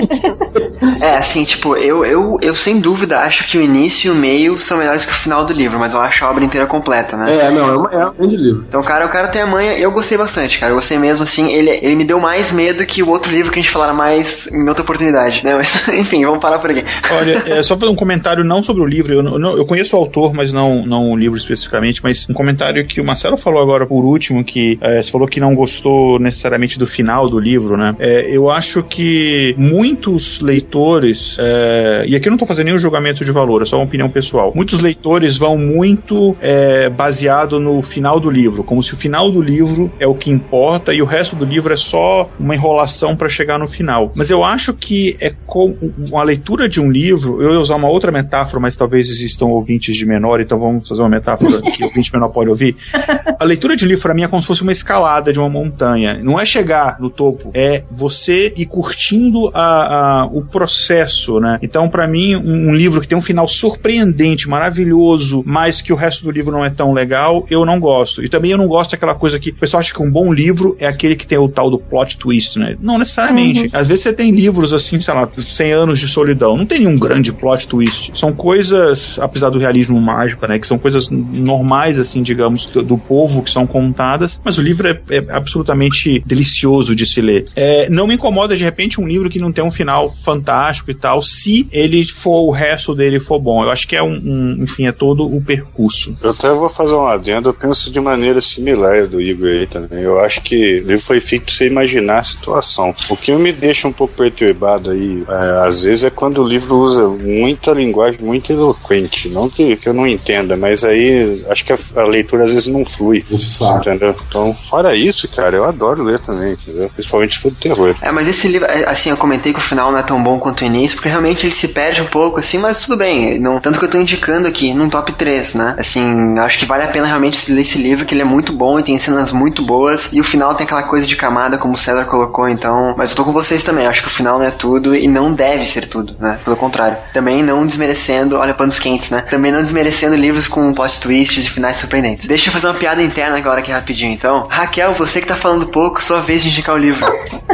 [SPEAKER 3] É, assim, tipo, eu, eu, eu sem dúvida acho que o início e o meio são melhores que o final do livro, mas eu acho a obra inteira completa, né?
[SPEAKER 6] É, não, é, uma, é um grande livro.
[SPEAKER 3] Então, cara, o cara tem a manha, eu gostei bastante, cara, eu gostei mesmo, assim, ele, ele me deu mais medo que o outro livro que a gente falara mais em outra oportunidade, né? Mas, enfim, vamos parar por aqui.
[SPEAKER 7] Olha, é, só fazer um comentário não sobre o livro, eu, não, eu conheço o autor, mas não, não o livro especificamente, mas um comentário que o Marcelo falou agora por último, que é, você falou que não gostou necessariamente do final do livro, né? É, eu acho que muitos leitores, é, e aqui eu não tô fazendo nenhum julgamento de valor, é só uma opinião pessoal, muitos leitores vão muito é, baseado no final do livro, como se o final do livro é o que importa e o resto do livro é só uma enrolação para chegar no final. Mas eu acho que é com a leitura de um livro, eu ia usar uma outra metáfora, mas talvez existam ouvintes de menor, então vamos fazer uma metáfora que o ouvinte menor pode ouvir. A leitura de um livro, para mim, é como se fosse uma escalada de uma montanha. Não é chegar no topo, é você ir curtindo a, a, o processo, né? Então, para mim, um, um livro que tem um final surpreendente, maravilhoso, mas que o resto do livro não é tão legal, eu não gosto. E também eu não gosto daquela coisa que o pessoal acha que um bom livro é aquele que tem o tal do plot twist, né? Não necessariamente. Uhum. Às vezes você tem livros assim, sei lá, cem anos de solidão. Não tem nenhum grande plot twist. São coisas, apesar do realismo mágico, né? Que são coisas normais, assim, digamos, do, do povo que são contadas, mas o livro é, é absolutamente delicioso de se ler. É, não me incomoda, de repente, um livro que não tem um final fantástico e tal, se ele for, o resto dele for bom. Eu acho que é um, um enfim, é todo o percurso.
[SPEAKER 8] Eu até vou fazer um adendo, eu penso de maneira similar do Igor aí também. Eu acho que o livro foi feito pra você imaginar a situação. O que me deixa um pouco perturbado aí, é, às vezes, é quando o livro usa muita linguagem muito eloquente. Não que, que eu não entenda, mas aí acho que a, a leitura às vezes não flui. Entendeu? Então, fora isso, cara, eu adoro ler também, entendeu? Principalmente se for do terror.
[SPEAKER 3] É, mas esse livro, assim, eu comentei que o final não é tão bom quanto o início, porque realmente ele se perde um pouco, assim, mas tudo bem. Não, tanto que eu tô indicando aqui, num top três, né? Assim, acho que vale a pena realmente ler esse livro, que ele é muito bom e tem cenas muito boas, e o final tem aquela coisa de camada, como o César colocou, então... Mas eu tô com vocês também, acho que o final não é tudo e não deve ser tudo, né? Pelo contrário. Também não desmerecendo, olha, panos quentes, né? Também não desmerecendo livros com plot twists e finais surpreendentes. Deixa eu fazer uma piada interna agora aqui rapidinho, então. Raquel, você que tá falando pouco, sua vez de indicar o livro.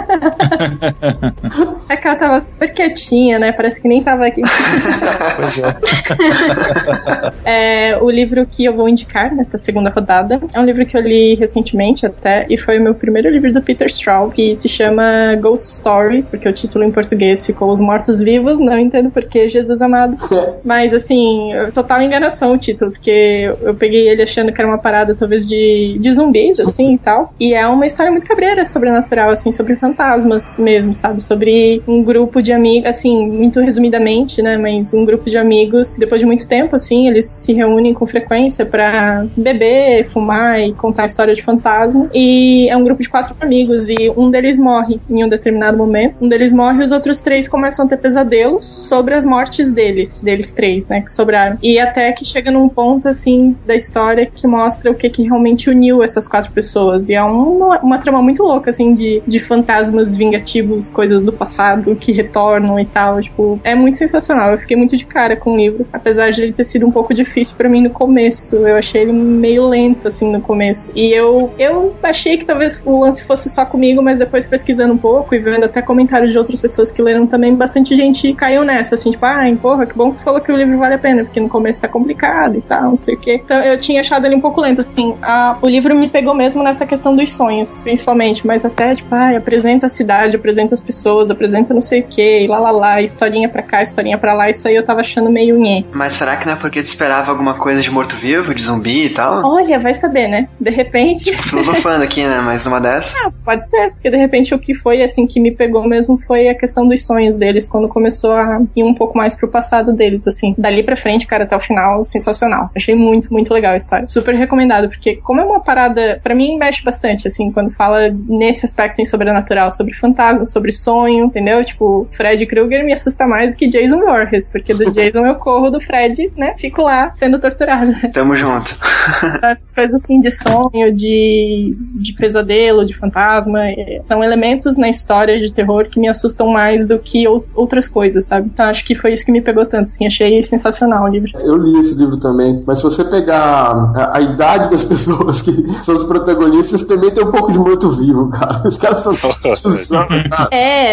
[SPEAKER 4] A Raquel tava super quietinha, né? Parece que nem tava aqui.
[SPEAKER 7] Pois é.
[SPEAKER 4] É, o livro que eu vou indicar nesta segunda rodada é um livro que eu li recentemente até, e foi o meu primeiro livro do Peter Straub, que se chama Ghost Story, porque o título em português ficou Os Mortos-Vivos, não entendo porquê, Jesus amado. Mas, assim, total enganação o título, porque eu peguei ele achando que era uma parada, talvez, de, de zumbis, assim, e tal. E é uma história muito cabreira, sobrenatural, assim, sobre fantasmas mesmo, sabe? Sobre um grupo de amigos, assim, muito resumidamente, né? Mas um grupo de amigos, depois de muito tempo, assim, eles se reúnem com frequência pra beber, fumar e contar a história de fantasma. E é um grupo de quatro amigos e um deles morre em um determinado momento. Um deles morre e os outros três começam a ter pesadelos sobre as mortes deles, deles três, né, que sobraram. E até que chega num ponto, assim, da história que mostra o que que realmente uniu essas quatro pessoas. E é uma, uma trama muito louca, assim, de, de fantasmas vingativos, coisas do passado que retornam e tal. Tipo, é muito sensacional. Eu fiquei muito de cara com o livro, apesar de ele ter sido um pouco difícil pra mim no começo. Eu achei ele meio lento, assim, no começo. E eu, eu achei que talvez o lance fosse só comigo, mas depois pesquisando um pouco e vendo até comentários de outras pessoas que leram também, bastante gente caiu nessa, assim, tipo, ah, porra, que bom que tu falou que o livro vale a pena, porque no começo tá complicado e tal, não sei o quê. Então eu tinha achado ele um pouco lento, assim. A, o livro me pegou mesmo nessa questão dos sonhos, principalmente, mas até, tipo, ah, apresenta a cidade, apresenta as pessoas, apresenta não sei o quê, e lá, lá, lá, historinha pra cá, historinha pra lá, isso aí eu tava achando meio nhé.
[SPEAKER 3] Mas será que não é porque tu esperava alguma coisa de morto-vivo, de zumbi e tal?
[SPEAKER 4] Olha, vai saber, né? De repente...
[SPEAKER 3] Tipo, filosofando aqui, né? Mas numa dessa...
[SPEAKER 4] Ah, pode ser, porque de repente o que foi, assim, que me pegou mesmo foi a questão dos sonhos deles, quando começou a ir um pouco mais pro passado deles, assim. Dali pra frente, cara, até o final, sensacional. Achei muito, muito legal a história. Super recomendado, porque como é uma parada, pra mim, mexe bastante, assim, quando fala nesse aspecto em sobrenatural, sobre fantasma, sobre sonho, entendeu? Tipo, Fred Krueger me assusta mais do que Jason Voorhees, porque do Jason eu corro, do Fred, né, fico lá sendo torturado.
[SPEAKER 3] Tamo junto.
[SPEAKER 4] Essas coisas, assim, de sonho, de, de pesadelo, de fantasma, são elementos na história de terror que me assustam mais do que ou, outras coisas, sabe? Então acho que foi isso que me pegou tanto, assim, achei sensacional o livro.
[SPEAKER 6] Eu li esse livro também, mas se você pegar a, a idade das pessoas que são os protagonistas, também tem um pouco de morto-vivo, cara. Os caras são...
[SPEAKER 4] É, tem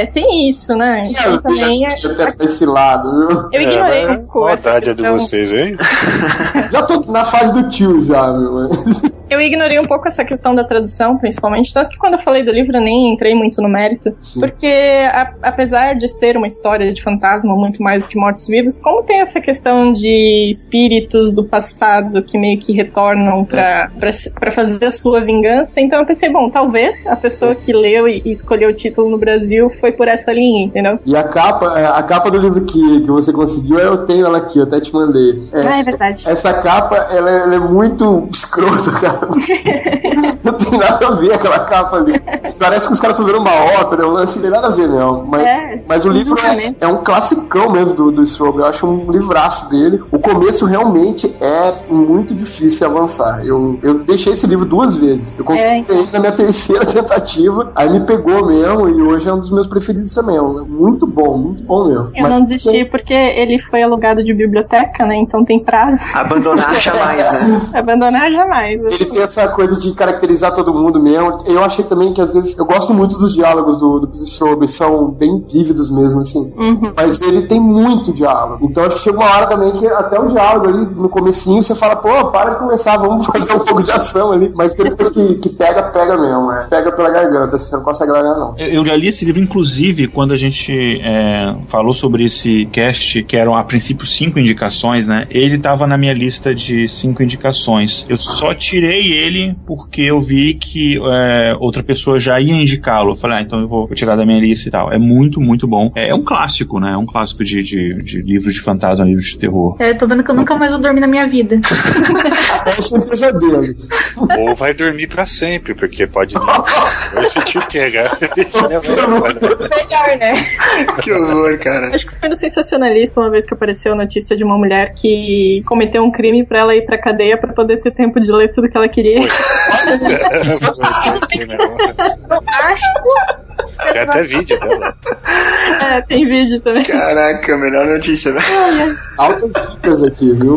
[SPEAKER 4] tem isso, né? Então também é...
[SPEAKER 6] Até esse lado, viu?
[SPEAKER 4] Eu ignorei
[SPEAKER 8] é,
[SPEAKER 4] um pouco essa
[SPEAKER 8] vontade
[SPEAKER 4] questão.
[SPEAKER 8] de vocês, hein?
[SPEAKER 6] Já tô na fase do tio já, meu.
[SPEAKER 4] Eu ignorei um pouco essa questão da tradução, principalmente, tanto que quando eu falei do livro eu nem entrei muito no mérito, Sim. porque a, apesar de ser uma história de fantasma muito mais do que mortos-vivos, como tem essa questão de espíritos do passado que meio que retornam pra, pra, pra fazer a sua vingança, então eu pensei, bom, talvez a pessoa que leu e, e escolheu o título no Brasil foi por essa linha, entendeu?
[SPEAKER 6] E a capa, a capa do livro que, que você conseguiu, eu tenho ela aqui, eu até te mandei. É,
[SPEAKER 4] ah, é verdade.
[SPEAKER 6] Essa capa, ela, ela é muito escrota, cara. Não tem nada a ver aquela capa ali. Parece que os caras estão vendo uma ópera, não tem nada a ver, não. Mas, é, mas o livro é, é um classicão mesmo do, do Straub. Eu acho um livraço dele. O começo realmente é muito difícil avançar. Eu, eu deixei esse livro duas vezes. Eu consegui é. na minha terceira tentativa, aí me pegou mesmo, e hoje é um dos meus preferidos também. Muito bom, muito bom mesmo.
[SPEAKER 4] Eu
[SPEAKER 6] mas
[SPEAKER 4] não desisti tem... porque ele foi alugado de biblioteca, né? Então tem prazo.
[SPEAKER 3] Abandonar jamais, né?
[SPEAKER 4] Abandonar jamais.
[SPEAKER 6] Ele tem essa coisa de caracterizar todo mundo mesmo. Eu achei também que às vezes eu gosto muito dos diálogos do, do Straub, são bem vívidos mesmo, assim.
[SPEAKER 4] Uhum.
[SPEAKER 6] Mas ele tem muito diálogo. Então acho que chega uma hora também que até o diálogo ali no comecinho você fala, pô, para de conversar, vamos fazer um pouco de ação ali. Mas depois que, que pega, pega mesmo. É. Pega pela garganta, você não consegue largar, não.
[SPEAKER 7] Eu, eu já li esse livro, inclusive, quando a gente é, falou sobre esse cast, que eram a princípio cinco indicações, né? Ele tava na minha lista de cinco indicações. Eu só tirei ele porque eu vi que é, outra pessoa já ia indicá-lo. Eu falei, ah, então eu vou, vou tirar da minha lista e tal. É muito, muito bom. É, é um clássico, né? É um clássico de, de, de livro de fantasma, livro de terror.
[SPEAKER 5] É, eu tô vendo que eu nunca mais vou dormir na minha vida.
[SPEAKER 6] É sem pesadelos.
[SPEAKER 8] Ou vai dormir pra sempre, porque pode não sentir o que é, cara.
[SPEAKER 4] Melhor, né?
[SPEAKER 3] Que horror, cara.
[SPEAKER 4] Acho que foi no Sensacionalista uma vez que apareceu a notícia de uma mulher que cometeu um crime pra ela ir pra cadeia pra poder ter tempo de ler tudo que ela queria.
[SPEAKER 8] Tem até vídeo dela.
[SPEAKER 4] É, tem vídeo também.
[SPEAKER 3] Caraca, melhor notícia, né?
[SPEAKER 6] Altas dicas aqui, viu?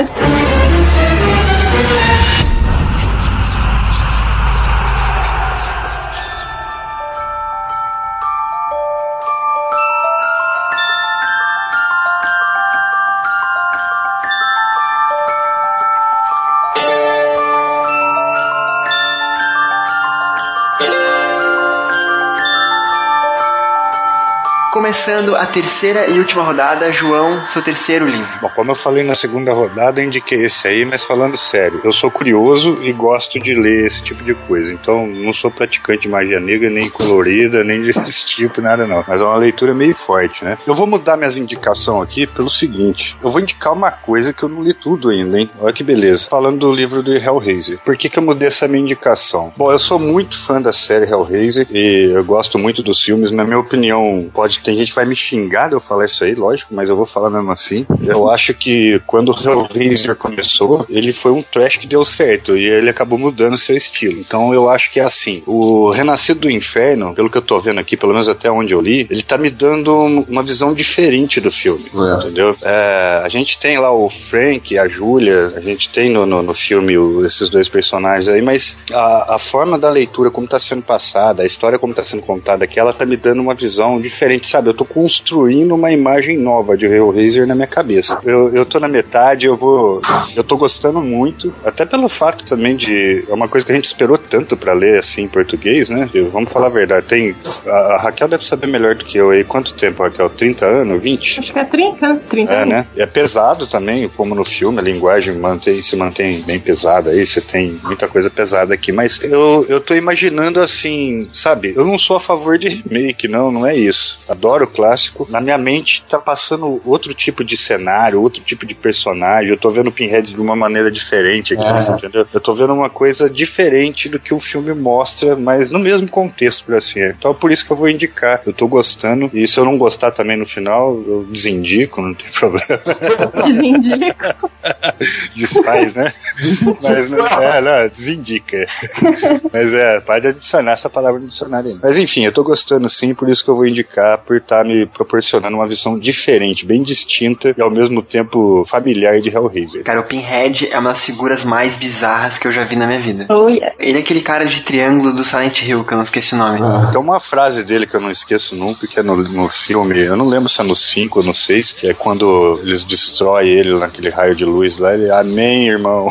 [SPEAKER 3] Começando a terceira e última rodada, João, seu terceiro livro.
[SPEAKER 8] Bom, como eu falei na segunda rodada, eu indiquei esse aí, mas falando sério, eu sou curioso e gosto de ler esse tipo de coisa, então não sou praticante de magia negra, nem colorida, nem desse tipo, nada não, mas é uma leitura meio forte, né? Eu vou mudar minhas indicações aqui pelo seguinte, eu vou indicar uma coisa que eu não li tudo ainda, hein? Olha que beleza. Falando do livro do Hellraiser. Por que que eu mudei essa minha indicação? Bom, eu sou muito fã da série Hellraiser e eu gosto muito dos filmes, na minha opinião, pode ter gente que vai me xingar de eu falar isso aí, lógico, mas eu vou falar mesmo assim. Eu acho que quando o Hellraiser começou, ele foi um trash que deu certo e ele acabou mudando seu estilo. Então eu acho que é assim, o Renascido do Inferno, pelo que eu tô vendo aqui, pelo menos até onde eu li, ele tá me dando uma visão diferente do filme, é. entendeu? É, a gente tem lá o Frank, a Julia, a gente tem no, no, no filme o, esses dois personagens aí, mas a, a forma da leitura, como tá sendo passada, a história como tá sendo contada aqui, ela tá me dando uma visão diferente, sabe? Eu tô construindo uma imagem nova de Hellraiser na minha cabeça. Eu, eu tô na metade, eu vou... Eu tô gostando muito, até pelo fato também de... É uma coisa que a gente esperou tanto pra ler, assim, em português, né? Eu, vamos falar a verdade, tem... A, a Raquel deve saber melhor do que eu aí. Quanto tempo, Raquel? trinta anos? vinte?
[SPEAKER 4] Acho que é trinta, trinta
[SPEAKER 8] é,
[SPEAKER 4] anos.
[SPEAKER 8] Né? É pesado também, como no filme, a linguagem mantém, se mantém bem pesada aí, você tem muita coisa pesada aqui, mas eu, eu tô imaginando assim, sabe? Eu não sou a favor de remake, não, não é isso. Adoro o clássico. Na minha mente tá passando outro tipo de cenário, outro tipo de personagem. Eu tô vendo o Pinhead de uma maneira diferente aqui, é. entendeu? Eu tô vendo uma coisa diferente do que o filme mostra, mas no mesmo contexto, por assim. Então é por isso que eu vou indicar. Eu tô gostando, e se eu não gostar também no final, eu desindico, não tem problema.
[SPEAKER 4] Desindico.
[SPEAKER 8] Desfaz, né? Mas não, é, não, desindica. Mas é, pode adicionar essa palavra no dicionário aí. Mas enfim, eu tô gostando sim, por isso que eu vou indicar, por estar me proporcionando uma visão diferente, bem distinta e ao mesmo tempo familiar de Hellraiser.
[SPEAKER 3] Cara, o Pinhead é uma das figuras mais bizarras que eu já vi na minha vida.
[SPEAKER 4] Oh, yeah.
[SPEAKER 3] Ele é aquele cara de triângulo do Silent Hill, que eu não esqueci o nome.
[SPEAKER 6] Ah.
[SPEAKER 8] Tem uma frase dele que eu não esqueço nunca, que é no, no filme, eu não lembro se é no cinco ou no seis, que é quando eles destroem ele naquele raio de luz lá, ele, amém, irmão.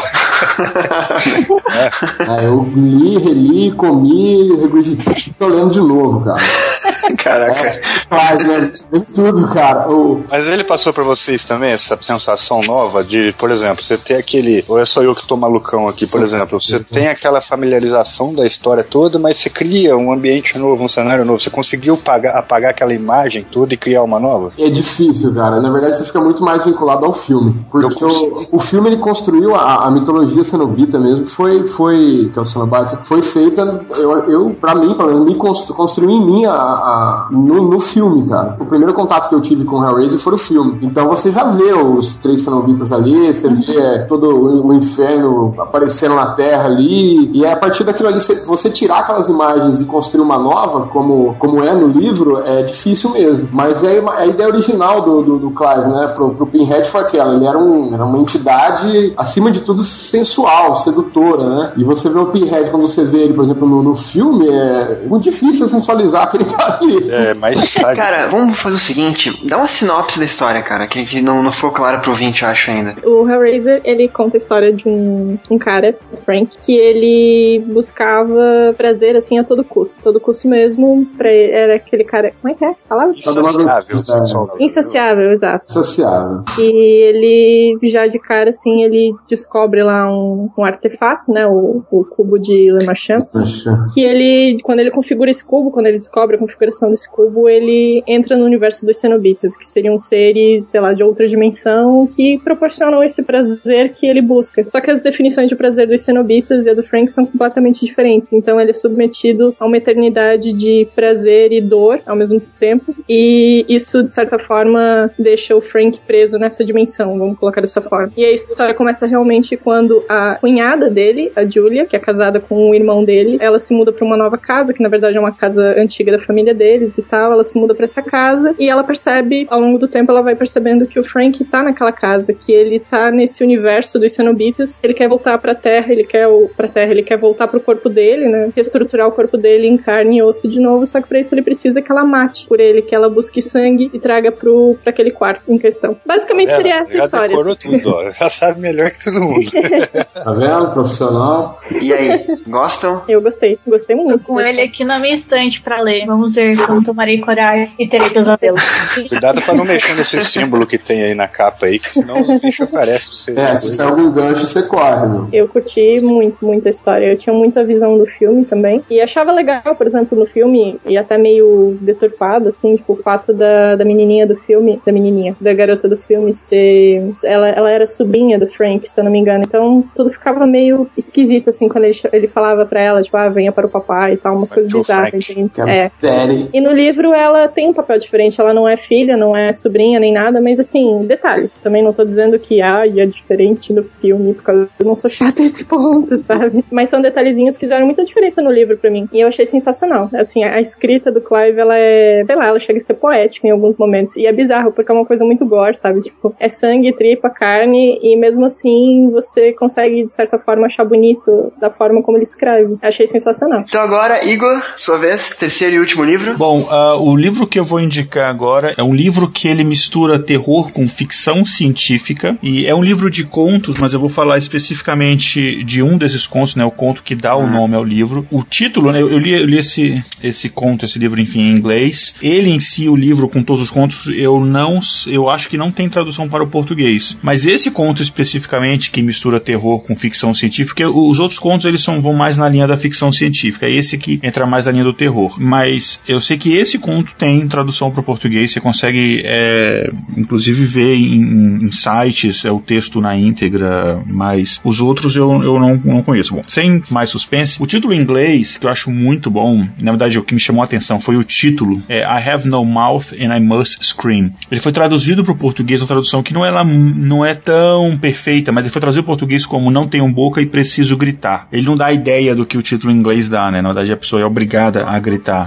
[SPEAKER 6] é. É, eu li, reli, comi, regurgitei, tô lendo de novo, cara.
[SPEAKER 3] Caraca.
[SPEAKER 6] É, faz, né? Fez tudo, cara. O...
[SPEAKER 8] Mas ele passou pra vocês também essa sensação nova de, por exemplo, você ter aquele, ou é só eu que tô malucão aqui, por Sim. exemplo, você tem aquela familiarização da história toda, mas você cria um ambiente novo, um cenário novo, você conseguiu pagar, apagar aquela imagem toda e criar uma nova?
[SPEAKER 6] É difícil, cara. Na verdade, você fica muito mais vinculado ao filme. Porque o, o filme, ele construiu a, a mitologia cenobita mesmo, que foi, foi que é o Cenobites, foi feita, eu, eu pra mim, pra mim, me constru, construiu em mim a, a, no, no filme, cara. O primeiro contato que eu tive com o Hellraiser foi o filme. Então você já vê os três cenobitas ali, você vê é, todo o, o inferno aparecendo na Terra ali, e é a partir daquilo ali, você tirar aquelas imagens e construir uma nova, como, como é no livro, é difícil mesmo. Mas é a ideia original do, do, do Clive, né, pro, pro Pinhead foi aquela, ele era, um, era uma entidade, acima de tudo, sensual, sedutora, né, e você vê o Pinhead, quando você vê ele, por exemplo, no, no filme, é muito difícil sensualizar aquele cara ali.
[SPEAKER 8] É, mas...
[SPEAKER 3] Cara, vamos fazer o seguinte, dá uma sinopse da história, cara, que, que não, não ficou claro pro ouvinte, eu acho, ainda.
[SPEAKER 4] O Hellraiser, ele conta a história de um, um cara, o Frank, que ele buscava prazer, assim, a todo custo. Todo custo mesmo, pra ele, era aquele cara... Como é que é? Palavra?
[SPEAKER 8] Insaciável.
[SPEAKER 4] Insaciável, exato.
[SPEAKER 6] Insaciável.
[SPEAKER 4] E ele, já de cara, assim, ele descobre lá um, um artefato, né, o, o cubo de Lemachan, que ele, quando ele configura esse cubo, quando ele descobre a configuração desse cubo, ele entra no universo dos cenobitas, que seriam seres, sei lá, de outra dimensão, que proporcionam esse prazer que ele busca. Só que as definições de prazer dos cenobitas e a do Frank são completamente diferentes, então ele é submetido a uma eternidade de prazer e dor ao mesmo tempo, e isso, de certa forma, deixa o Frank preso nessa dimensão, vamos colocar dessa forma. E a história começa realmente quando a cunhada dele, a Julia, que é casada com o irmão dele, ela se muda pra uma nova casa, que na verdade é uma casa antiga da família deles e tal, ela se muda pra essa casa, e ela percebe, ao longo do tempo, ela vai percebendo que o Frank tá naquela casa, que ele tá nesse universo dos cenobitas, ele quer voltar pra terra, ele quer, pra terra, ele quer voltar pro corpo dele, né, reestruturar o corpo dele em carne e osso de novo, só que pra isso ele precisa que ela mate por ele, que ela busque sangue e traga pro, pra aquele quarto em questão. Basicamente é, seria essa
[SPEAKER 8] já
[SPEAKER 4] história.
[SPEAKER 8] Já decorou tudo, ó. Já sabe melhor que todo mundo.
[SPEAKER 6] Tá vendo? Profissional.
[SPEAKER 3] E aí, gostam?
[SPEAKER 4] Eu gostei, gostei muito.
[SPEAKER 5] Tô com ele aqui na minha estante pra ler. Vamos ver como tomarei coragem e terei pesadelos.
[SPEAKER 8] Cuidado pra não mexer nesse símbolo que tem aí na capa aí, que senão o bicho aparece pra você.
[SPEAKER 6] É, se sair algum gancho, você corre, meu.
[SPEAKER 4] Eu curti muito, muito a história. Eu tinha muita visão do filme também. E achava legal, por exemplo, no filme, e até meio deturpado, assim, tipo, o fato da, da menininha do filme, da menininha, da garota do filme ser... Ela, ela era sobrinha do Frank, se eu não me engano. Então, tudo ficava meio esquisito, assim, quando ele, ele falava pra ela, tipo, ah, venha para o papai e tal, umas coisas bizarras, entende? É. E no livro, ela tem um papel diferente. Ela não é filha, não é sobrinha, nem nada, mas, assim, detalhes. Também não tô dizendo que, ah, é diferente do filme, porque eu não sou chata a esse ponto, sabe? Mas são detalhezinhos que fizeram muita diferença no livro pra mim. E eu achei sensacional. Assim, a escrita do Clive, ela é, sei lá, ela chega a ser poética em alguns momentos. E é bizarro, porque é uma coisa muito gore, sabe? Tipo, é sangue, tripa, carne, e mesmo assim você consegue, de certa forma, achar bonito da forma como ele escreve. Achei sensacional.
[SPEAKER 3] Então agora, Igor, sua vez, terceiro e último livro.
[SPEAKER 7] Bom, uh, o livro que eu vou indicar agora é um livro que ele mistura terror com ficção científica, e é um livro de contos, mas eu vou falar especificamente de um desses contos, né? O conto que dá o nome ao livro. O título, né? Eu li, eu li esse, esse conto, esse livro, enfim, em inglês. Ele em si, o livro com todos os contos, eu não, eu acho que não tem tradução para o português. Mas esse conto especificamente, que mistura terror com ficção científica, os outros contos, eles são, vão mais na linha da ficção científica. Esse aqui entra mais na linha do terror. Mas eu sei que esse conto tem tradução para o português. Você consegue, é, inclusive, ver em, em sites é, o texto na íntegra, mas os outros eu, eu não, não conheço. Bom, sem mais suspense, o título em inglês, que eu acho muito bom, na verdade o que me chamou a atenção foi o título, é I Have No Mouth and I Must Scream. Ele foi traduzido para o português, uma tradução que não é, lá, não é tão perfeita, mas ele foi traduzido para o português como Não Tenho Boca e Preciso Gritar. Ele não dá a ideia do que o título em inglês dá, né? Na verdade a pessoa é obrigada a gritar.
[SPEAKER 3] Qual seria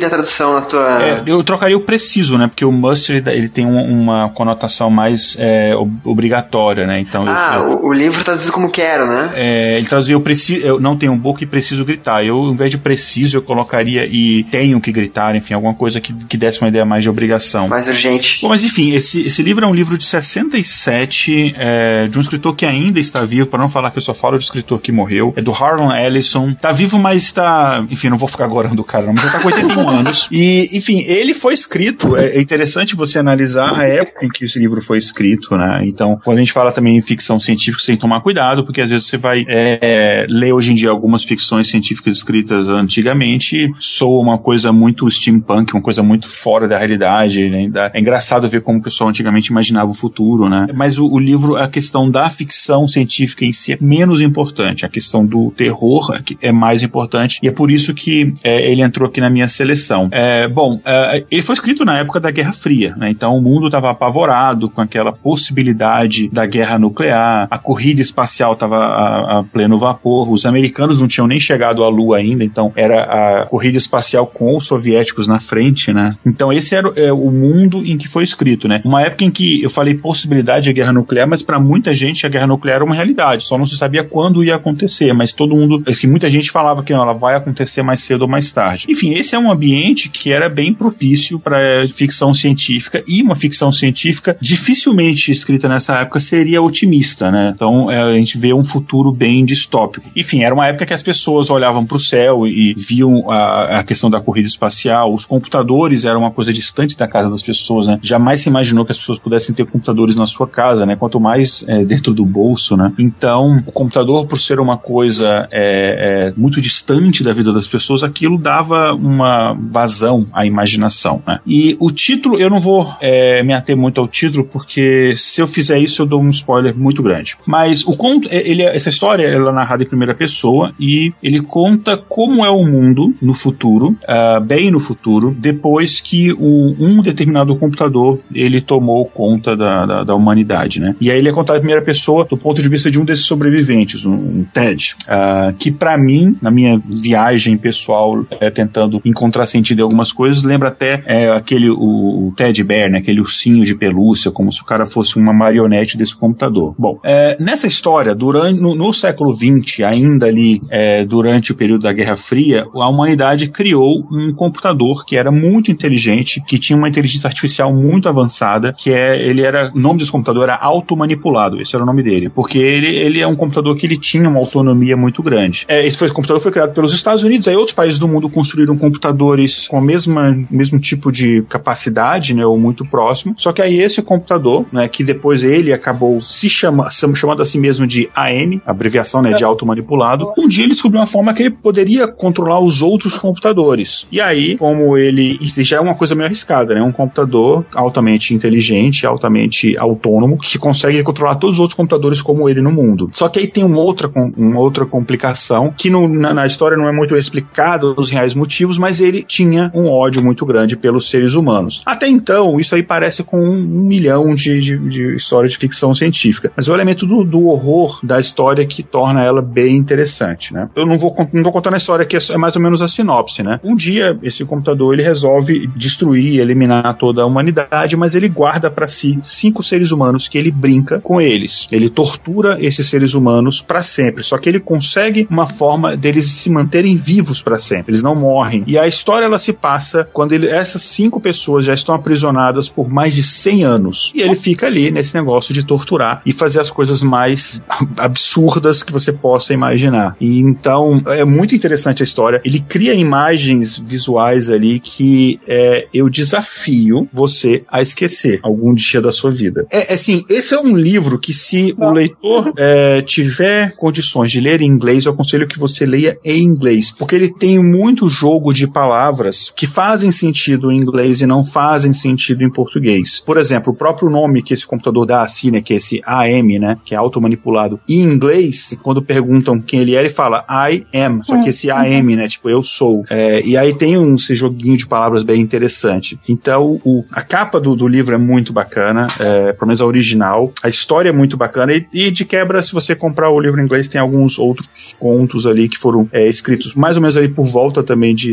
[SPEAKER 3] seria a tradução na tua...
[SPEAKER 7] É, eu trocaria o preciso, né? Porque o must, ele, ele tem uma, uma conotação mais é, obrigatória, né? Então,
[SPEAKER 3] ah,
[SPEAKER 7] eu,
[SPEAKER 3] o, o livro traduzido como quero, né?
[SPEAKER 7] É, ele traduzia eu preciso, eu não tenho boca e preciso gritar. Eu, ao invés de preciso, eu colocaria e tenho que gritar, enfim, alguma coisa que, que desse uma ideia mais de obrigação.
[SPEAKER 3] Mais urgente.
[SPEAKER 7] Bom, mas enfim, esse, esse livro é um livro de sessenta e sete, é, de um escritor que ainda está vivo, para não falar que eu só falo de escritor que morreu, é do Harlan Ellison. Tá vivo, mas tá... Enfim, não vou ficar agorando o cara, não, mas já tá com oitenta e um anos. E, enfim, ele foi escrito, é, é interessante você analisar a época em que esse livro foi escrito, né? Então, quando a gente fala também em ficção científica, você tem que tomar cuidado, porque às vezes você vai é, ler hoje em dia algumas ficções científicas escritas antigamente, soa uma coisa muito steampunk, uma coisa muito fora da realidade, né? É engraçado ver como o pessoal antigamente imaginava o futuro, né? Mas o, o livro, a questão da ficção científica em si é menos importante, a questão do terror é mais importante, e é por isso que é, ele entrou aqui na minha seleção. É, bom, é, ele foi escrito na época da Guerra Fria, né? Então o mundo estava apavorado com aquela possibilidade da guerra nuclear, a corrida espacial estava a, a pleno vapor, os americanos não tinham nem chegado à Lua ainda, então era a corrida espacial com os soviéticos na frente, né? Então esse era é, o mundo em que foi escrito, né? Uma época em que eu falei possibilidade de guerra nuclear, mas para muita gente a guerra nuclear era uma realidade, só não se sabia quando ia acontecer, mas todo mundo, assim, muita gente falava que não, ela vai acontecer mais cedo ou mais tarde. Enfim, esse é um ambiente que era bem propício para ficção científica, e uma ficção científica dificilmente escrita nessa época seria otimista, né? Então é, a gente vê um futuro bem distópico. Enfim, era uma época que as pessoas olhavam para o céu e, e viam a, a questão da corrida espacial, os computadores eram uma coisa distante da casa das pessoas, né? Jamais se imaginou que as pessoas pudessem ter computadores na sua casa, né? Quanto mais é, dentro do bolso, né? Então, o computador, por ser uma coisa é, é, muito distante da vida das pessoas, aquilo dava uma vazão à imaginação, né? E o título, eu não vou é, me ater muito ao título, porque se eu fizer isso eu dou um spoiler muito grande. Mas o conto, ele, essa história ela é narrada em primeira pessoa e ele conta como é o mundo no futuro, uh, bem no futuro, depois que o, um determinado computador ele tomou conta da, da, da humanidade, né? E aí ele é contado em primeira pessoa do ponto de vista de um desses sobreviventes, um, um Ted, uh, que pra mim, na minha viagem pessoal, é, tentando encontrar sentido em algumas coisas, lembra até é, aquele, o, o Teddy Bear, né? Aquele ursinho de pelúcia, como se o cara fosse uma marionete desse computador. Bom, é, nessa história, durante, no, no século vinte, ainda ali, é, durante o período da Guerra Fria, a humanidade criou um computador que era muito inteligente, que tinha uma inteligência artificial muito avançada, que é, ele era, o nome desse computador era automanipulado, esse era o nome dele, porque ele, ele é um computador que ele tinha uma autonomia muito grande. É, esse foi, esse computador foi criado pelos Estados Unidos, aí outros países do mundo construíram computadores com a mesma, mesmo tipo de capacidade, né, ou muito próximo, só que aí esse computador, né, que depois ele acabou se chama, chamando a si mesmo de A M, abreviação, né, de automanipulado, um dia ele descobriu uma forma que ele poderia controlar os outros computadores. E aí, como ele, isso já é uma coisa meio arriscada, né, um computador altamente inteligente, altamente autônomo, que consegue controlar todos os outros computadores como ele no mundo. Só que aí tem uma outra, uma outra complicação, que no, na, na história não é muito explicado os reais motivos, mas ele tinha um ódio muito grande pelos seres humanos. Até então, isso aí parece com um, um milhão de, de, de histórias de ficção científica, mas é o elemento do, do horror da história que torna ela bem interessante, né? Eu não vou, não vou contar a história, que é mais ou menos a sinopse, né? Um dia, esse computador, ele resolve destruir, eliminar toda a humanidade, mas ele guarda para si cinco seres humanos que ele brinca com eles. Ele tortura esses seres humanos para sempre, só que ele consegue uma forma deles se manterem vivos para sempre. Eles não morrem. E a história, ela se passa quando ele, essas cinco pessoas já estão aprisionadas por mais de cem anos. E ele fica ali nesse negócio de torturar e fazer as coisas mais absurdas que você possa imaginar. E então, é muito interessante a história. Ele cria imagens visuais ali que é, eu desafio você a esquecer algum dia da sua vida. É assim, esse é um livro que, se o leitor é, tiver condições de ler em inglês, eu aconselho que você leia em inglês, porque ele tem muito jogo de palavras que fazem sentido em inglês e não fazem sentido em português. Por exemplo, o próprio nome que esse computador dá a si, né, que é esse A M, né, que é automanipulado, em inglês, quando perguntam quem ele é, ele fala I am, só que esse A M, né, tipo, eu sou. É, e aí tem um esse joguinho de palavras bem interessante. Então, o, a capa do, do livro é muito bacana, é, pelo menos a original, a história é muito bacana, e, e de quebra, se você comprar o livro em inglês, tem alguns outros contos ali que foram é, escritos mais ou menos ali por volta também de sessenta,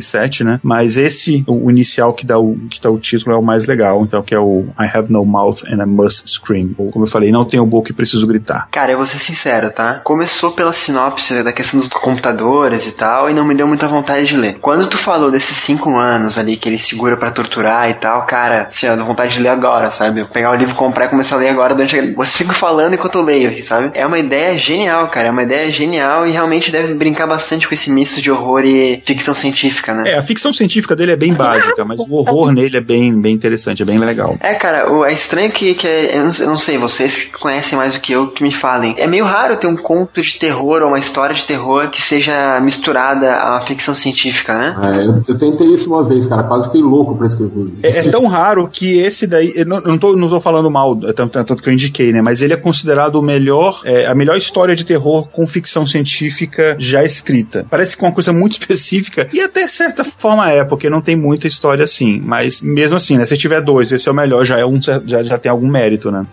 [SPEAKER 7] sete, né? Mas esse, o inicial que dá o, que dá o título é o mais legal, então, que é o I Have No Mouth and I Must Scream. Ou, como eu falei, não tenho boca e preciso gritar.
[SPEAKER 3] Cara, eu vou ser sincero, tá? Começou pela sinopse da questão dos computadores e tal, e não me deu muita vontade de ler. Quando tu falou desses cinco anos ali, que ele segura pra torturar e tal, cara, assim, eu dou vontade de ler agora, sabe? Eu pegar o livro, comprar e começar a ler agora durante a... Você fica falando enquanto eu leio aqui, sabe? É uma ideia genial, cara, é uma ideia genial e realmente deve brincar bastante com esse misto de horror e ficção científica, né?
[SPEAKER 7] É, a ficção científica dele é bem básica, mas o horror nele é bem, bem interessante, é bem legal.
[SPEAKER 3] É, cara, o, é estranho que, que é, eu, não, eu não sei, vocês que conhecem mais do que eu, que me falem. É meio raro ter um conto de terror ou uma história de terror que seja misturada a uma ficção científica, né?
[SPEAKER 6] É, eu, eu tentei isso uma vez, cara, quase fiquei louco pra escrever.
[SPEAKER 7] É, é tão raro que esse daí, eu não, não, tô, não tô falando mal, tanto, tanto que eu indiquei, né, mas ele é considerado o melhor, é, a melhor história de terror com ficção científica já escrita. Parece que é uma coisa muito específica, e até certa forma é, porque não tem muita história assim, mas mesmo assim, né, se tiver dois, esse é o melhor, já, é um, já, já tem algum mérito, né?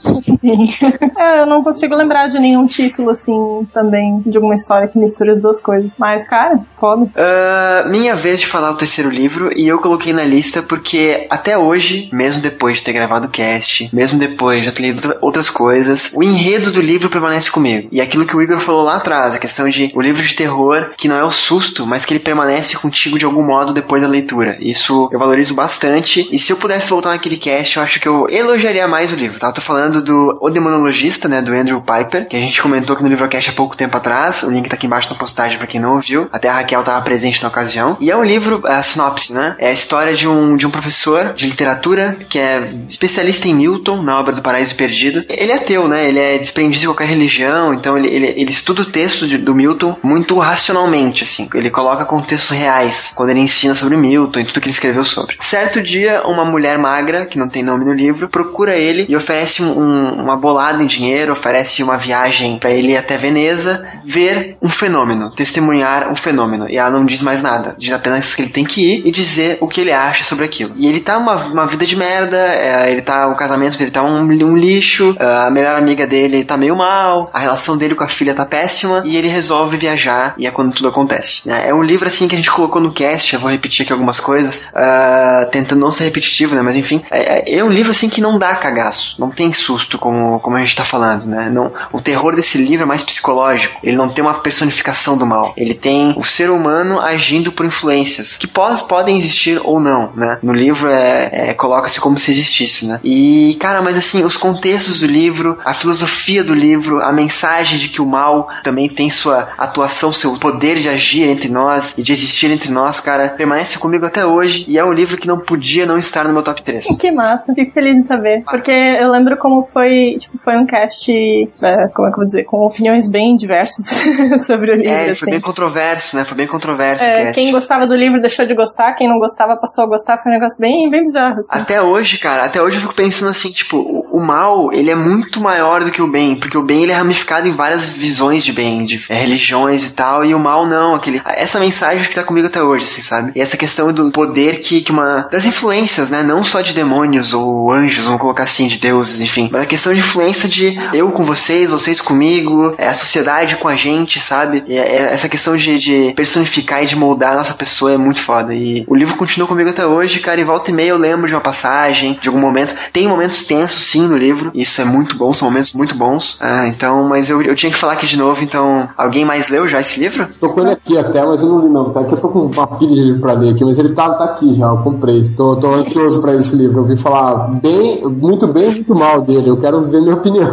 [SPEAKER 4] É, eu não consigo lembrar de nenhum título, assim, também, de alguma história que misture as duas coisas. Mas, cara, foda.
[SPEAKER 3] Uh, minha vez de falar o terceiro livro, e eu coloquei na lista porque até hoje, mesmo depois de ter gravado o cast, mesmo depois de ter lido outras coisas, o enredo do livro permanece comigo. E aquilo que o Igor falou lá atrás, a questão de o livro de terror, que não é o susto, mas que ele permanece contigo de algum modo depois da leitura. Isso eu valorizo bastante, e se eu pudesse voltar naquele cast, eu acho que eu elogiaria mais o livro, tá? Eu tô falando do O Demonologista, né, do Andrew Piper, que a gente comentou aqui no Livrocast há pouco tempo atrás, o link tá aqui embaixo na postagem pra quem não ouviu, até a Raquel tava presente na ocasião, e é um livro, a sinopse, né, é a história de um, de um professor de literatura, que é especialista em Milton, na obra do Paraíso Perdido. Ele é ateu, né, ele é desprendido de qualquer religião, então ele, ele, ele estuda o texto de, do Milton muito racionalmente, assim, ele coloca contextos reais, quando ele ensina sobre Milton e tudo que ele escreveu sobre. Certo dia, uma mulher magra, que não tem nome no livro, procura ele e oferece um, um, uma bolada em dinheiro, oferece uma viagem pra ele ir até Veneza, ver um fenômeno, testemunhar um fenômeno. E ela não diz mais nada, diz apenas que ele tem que ir e dizer o que ele acha sobre aquilo. E ele tá uma, uma vida de merda, é, ele tá, o casamento dele tá um, um lixo, a melhor amiga dele tá meio mal, a relação dele com a filha tá péssima, e ele resolve viajar, e é quando tudo acontece. É um livro assim que a gente colocou no cast, eu vou repetir aqui algumas coisas, uh, tentando não ser repetitivo, né, mas enfim, é, é um livro assim que não dá cagaço, não tem susto como, como a gente tá falando, né, não, o terror desse livro é mais psicológico, ele não tem uma personificação do mal, ele tem o ser humano agindo por influências, que pode, podem existir ou não, né, no livro é, é, coloca-se como se existisse, né, e cara, mas assim, os contextos do livro, a filosofia do livro, a mensagem de que o mal também tem sua atuação, seu poder de agir entre nós e de existir entre nós, cara, permanece comigo até hoje, e é um livro que não podia não estar no meu top três.
[SPEAKER 4] Que massa, fico feliz de saber, porque eu lembro como foi, tipo, foi um cast, é, como é que eu vou dizer, com opiniões bem diversas sobre o livro.
[SPEAKER 3] É, ele
[SPEAKER 4] assim.
[SPEAKER 3] foi bem controverso, né, foi bem controverso
[SPEAKER 4] é,
[SPEAKER 3] o cast.
[SPEAKER 4] Quem gostava do livro deixou de gostar, quem não gostava passou a gostar, foi um negócio bem, bem bizarro. Assim.
[SPEAKER 3] Até hoje, cara, até hoje eu fico pensando assim, tipo, o, o mal, ele é muito maior do que o bem, porque o bem, ele é ramificado em várias visões de bem, de é, religiões e tal, e o mal não, aquele, essa mensagem que tá comigo até hoje, assim, sabe? E essa questão do poder que, que uma, das influências, né, não só de demônios ou anjos, vamos colocar assim, de deuses, enfim, mas a questão de influência de eu com vocês, vocês comigo, é a sociedade com a gente, sabe? E é, essa questão de, de personificar e de moldar a nossa pessoa é muito foda, e o livro continua comigo até hoje, cara, e volta e meia eu lembro de uma passagem, de algum momento, tem momentos tensos sim no livro, isso é muito bom, são momentos muito bons, ah, então, mas eu, eu tinha que falar aqui de novo, então, alguém mais leu já esse livro?
[SPEAKER 6] Tô com ele aqui até, mas eu não li não, tá? Que eu tô com uma pilha de livro pra ler aqui, mas ele tá, tá aqui já, eu comprei, tô, tô ansioso pra esse livro, eu ouvi falar bem, muito bem e muito mal dele, eu quero ver minha opinião.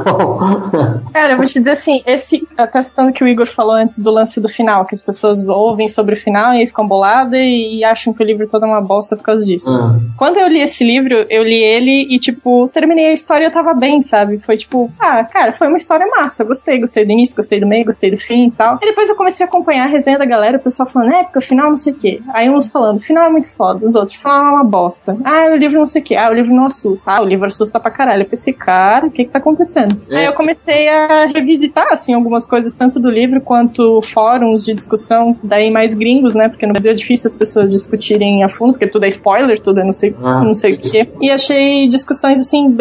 [SPEAKER 4] Cara, eu vou te dizer assim, esse, a questão que o Igor falou antes do lance do final, que as pessoas ouvem sobre o final e ficam boladas e, e acham que o livro todo é uma bosta por causa disso. É. Quando eu li esse livro, eu li ele e, tipo, terminei a história e eu tava bem, sabe? Foi tipo, ah, cara, foi uma história massa, eu gostei, gostei do início, gostei do meio, gostei do fim e tal. E depois eu comecei a acompanhar a resenha da galera, o pessoal falando, é, porque o final não sei o quê. Aí uns falando, o final é muito foda, os outros, o final é uma bosta. Ah, o livro não sei o quê, ah, o livro não assusta, ah, o livro assusta pra caralho. Eu pensei, cara, o que que tá acontecendo? É. Aí eu comecei a revisitar, assim, algumas coisas, tanto do livro quanto fóruns de discussão, daí mais gringos, né, porque no Brasil é difícil as pessoas discutirem a fundo, porque tudo é spoiler, tudo é não sei, ah. não sei o quê. E achei discussões, assim, bem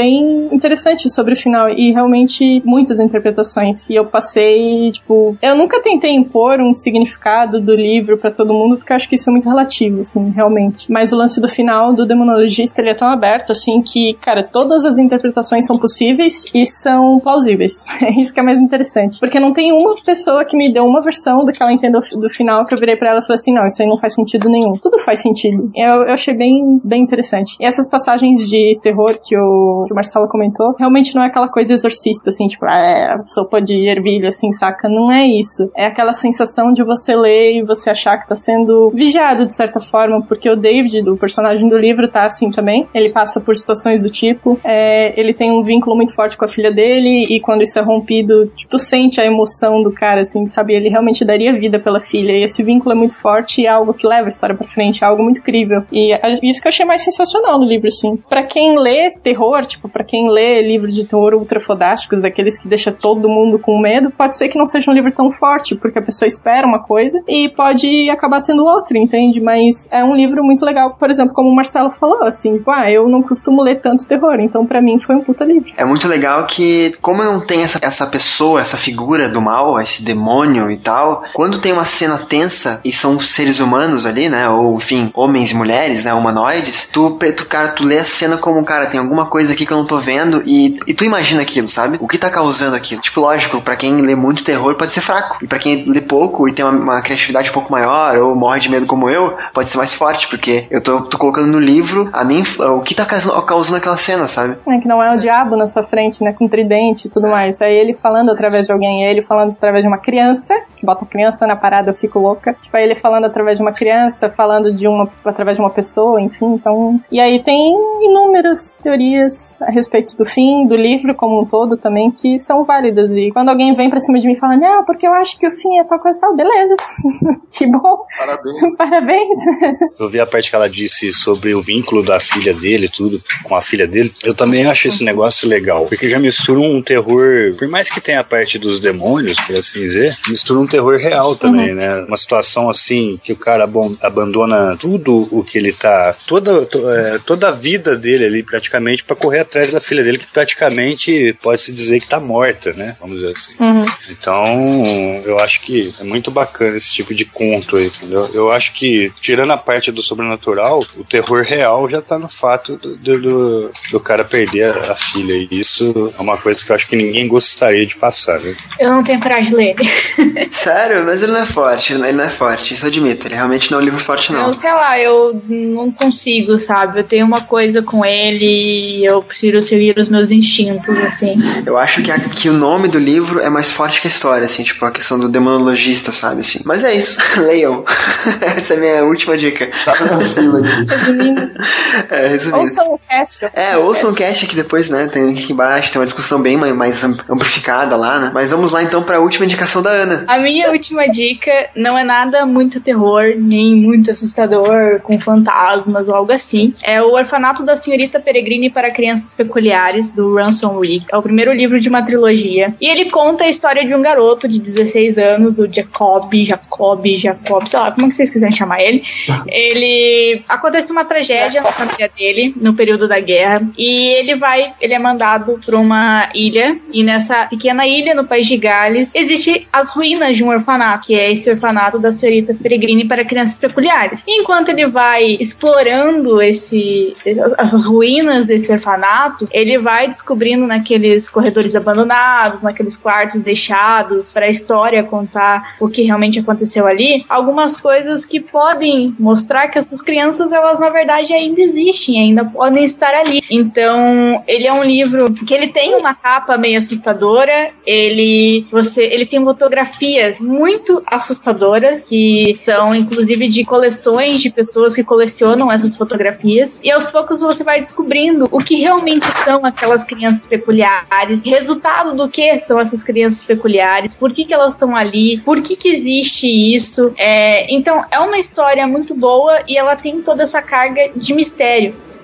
[SPEAKER 4] bem interessante sobre o final e realmente muitas interpretações. E eu passei, tipo, eu nunca tentei impor um significado do livro pra todo mundo, porque eu acho que isso é muito relativo, assim, realmente. Mas o lance do final do Demonologista, ele é tão aberto, assim, que, cara, todas as interpretações são possíveis e são plausíveis. É isso que é mais interessante. Porque não tem uma pessoa que me deu uma versão do que ela entendeu do final que eu virei pra ela e falei assim, não, isso aí não faz sentido nenhum. Tudo faz sentido. Eu, eu achei bem, bem interessante. E essas passagens de terror que o, que o Marcelo comentou, realmente não é aquela coisa exorcista, assim, tipo, é, sopa de ervilha, assim, saca? Não é isso. É aquela sensação de você ler e você achar que tá sendo vigiado, de certa forma, porque o David, o personagem do livro, tá assim também. Ele passa por situações do tipo, é, ele tem um vínculo muito forte com a filha dele, e quando isso é rompido, tipo, tu sente a emoção do cara, assim, sabe? Ele realmente daria vida pela filha, e esse vínculo é muito forte e é algo que leva a história pra frente, é algo muito incrível. E é isso que eu achei mais sensacional no livro, assim. Pra quem lê terror, tipo, pra quem lê livros de terror ultra fodásticos, aqueles que deixa todo mundo com medo, pode ser que não seja um livro tão forte, porque a pessoa espera uma coisa e pode acabar tendo outra, entende? Mas é um livro muito legal, por exemplo, como o Marcelo falou, assim, ah, eu não costumo ler tanto terror, então pra mim foi um puta livro.
[SPEAKER 3] É muito legal que, como não tem essa, essa pessoa, essa figura do mal, esse demônio e tal, quando tem uma cena tensa e são seres humanos ali, né, ou enfim, homens e mulheres, né, humanoides, tu, tu, cara, tu lê a cena como, cara, tem alguma coisa aqui que eu não tô vendo e, e tu imagina aquilo, sabe? O que tá causando aquilo? Tipo, lógico, pra quem lê muito terror pode ser fraco, e pra quem lê pouco e tem uma, uma criatividade um pouco maior, ou morre de medo como eu, pode ser mais forte, porque eu tô, tô colocando no livro a mim, o que tá causando, causando aquela cena, sabe?
[SPEAKER 4] É que não é o diabo na sua frente, né, com tridente e tudo mais, é ele falando através de alguém, é ele falando através de uma criança, que bota a criança na parada, eu fico louca, tipo, é ele falando através de uma criança, falando de uma, através de uma pessoa, enfim, então, e aí tem inúmeras teorias a respeito do fim, do livro como um todo também, que são válidas, e quando alguém vem pra cima de mim e fala, não, porque eu acho que o fim é tal coisa, eu falo, beleza, que bom,
[SPEAKER 6] parabéns.
[SPEAKER 4] Parabéns.
[SPEAKER 8] Eu vi a parte que ela disse sobre o vínculo da filha dele, tudo, com a filha dele, eu também acho esse negócio legal, porque já mistura um terror, por mais que tenha a parte dos demônios, por assim dizer, mistura um terror real também, uhum. né, uma situação assim, que o cara ab- abandona tudo o que ele tá, toda, to, é, toda a vida dele ali, praticamente, pra correr atrás da filha dele, que praticamente pode-se dizer que tá morta, né, vamos dizer assim. Uhum. Então, eu acho que é muito bacana esse tipo de conto aí, entendeu? Eu acho que, tirando a parte do sobrenatural, o terror real já tá no fato do, do, do, do cara perder a, a filha, e isso é uma coisa que eu acho que ninguém gostaria de passar, né?
[SPEAKER 5] Eu não tenho coragem de ler ele.
[SPEAKER 3] Sério? Mas ele não é forte, ele não é forte, isso eu admito, ele realmente não é um livro forte, não.
[SPEAKER 5] Eu, sei lá, eu não consigo, sabe? Eu tenho uma coisa com ele e eu prefiro seguir os meus instintos, assim.
[SPEAKER 3] Eu acho que, a, que o nome do livro é mais forte que a história, assim, tipo, a questão do demonologista, sabe, assim. Mas é isso, leiam. Essa é a minha última dica.
[SPEAKER 6] Tá tranquilo aqui.
[SPEAKER 3] É, resumindo.
[SPEAKER 4] Ouçam o cast.
[SPEAKER 3] É, ouçam o cast aqui depois, né, tem aqui embaixo, tem uma discussão bem mais amplificada lá, né. Mas vamos lá, então, pra última indicação da Ana.
[SPEAKER 5] A minha última dica não é nada muito terror, nem muito assustador, com fantasmas ou algo assim. É o Orfanato da Senhorita Peregrine para Crianças Peculiares, do Ransom Rigg. É o primeiro livro de uma trilogia. E ele conta a história de um garoto de dezesseis anos, o Jacob, Jacob, Jacob, sei lá, como é que vocês quiserem chamar ele. Ele... Acontece uma tragédia na família dele, no período da guerra, e ele vai, ele é mandado para uma ilha, e nessa pequena ilha, no país de Gales, existe as ruínas de um orfanato, que é esse orfanato da Senhorita Peregrine para Crianças Peculiares. E enquanto ele vai explorando esse, essas ruínas desse orfanato, ele vai descobrindo naqueles corredores abandonados, naqueles quartos deixados, para a história contar o que realmente aconteceu ali, algumas coisas que podem mostrar que essas crianças, elas na verdade ainda existem, ainda podem estar ali. Então, ele é um livro que ele tem uma capa meio assustadora, ele, você, ele tem fotografias muito assustadoras, que são inclusive de coleções de pessoas que colecionam essas fotografias, e aos poucos você vai descobrindo o que realmente são aquelas crianças peculiares, resultado do que são essas crianças peculiares, por que que elas estão ali, por que que existe isso. É, então, é uma história muito boa e ela tem toda essa carga de mistério.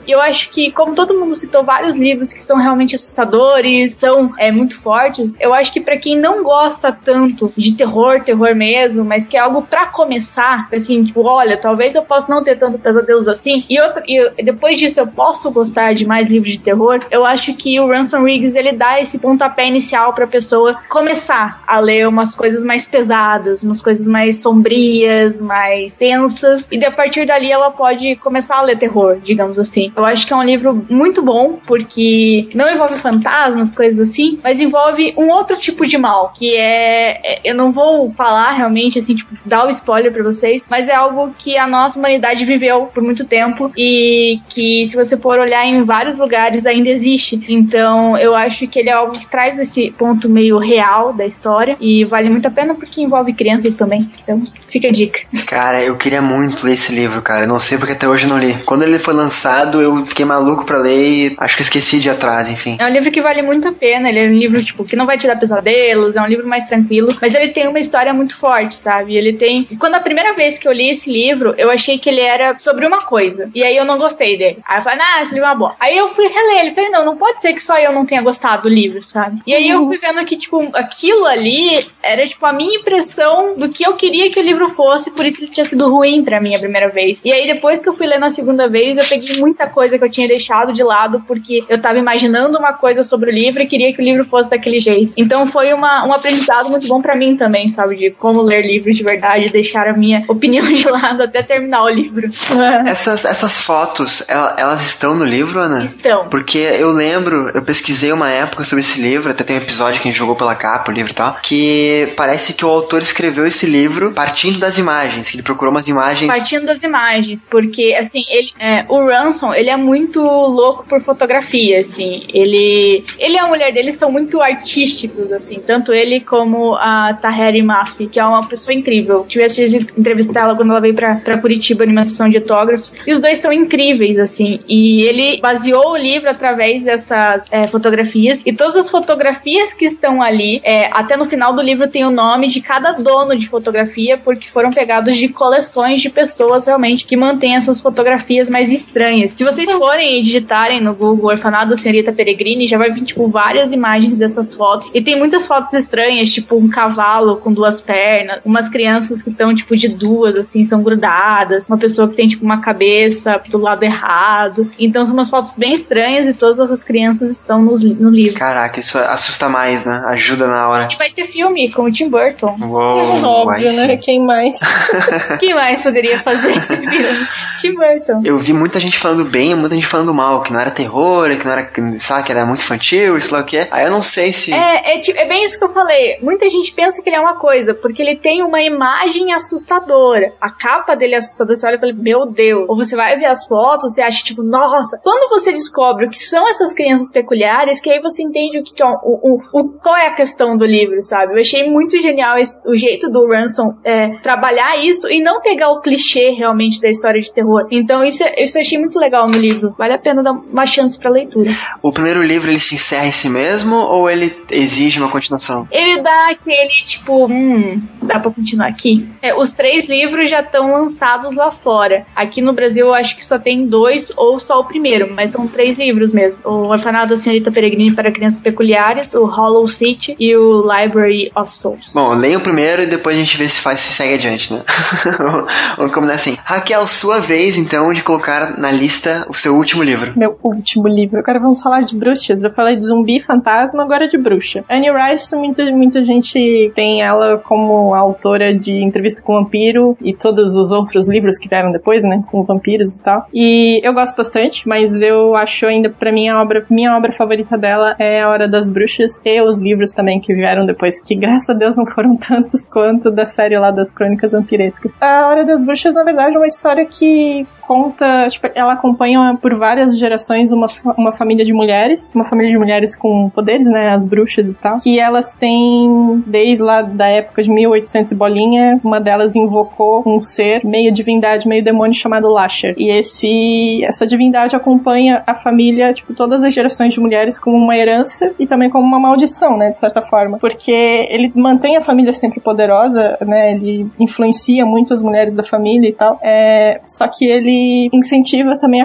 [SPEAKER 5] E eu acho que, como todo mundo citou vários livros que são realmente assustadores, são é, muito fortes, eu acho que pra quem não gosta tanto de terror, terror mesmo, mas que é algo pra começar, assim, tipo, olha, talvez eu possa não ter tanto pesadelos assim, e, outra, e depois disso eu posso gostar de mais livros de terror, eu acho que o Ransom Riggs, ele dá esse pontapé inicial pra pessoa começar a ler umas coisas mais pesadas, umas coisas mais sombrias, mais tensas, e a partir dali ela pode começar a ler terror, digamos assim. Eu acho que é um livro muito bom, porque não envolve fantasmas, coisas assim, mas envolve um outro tipo de mal, que é, é eu não vou falar realmente, assim, tipo, dar o spoiler pra vocês, mas é algo que a nossa humanidade viveu por muito tempo e que, se você for olhar em vários lugares, ainda existe. Então, eu acho que ele é algo que traz esse ponto meio real da história e vale muito a pena porque envolve crianças também. Então, fica a dica.
[SPEAKER 3] Cara, eu queria muito ler esse livro, cara. Eu não sei porque até hoje eu não li. Quando ele foi lançado, eu fiquei maluco pra ler e acho que eu esqueci de ir atrás, enfim.
[SPEAKER 5] É um livro que vale muito a pena. Ele é um livro, tipo, que não vai te dar pesadelos, é um livro mais tranquilo, mas ele tem uma história muito forte, sabe? Ele tem... Quando a primeira vez que eu li esse livro, eu achei que ele era sobre uma coisa. E aí eu não gostei dele. Aí eu falei, ah, esse livro é uma bosta. Aí eu fui reler ele. Falei, não, não pode ser que só eu não tenha gostado do livro, sabe? E aí eu fui vendo que, tipo, aquilo ali era, tipo, a minha impressão do que eu queria que o livro fosse, por isso ele tinha sido ruim pra mim a primeira vez. E aí depois que eu fui ler na segunda vez, eu peguei muita coisa que eu tinha deixado de lado, porque eu tava imaginando uma coisa sobre o livro e queria que o livro fosse daquele jeito. Então foi uma, um aprendizado muito bom pra mim também, sabe? De como ler livros de verdade, deixar a minha opinião de lado até terminar o livro.
[SPEAKER 3] Essas, essas fotos, elas estão no livro, Ana?
[SPEAKER 5] Estão.
[SPEAKER 3] Porque eu lembro, eu pesquisei uma época sobre esse livro, até tem um episódio que a gente jogou pela capa o livro e tal, que parece que o autor escreveu esse livro partindo das imagens, que ele procurou umas imagens...
[SPEAKER 5] Partindo das imagens, porque, assim, ele, é, o Ransom, ele é muito louco por fotografia, assim, ele, ele e a mulher dele são muito artísticos, assim, tanto ele como a Tahereh Mafi, que é uma pessoa incrível. Tive a chance de entrevistar ela quando ela veio pra, pra Curitiba numa sessão de autógrafos, e os dois são incríveis, assim, e ele baseou o livro através dessas é, fotografias, e todas as fotografias que estão ali, é, até no final do livro tem o nome de cada dono de fotografia, porque foram pegados de coleções de pessoas realmente que mantêm essas fotografias mais estranhas. Se vocês forem e digitarem no Google Orfanato da Senhorita Peregrine, já vai vir, tipo, várias imagens dessas fotos, e tem muitas fotos estranhas, tipo um cavalo com duas pernas, umas crianças que estão, tipo, de duas, assim, são grudadas, uma pessoa que tem, tipo, uma cabeça do lado errado. Então são umas fotos bem estranhas e todas essas crianças estão no, no livro.
[SPEAKER 3] Caraca, isso assusta mais, né? Ajuda na hora.
[SPEAKER 5] E vai ter filme com o Tim Burton.
[SPEAKER 3] Uou,
[SPEAKER 4] óbvio, né? Quem mais?
[SPEAKER 5] Quem mais poderia fazer esse filme? Tim Burton.
[SPEAKER 3] Eu vi muita gente falando bem, muita gente falando mal, que não era terror, que não era, sabe, que era muito infantil, sei lá o que é. Aí eu não sei se...
[SPEAKER 5] É, é, é bem isso que eu falei. Muita gente pensa que ele é uma coisa, porque ele tem uma imagem assustadora. A capa dele é assustadora, você olha e fala, meu Deus. Ou você vai ver as fotos, você acha, tipo, nossa. Quando você descobre o que são essas crianças peculiares, que aí você entende o que, que é, o, o, o, qual é a questão do livro, sabe? Eu achei muito genial esse, o jeito do Ransom é, trabalhar isso e não pegar o clichê realmente da história de terror. Então isso, isso eu achei muito legal no livro. Vale a pena dar uma chance pra leitura.
[SPEAKER 3] O primeiro livro, ele se encerra em si mesmo ou ele exige uma continuação?
[SPEAKER 5] Ele dá aquele, tipo, hum, dá pra continuar aqui? É, os três livros já estão lançados lá fora. Aqui no Brasil eu acho que só tem dois ou só o primeiro, mas são três livros mesmo. O Orfanato da Senhorita Peregrine para Crianças Peculiares, o Hollow City e o Library of Souls.
[SPEAKER 3] Bom, leia o primeiro e depois a gente vê se faz, se segue adiante, né? Vamos combinar assim. Raquel, sua vez, então, de colocar na lista o seu último livro.
[SPEAKER 4] Meu último livro. Agora vamos falar de bruxas. Eu falei de zumbi, fantasma, agora de bruxa. Anne Rice, muita, muita gente tem ela como autora de Entrevista com o Vampiro e todos os outros livros que vieram depois, né? Com vampiros e tal. E eu gosto bastante, mas eu acho ainda, pra mim, a obra, minha obra favorita dela é A Hora das Bruxas e os livros também que vieram depois, que graças a Deus não foram tantos quanto da série lá das Crônicas Vampirescas. A Hora das Bruxas, na verdade, é uma história que conta, tipo, ela acompanha por várias gerações uma, uma família de mulheres, uma família de mulheres com poderes, né, as bruxas e tal, que elas têm, desde lá da época de mil e oitocentos e bolinha, uma delas invocou um ser, meio divindade, meio demônio, chamado Lasher. E esse, essa divindade acompanha a família, tipo, todas as gerações de mulheres como uma herança e também como uma maldição, né, de certa forma. Porque ele mantém a família sempre poderosa, né, ele influencia muito as mulheres da família e tal, é, só que ele incentiva também a,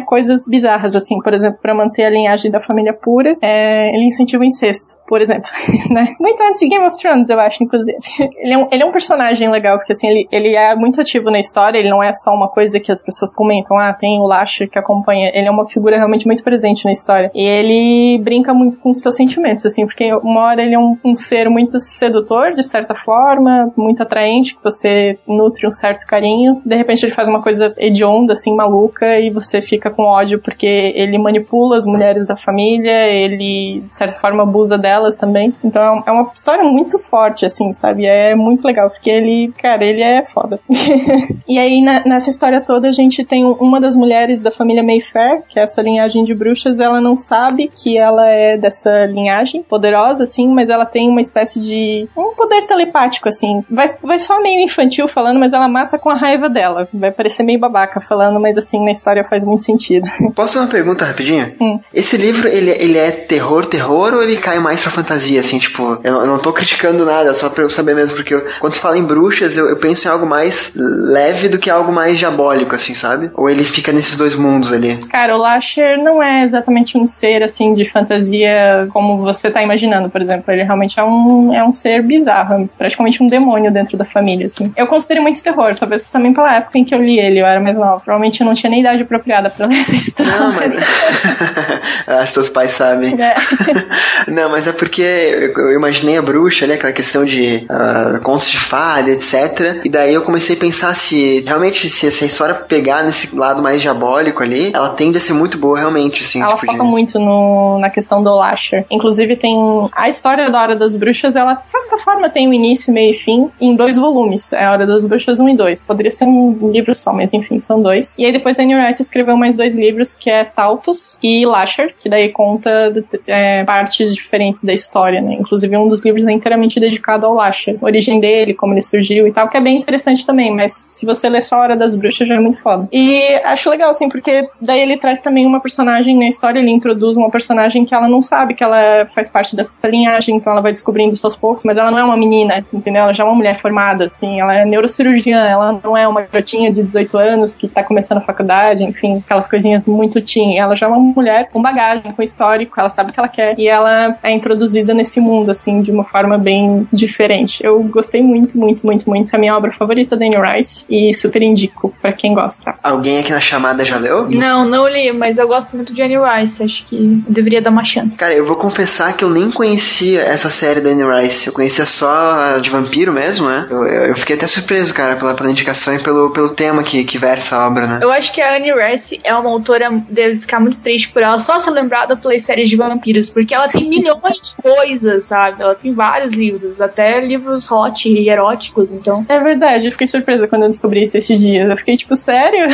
[SPEAKER 4] coisas bizarras, assim. Por exemplo, pra manter a linhagem da família pura, é, ele incentiva o incesto, por exemplo. Né? Muito antes de Game of Thrones, eu acho, inclusive. Ele é um, ele é um personagem legal, porque assim, ele, ele é muito ativo na história, ele não é só uma coisa que as pessoas comentam, ah, tem o Lasher que acompanha. Ele é uma figura realmente muito presente na história. E ele brinca muito com os teus sentimentos, assim, porque uma hora ele é um, um ser muito sedutor, de certa forma, muito atraente, que você nutre um certo carinho. De repente ele faz uma coisa hedionda, assim, maluca, e você fica com ódio porque ele manipula as mulheres da família, ele, de certa forma, abusa delas também. Então é uma história muito forte, assim, sabe? É muito legal, porque ele, cara, ele é foda. E aí, na, nessa história toda, a gente tem uma das mulheres da família Mayfair, que é essa linhagem de bruxas, ela não sabe que ela é dessa linhagem poderosa, assim, mas ela tem uma espécie de um poder telepático, assim. Vai, vai só meio infantil falando, mas ela mata com a raiva dela. Vai parecer meio babaca falando, mas assim, na história faz muito sentido.
[SPEAKER 3] Posso fazer uma pergunta rapidinho?
[SPEAKER 4] Hum.
[SPEAKER 3] Esse livro, ele, ele é terror, terror, ou ele cai mais pra fantasia, assim, tipo, eu não, eu não tô criticando nada, só pra eu saber mesmo, porque eu, quando tu fala em bruxas, eu, eu penso em algo mais leve do que algo mais diabólico, assim, sabe? Ou ele fica nesses dois mundos ali?
[SPEAKER 4] Cara, o Lasher não é exatamente um ser, assim, de fantasia como você tá imaginando, por exemplo. Ele realmente é um, é um ser bizarro, praticamente um demônio dentro da família, assim. Eu considero muito terror, talvez também pela época em que eu li ele, eu era mais nova. Provavelmente eu não tinha nem idade apropriada pra ler essa história.
[SPEAKER 3] Não, mas... ah, seus pais sabem. É. Não, mas é porque eu imaginei a bruxa ali, aquela questão de uh, contos de fada, etcétera. E daí eu comecei a pensar se realmente se essa história pegar nesse lado mais diabólico ali, ela tende a ser muito boa realmente, assim.
[SPEAKER 4] Ela
[SPEAKER 3] tipo
[SPEAKER 4] foca
[SPEAKER 3] de...
[SPEAKER 4] muito no, na questão do Lasher. Inclusive tem a história da Hora das Bruxas, ela de certa forma tem um início, meio e fim em dois volumes. É a Hora das Bruxas um e dois. Poderia ser um livro só, mas enfim, são dois. E aí depois a Anne Rice escreveu mais dois livros, que é Tautos e Lasher, que daí conta é, partes diferentes da história, né? Inclusive um dos livros é inteiramente dedicado ao Lasher. A origem dele, como ele surgiu e tal, que é bem interessante também, mas se você ler só a Hora das Bruxas já é muito foda. E acho legal, assim, porque daí ele traz também uma personagem na história, ele introduz uma personagem que ela não sabe que ela faz parte dessa linhagem, então ela vai descobrindo isso aos poucos, mas ela não é uma menina, entendeu? Ela já é uma mulher formada, assim, ela é neurocirurgiã, ela não é uma garotinha de dezoito anos que tá começando a faculdade, enfim, aquelas coisinhas muito teen. Ela já é uma mulher com bagagem, com histórico, ela sabe o que ela quer, e ela é introduzida nesse mundo, assim, de uma forma bem diferente. Eu gostei muito, muito, muito, muito. É a minha obra favorita da Anne Rice, e super indico pra quem gosta.
[SPEAKER 3] Alguém aqui na chamada já leu?
[SPEAKER 5] Não, não li, mas eu gosto muito de Anne Rice, acho que eu deveria dar uma chance.
[SPEAKER 3] Cara, eu vou confessar que eu nem conhecia essa série da Anne Rice, eu conhecia só a de vampiro mesmo, né? Eu, eu, eu fiquei até surpreso, cara, pela, pela indicação e pelo, pelo tema que, que versa a obra, né?
[SPEAKER 5] Eu acho que a Anne Rice é uma autora, deve ficar muito triste por ela só ser lembrada pelas séries de vampiros, porque ela tem milhões de coisas, sabe? Ela tem vários livros, até livros hot e eróticos, então...
[SPEAKER 4] É verdade, eu fiquei surpresa quando eu descobri isso esses dias. Eu fiquei tipo, sério?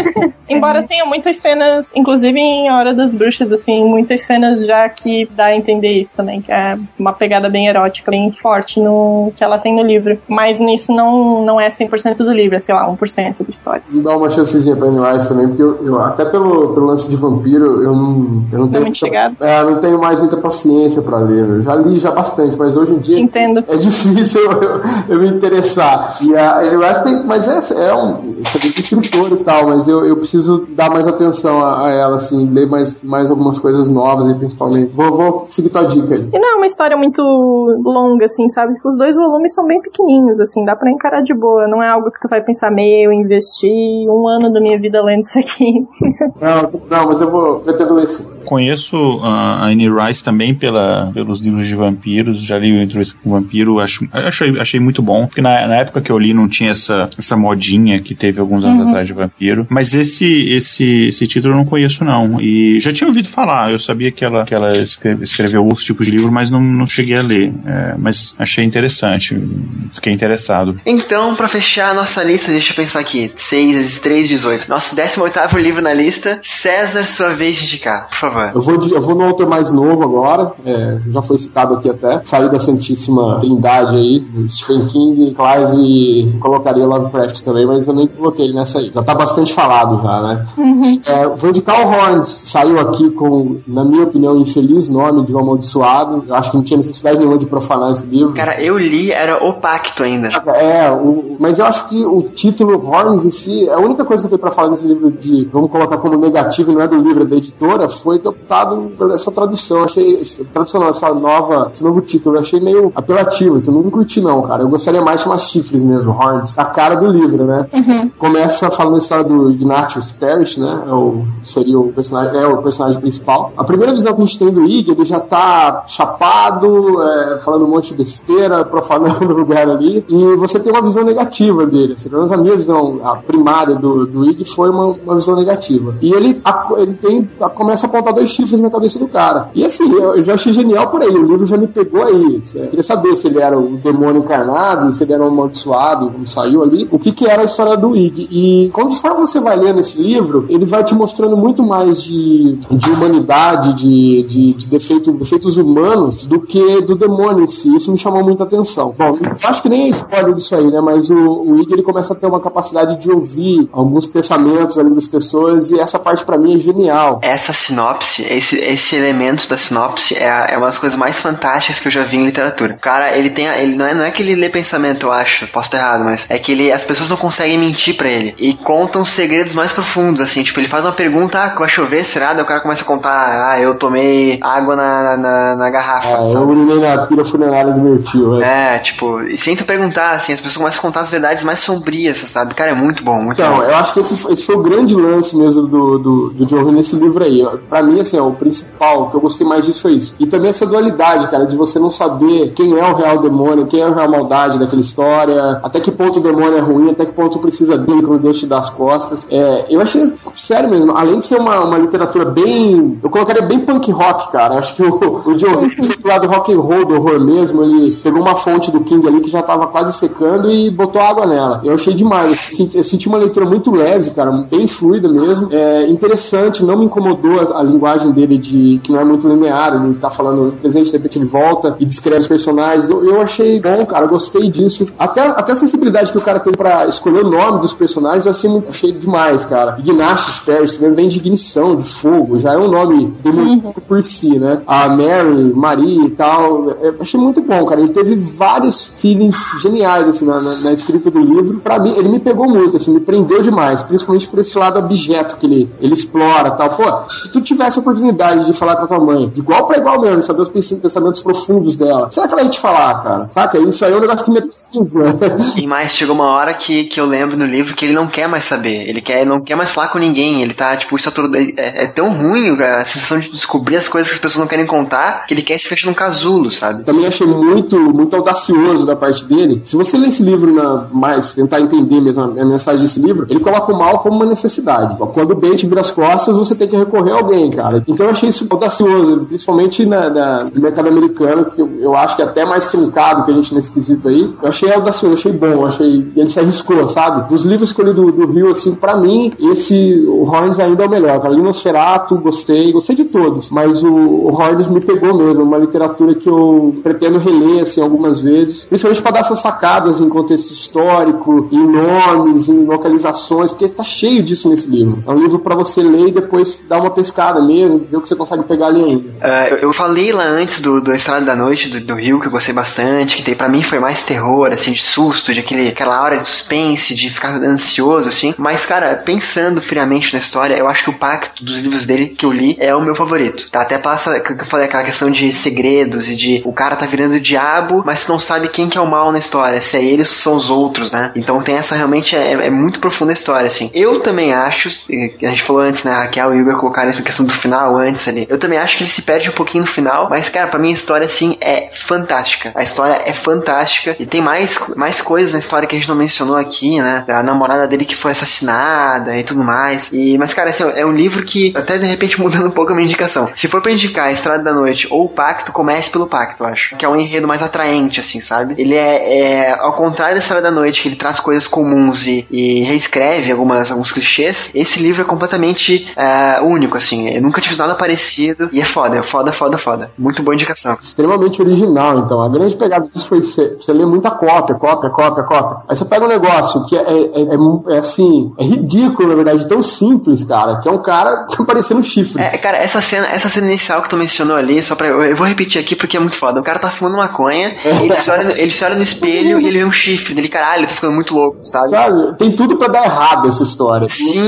[SPEAKER 4] Embora tenha muitas cenas, inclusive em A Hora das Bruxas, assim, muitas cenas já que dá a entender isso também, que é uma pegada bem erótica, bem forte no que ela tem no livro. Mas nisso não, não é cem por cento do livro, é, sei lá, um por cento da história.
[SPEAKER 6] Vou dar uma chancezinha pra Anne Rice também, porque eu, eu até pelo, pelo lance de vampiro, eu não, eu não tenho...
[SPEAKER 4] muito chegado?
[SPEAKER 6] É, não tenho mais muita paciência pra ler. Eu já li já bastante, mas hoje em dia...
[SPEAKER 4] Te entendo.
[SPEAKER 6] É difícil eu, eu, eu me interessar. E a Anne Rice tem... Mas é, é um... Você tem escritor e tal, mas eu, eu preciso dar mais atenção a, a ela, assim, ler mais, mais algumas coisas novas aí, principalmente. Vou, vou seguir tua dica aí.
[SPEAKER 4] E não é uma história muito longa, assim, sabe? Os dois volumes são bem pequenininhos, assim, dá pra encarar de boa. Não é algo que tu vai pensar, meu, investi um ano da minha vida lendo isso aqui.
[SPEAKER 6] Não, não, mas eu vou pretendo ler sim.
[SPEAKER 7] Conheço a Anne Rice também pela, pelos livros de vampiros, já li o Entrevista com o Vampiro, acho, achei, achei muito bom, porque na, na época que eu li não tinha essa, essa modinha que teve alguns anos uhum. atrás de vampiro, mas esse, esse, esse título eu não conheço não, e já tinha ouvido falar, eu sabia que ela, que ela escreve, escreveu outros tipos de livros, mas não, não cheguei a ler, é, mas achei interessante, fiquei interessado.
[SPEAKER 3] Então, pra fechar a nossa lista, deixa eu pensar aqui, seis vezes três, dezoito, nosso décimo oitavo livro na lista, César, sua vez de indicar, por favor.
[SPEAKER 6] Eu vou, de, eu vou no autor mais novo agora, é, já foi citado aqui até, saiu da Santíssima Trindade aí, Stephen King, Clive e colocaria Lovecraft também, mas eu nem coloquei ele nessa aí, já tá bastante falado já, né? Uhum. É, vou indicar o Horns, saiu aqui com, na minha opinião, infeliz nome de um amaldiçoado, eu acho que não tinha necessidade nenhuma de profanar esse livro.
[SPEAKER 3] Cara, eu li, era O Pacto ainda.
[SPEAKER 6] É, o, mas eu acho que o título Horns em si, a única coisa que eu tenho pra falar desse livro de, vamos colocar como negativo e não é do livro, é da editora, foi adoptado por essa tradução. Achei, tradução não, essa nova, esse novo título, eu achei meio apelativo, assim, eu não curti não, cara. Eu gostaria mais de chamar chifres mesmo, horns, a cara do livro, né? Uhum. Começa falando a história do Ignatius Parrish, né? É o, seria o personagem, é o personagem principal. A primeira visão que a gente tem do Ig, ele já tá chapado, é, falando um monte de besteira, profanando o lugar ali, e você tem uma visão negativa dele. Assim, pelo menos a minha visão, a primária do, do Ig foi uma, uma visão negativa. E ele, a, ele tem, a, começa a apontar dois chifres na cabeça do cara. E assim, eu, eu já achei genial por aí, o livro já me pegou aí. Eu queria saber se ele era o demônio encarnado, se ele era um amaldiçoado, como saiu ali, o que que era a história do Ig. E conforme você vai lendo esse livro, ele vai te mostrando muito mais de, de humanidade, de, de, de defeito, defeitos humanos, do que do demônio em si. Isso me chamou muita atenção. Bom, eu acho que nem é spoiler disso aí, né? Mas o, o Ig, ele começa a ter uma capacidade de ouvir alguns pensamentos ali das pessoas, e essa parte pra mim é genial.
[SPEAKER 3] Essa sinopse, esse, esse elemento da sinopse é, é uma das coisas mais fantásticas que eu já vi em literatura. O cara, ele tem, ele não é, não é que ele lê pensamento, eu acho, posso estar errado, mas é que ele, as pessoas não conseguem mentir pra ele, e contam segredos mais profundos, assim, tipo, ele faz uma pergunta, ah, vai chover, será? Daí o cara começa a contar, ah, eu tomei água na, na, na garrafa.
[SPEAKER 6] Ah, eu urinei na pira funerária do meu tio.
[SPEAKER 3] É, é tipo, e sem tu perguntar, assim, as pessoas começam a contar as verdades mais sombrias, sabe? Cara, é muito bom, muito
[SPEAKER 6] então,
[SPEAKER 3] bom.
[SPEAKER 6] Então, eu acho que esse, esse foi o grande lance mesmo do, do, do John Hill nesse livro aí. Pra mim, assim, ó, o principal, que eu gostei mais disso foi isso. E também essa dualidade, cara, de você não saber quem é o real demônio, quem é a real maldade daquela história, até que ponto o demônio é ruim, até que ponto precisa dele quando Deus te dá as costas. É, eu achei, sério mesmo, além de ser uma, uma literatura bem, eu colocaria bem punk rock, cara. Acho que o, o John Hill, esse lado rock and roll do horror mesmo, ele pegou uma fonte do King ali que já tava quase secando e botou água nela. Eu achei demais. Eu senti, eu senti uma leitura muito leve, cara, bem fluida mesmo. É interessante, não me incomodou a, a linguagem dele de que não é muito linear, ele tá falando presente, de repente ele volta e descreve os personagens. Eu, eu achei bom, cara, gostei disso. Até, até a sensibilidade que o cara teve pra escolher o nome dos personagens, eu achei, achei demais, cara. Ignatius Parrish vem de ignição, de fogo, já é um nome demoníaco uhum. por si, né? A Mary, Maria e tal, eu achei muito bom, cara. Ele teve vários feelings geniais, assim, na, na, na escrita do livro. Pra mim, ele me pegou muito, assim, me prendeu demais, principalmente por esse lado objeto que ele, ele explora e tal. Pô, se tu tivesse a oportunidade de falar com a tua mãe, de igual pra igual mesmo, saber os pensamentos profundos dela, será que ela ia te falar, cara? Saca? Isso aí é um negócio que me...
[SPEAKER 3] E mais, chegou uma hora que, que eu lembro no livro que ele não quer mais saber, ele quer, não quer mais falar com ninguém, ele tá, tipo, isso é, tudo, é, é tão ruim a sensação de descobrir as coisas que as pessoas não querem contar, que ele quer se fechar num casulo, sabe?
[SPEAKER 6] Também achei muito, muito audacioso da parte dele. Se você ler esse livro na, mais, tentar entender mesmo a mensagem desse livro, ele coloca o mal como uma necessidade. Quando o dente vira as costas, você tem que recorrer a alguém, cara. Então eu achei isso audacioso, principalmente na, na, no mercado americano, que eu, eu acho que é até mais truncado que a gente nesse quesito aí. Eu achei audacioso, achei bom, achei... Ele se arriscou, sabe? Dos livros que eu li do, do Rio, assim, pra mim, esse, o Horns ainda é o melhor, cara. Li Nosferatu, gostei, gostei de todos, mas o, o Horns me pegou mesmo, uma literatura que eu pretendo reler, assim, algumas vezes, principalmente pra dar essas sacadas em contexto histórico, em nomes, em localizações, porque tá cheio disso nesse livro. É um livro pra você ler e depois dar uma pescada mesmo, ver o que você consegue pegar ali ainda.
[SPEAKER 3] Uh, eu, eu falei lá antes do, do Estrada da Noite, do, do Rio, que eu gostei bastante, que tem, pra mim foi mais terror, assim, de susto, de aquele, aquela hora de suspense, de ficar ansioso, assim, mas, cara, pensando friamente na história, eu acho que o Pacto dos livros dele que eu li é o meu favorito, tá? Até passa, que eu falei, aquela questão de segredos e de o cara tá virando o diabo, mas não sabe quem que é o mal na história, se é ele ou se são os outros, né? Então tem essa, realmente, é, é muito profunda a história, assim. Eu também acho, a gente falou antes, né, a Raquel e o Igor colocaram essa questão do final antes ali, eu também acho que ele se perde um pouquinho no final, mas, cara, pra mim a história, assim, é fantástica. A história é fantástica e tem mais, mais coisas na história que a gente não mencionou aqui, né? A namorada dele que foi assassinada e tudo mais. E, mas, cara, assim, é um livro que, até de repente mudando um pouco a minha indicação, se for pra indicar a Estrada da Noite ou o Pacto, comece pelo Pacto, eu acho. Que é um enredo mais atraente, assim, sabe? Ele é, é ao contrário da Estrada da Noite, que ele traz coisas comuns e, e reescreve algumas, alguns clichês, esse livro é completamente uh, único, assim. Eu nunca tive nada parecido e é foda, é foda, foda, foda. Muito boa indicação.
[SPEAKER 6] Extremamente original, então. A grande pegada disso foi você, você ler muita cópia, cópia, cópia, cópia. Aí você pega um negócio que é, é, é, é assim, é ridículo, na verdade, tão simples, cara, que é um cara parecendo um chifre.
[SPEAKER 3] É, cara, essa cena, essa cena inicial que tu mencionou ali, só pra. Eu, eu vou repetir aqui porque é muito foda. O cara tá fumando maconha, é. ele, se olha, ele se olha no espelho e ele vê um chifre dele, caralho, eu tô ficando muito louco, sabe?
[SPEAKER 6] Sabe? Tem tudo pra dar errado essa história.
[SPEAKER 3] Sim,
[SPEAKER 6] você
[SPEAKER 3] cara.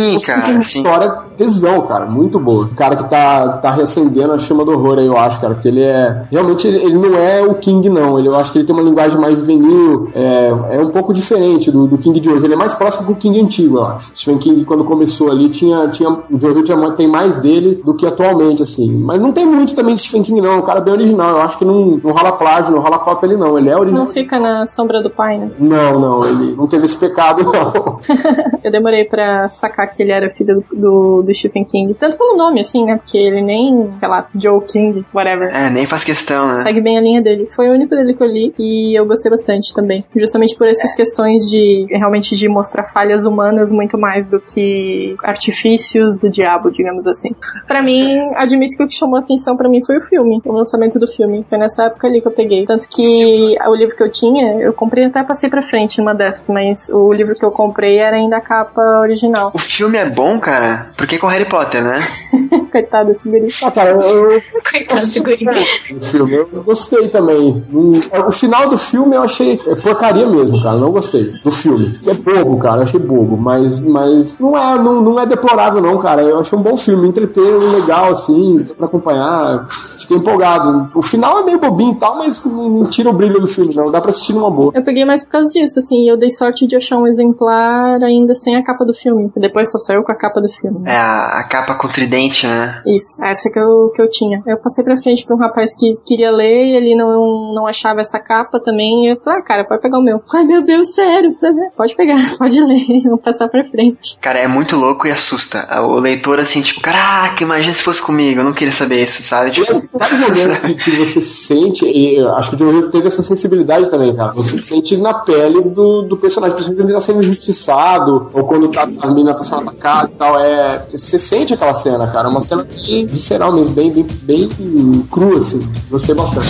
[SPEAKER 3] cara,
[SPEAKER 6] uma
[SPEAKER 3] sim.
[SPEAKER 6] história tesão, cara, muito boa. O cara que tá, tá reacendendo a chama do horror aí, eu acho, cara, porque ele é, realmente ele, ele não é o King, não, ele, eu acho que ele tem uma linguagem mais juvenil, é, é um pouco diferente do, do King de hoje, ele é mais próximo do King antigo, eu acho. Stephen King, quando começou ali, tinha, tinha o Joe Hill tem mais dele do que atualmente, assim, mas não tem muito também de Stephen King, não, o cara é bem original, eu acho que não, não rola plágio, não rola cópia ele não, ele é original.
[SPEAKER 4] Não fica na sombra do pai, né?
[SPEAKER 6] Não, não, ele não teve esse pecado, não.
[SPEAKER 4] Eu demorei pra sacar que ele era filho do, do, do Stephen King. Tanto pelo nome, assim, né? Porque ele nem, sei lá, Joe King, whatever.
[SPEAKER 3] É, nem faz questão, né?
[SPEAKER 4] Segue bem a linha dele. Foi o único dele que eu li e eu gostei bastante também. Justamente por essas é. questões de, realmente, de mostrar falhas humanas muito mais do que artifícios do diabo, digamos assim. Pra mim, admito que o que chamou a atenção pra mim foi o filme. O lançamento do filme. Foi nessa época ali que eu peguei. Tanto que o livro que eu tinha, eu comprei, até passei pra frente numa dessas, mas o livro que eu comprei era ainda a capa original.
[SPEAKER 3] O filme é bom, cara? Porque é com Harry Potter, né?
[SPEAKER 4] Coitado desse guri.
[SPEAKER 6] Ah, cara, eu...
[SPEAKER 5] Coitado desse guri.
[SPEAKER 6] O filme, eu gostei também. O final do filme eu achei porcaria mesmo, cara. Não gostei do filme. É bobo, cara. Eu achei bobo. Mas, mas não, é, não, não é deplorável, não, cara. Eu achei um bom filme. Entreteu, legal, assim, pra acompanhar. Fiquei empolgado. O final é meio bobinho e tal, mas não tira o brilho do filme, não. Dá pra assistir numa boa.
[SPEAKER 4] Eu peguei mais por causa disso, assim. Eu dei sorte de achar um exemplar ainda sem a capa do filme. Depois só saiu com a capa do filme.
[SPEAKER 3] É, a, a capa com tridente, né?
[SPEAKER 4] Isso, essa que eu, que eu tinha. Eu passei pra frente pra um rapaz que queria ler e ele não, não achava essa capa também. E eu falei, ah, cara, pode pegar o meu. Ai, meu Deus, sério. Eu falei, pode pegar, pode ler. Vou passar pra frente.
[SPEAKER 3] Cara, é muito louco e assusta. O leitor, assim, tipo, caraca, imagina se fosse comigo. Eu não queria saber isso, sabe? Tipo...
[SPEAKER 6] Vários momentos que, que você sente, e eu acho que o John Hill teve essa sensibilidade também, cara. Você sente na pele do, do personagem, principalmente quando ele tá sendo injustiçado, ou quando tá, a menina tá sendo atacada e tal. É, você sente aquela cena, cara. É uma cena bem visceral mesmo, bem, bem, bem crua, assim. Gostei bastante.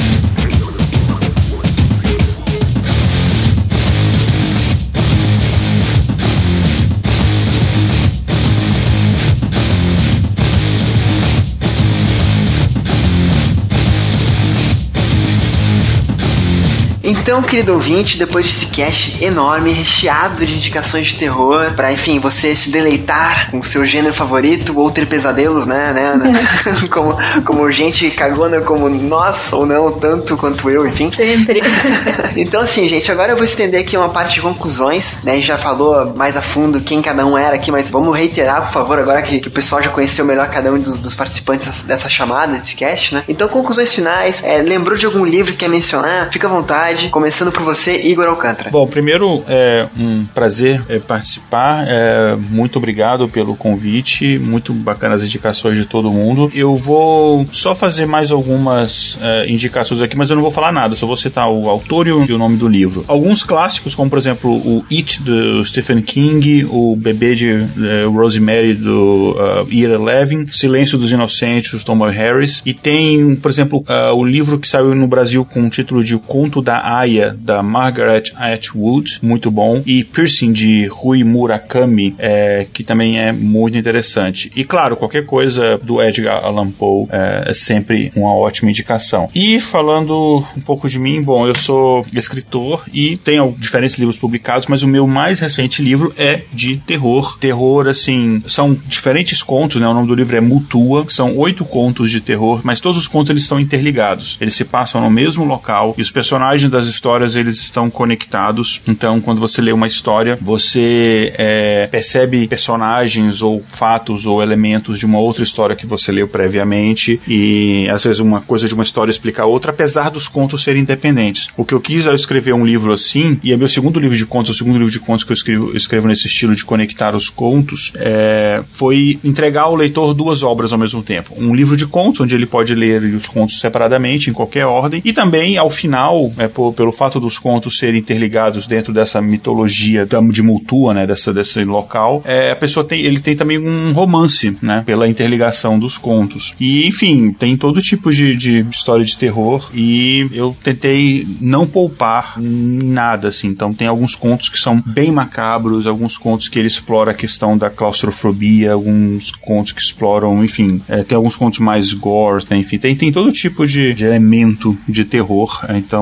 [SPEAKER 3] Então, querido ouvinte, depois desse cast enorme, recheado de indicações de terror, pra, enfim, você se deleitar com o seu gênero favorito ou ter pesadelos, né, né, né? como, como gente cagona como nós, ou não, tanto quanto eu, enfim.
[SPEAKER 5] Sempre.
[SPEAKER 3] Então, assim, gente, agora eu vou estender aqui uma parte de conclusões, né, a gente já falou mais a fundo quem cada um era aqui, mas vamos reiterar, por favor, agora que, que o pessoal já conheceu melhor cada um dos, dos participantes dessa, dessa chamada, desse cast, né? Então, conclusões finais, é, lembrou de algum livro que quer mencionar? Fica à vontade. Começando por você, Igor Alcântara.
[SPEAKER 7] Bom, primeiro, é um prazer é, participar. É, muito obrigado pelo convite. Muito bacana as indicações de todo mundo. Eu vou só fazer mais algumas é, indicações aqui, mas eu não vou falar nada. Só vou citar o autor e o, e o nome do livro. Alguns clássicos, como por exemplo o It, do Stephen King, o Bebê de uh, Rosemary, do uh, Ira Levin, Silêncio dos Inocentes, do Tom Harris. E tem, por exemplo, uh, o livro que saiu no Brasil com o título de Conto da Aya, da Margaret Atwood, muito bom, e Piercing, de Rui Murakami, é, que também é muito interessante. E claro, qualquer coisa do Edgar Allan Poe é, é sempre uma ótima indicação. E falando um pouco de mim, bom, eu sou escritor e tenho diferentes livros publicados, mas o meu mais recente livro é de terror. Terror, assim, são diferentes contos, né? O nome do livro é Mutua, são oito contos de terror, mas todos os contos eles estão interligados. Eles se passam no mesmo local e os personagens das histórias eles estão conectados. Então, quando você lê uma história, você é, percebe personagens ou fatos ou elementos de uma outra história que você leu previamente e às vezes uma coisa de uma história explica a outra, apesar dos contos serem independentes. O que eu quis ao escrever um livro assim, e é meu segundo livro de contos, o segundo livro de contos que eu escrevo, eu escrevo nesse estilo de conectar os contos, é, foi entregar ao leitor duas obras ao mesmo tempo. Um livro de contos, onde ele pode ler os contos separadamente, em qualquer ordem, e também, ao final, é, por, pelo fato dos contos serem interligados dentro dessa mitologia de Mutua, né, dessa, desse local, é, a pessoa tem, ele tem também um romance, né, pela interligação dos contos. E, enfim, tem todo tipo de, de história de terror e eu tentei não poupar nada, assim. Então, tem alguns contos que são bem macabros, alguns contos que ele explora a questão da claustrofobia, alguns contos que exploram, enfim, é, tem alguns contos mais gore, né, enfim, tem, tem todo tipo de, de elemento de terror. Então,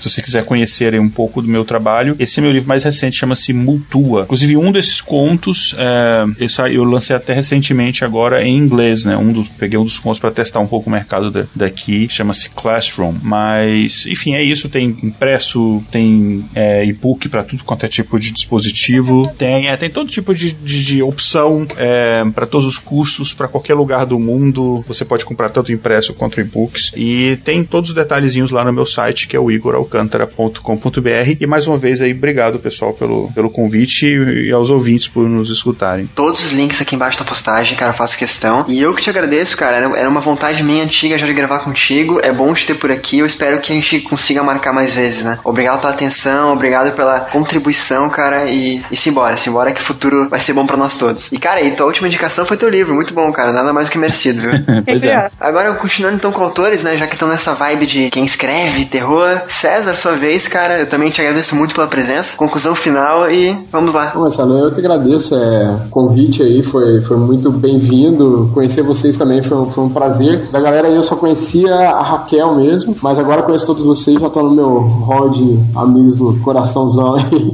[SPEAKER 7] se você quiser conhecer um pouco do meu trabalho. Esse é meu livro mais recente, chama-se Multua. Inclusive, um desses contos, é, eu, sa- eu lancei até recentemente agora em inglês, né? Um dos, peguei um dos contos para testar um pouco o mercado da, daqui, chama-se Classroom. Mas, enfim, é isso. Tem impresso, tem é, e-book para tudo quanto é tipo de dispositivo. Tem, é, tem todo tipo de, de, de opção é, para todos os custos, para qualquer lugar do mundo. Você pode comprar tanto impresso quanto e-books. E tem todos os detalhezinhos lá no meu site, que é o igor alcantara ponto com ponto b r. E mais uma vez aí, obrigado, pessoal, pelo, pelo convite e, e aos ouvintes por nos escutarem.
[SPEAKER 3] Todos os links aqui embaixo da postagem, cara, eu faço questão. E eu que te agradeço, cara. Era, era uma vontade minha antiga já de gravar contigo. É bom te ter por aqui. Eu espero que a gente consiga marcar mais vezes, né? Obrigado pela atenção, obrigado pela contribuição, cara. E, e simbora, simbora que o futuro vai ser bom pra nós todos. E, cara, e tua última indicação foi teu livro. Muito bom, cara. Nada mais do que merecido, viu?
[SPEAKER 7] Pois é.
[SPEAKER 3] Agora, continuando então com autores, né? Já que estão nessa vibe de quem escreve terror. César, sua vez, cara. Eu também te agradeço muito pela presença. Conclusão final e vamos lá.
[SPEAKER 6] Bom, Marcelo, eu que agradeço é, o convite aí. Foi, foi muito bem-vindo. Conhecer vocês também foi, foi um prazer. Da galera aí eu só conhecia a Raquel mesmo, mas agora conheço todos vocês. Já tô no meu hall de amigos do coraçãozão aí.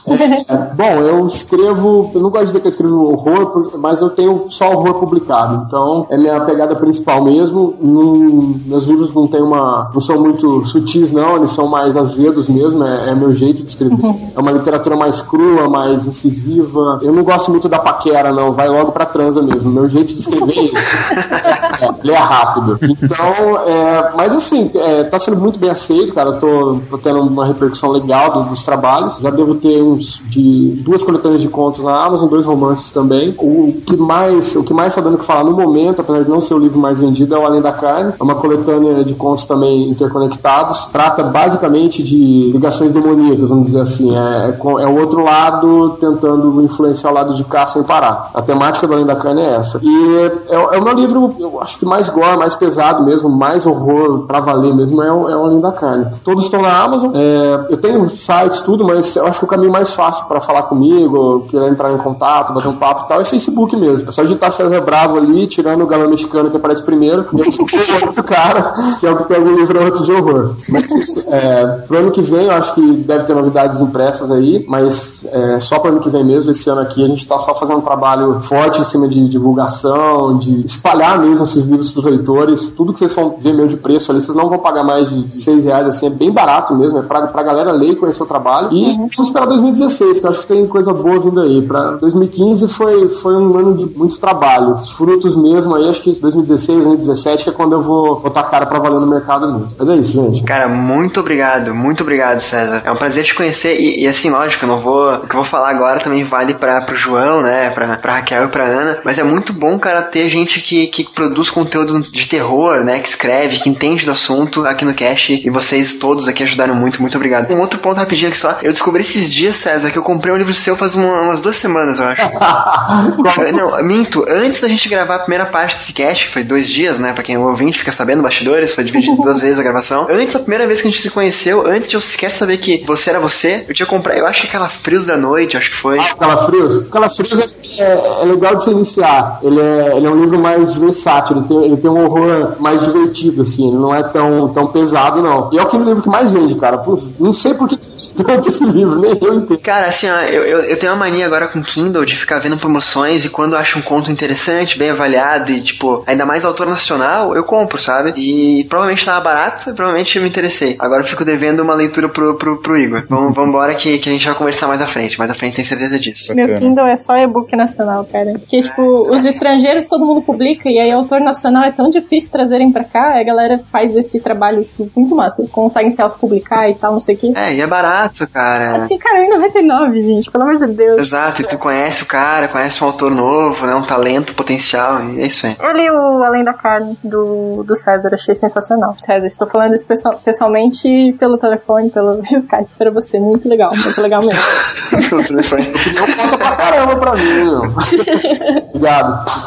[SPEAKER 6] É, bom, eu escrevo... Eu não gosto de dizer que eu escrevo horror, mas eu tenho só horror publicado. Então, é minha pegada principal mesmo. Num, meus livros não tem uma... Não são muito sutis, não. Eles são mais azedos mesmo. É, é meu jeito de escrever. Uhum. É uma literatura mais crua, mais incisiva. Eu não gosto muito da paquera, não. Vai logo pra transa mesmo. Meu jeito de escrever é isso. É, ler rápido. Então, é, mas assim, é, tá sendo muito bem aceito, cara. Eu tô, tô tendo uma repercussão legal do, dos trabalhos. Já devo ter uns de duas coletâneas de contos na Amazon, dois romances também. O que mais, o que mais tá dando o que falar no momento, apesar de não ser o livro mais vendido, é o Além da Carne. É uma coletânea de contos também interconectados. Trata basicamente de ligações demoníacas, vamos dizer assim. É, é, é o outro lado tentando influenciar o lado de cá sem parar. A temática do Além da Carne é essa. E é, é o meu livro, eu acho que mais gore, mais pesado mesmo, mais horror pra valer mesmo, é o, é o Além da Carne. Todos estão na Amazon. É, eu tenho sites, tudo, mas eu acho que o caminho mais fácil pra falar comigo, querer entrar em contato, bater um papo e tal, é Facebook mesmo. É só digitar César Bravo ali, tirando o galã mexicano que aparece primeiro, e eu sou o outro cara, que é o que tem algum livro ou outro de horror. Mas é, pro ano que vem, eu acho que deve ter novidades impressas aí, mas é, só pro ano que vem mesmo, esse ano aqui, a gente tá só fazendo um trabalho forte em cima de divulgação, de espalhar mesmo esses livros pros leitores. Tudo que vocês vão ver mesmo de preço ali, vocês não vão pagar mais de, de seis reais, assim, é bem barato mesmo, é pra, pra galera ler e conhecer o trabalho. E uhum. vamos esperar dois mil e dezesseis, que eu acho que tem coisa boa vindo aí. Pra dois mil e quinze foi, foi um ano de muito trabalho. Os frutos mesmo aí, acho que dois mil e dezesseis, dois mil e dezessete, que é quando eu vou botar a cara pra valer no mercado mesmo. Mas é isso, gente.
[SPEAKER 3] Cara, muito obrigado, muito obrigado, César. É um prazer te conhecer e, e assim, lógico, eu não vou... O que eu vou falar agora também vale pra, pro João, né, pra, pra Raquel e pra Ana, mas é muito bom, cara, ter gente que, que produz conteúdo de terror, né, que escreve, que entende do assunto aqui no cast, e vocês todos aqui ajudaram muito, muito obrigado. Um outro ponto rapidinho aqui só, eu descobri esses dias, César, que eu comprei um livro seu faz uma, umas duas semanas, eu acho. Não, minto, antes da gente gravar a primeira parte desse cast, que foi dois dias, né, pra quem é ouvinte, fica sabendo, bastidores, foi dividido duas vezes a gravação. Antes da primeira vez que a gente se conheceu, antes de eu sequer saber que você era você, eu tinha comprado, eu acho que aquela Frios da Noite, acho que foi.
[SPEAKER 6] Ah, Calafrios? Calafrios é, é legal de se iniciar. Ele é, ele é um livro mais versátil, ele tem, ele tem um horror mais divertido, assim, ele não é tão, tão pesado, não. E é o livro que mais vende, cara. Pô, não sei por que tanto esse livro, nem eu entendo.
[SPEAKER 3] Cara, assim, ó, eu, eu, eu tenho uma mania agora com Kindle de ficar vendo promoções e quando eu acho um conto interessante, bem avaliado e, tipo, ainda mais autor nacional, eu compro, sabe? E provavelmente tava barato e provavelmente eu me interessei. Agora eu fico devendo uma leitura pro, pro, pro Igor. Vamos, vamos embora que, que a gente vai conversar mais à frente. Mais à frente tenho certeza disso.
[SPEAKER 4] Meu Kindle é só e-book nacional, cara. Porque, tipo, os estrangeiros todo mundo publica e aí autor nacional é tão difícil trazerem pra cá, a galera faz esse trabalho, tipo, muito massa. Conseguem se autopublicar e tal, não sei o quê.
[SPEAKER 3] É, e é barato, cara.
[SPEAKER 4] Assim, cara, R$ noventa e nove, gente, pelo amor de Deus.
[SPEAKER 3] Exato, e tu conhece o cara, conhece um autor novo, né, um talento potencial, e é isso aí.
[SPEAKER 4] Eu li o Além da Carne, do, do César, achei sensacional. César, estou falando isso pessoalmente pelo telefone, pelo Skype, pra você, muito legal, muito legal mesmo.
[SPEAKER 3] Pelo telefone.
[SPEAKER 6] Opinião conta pra caramba pra mim, meu. Obrigado.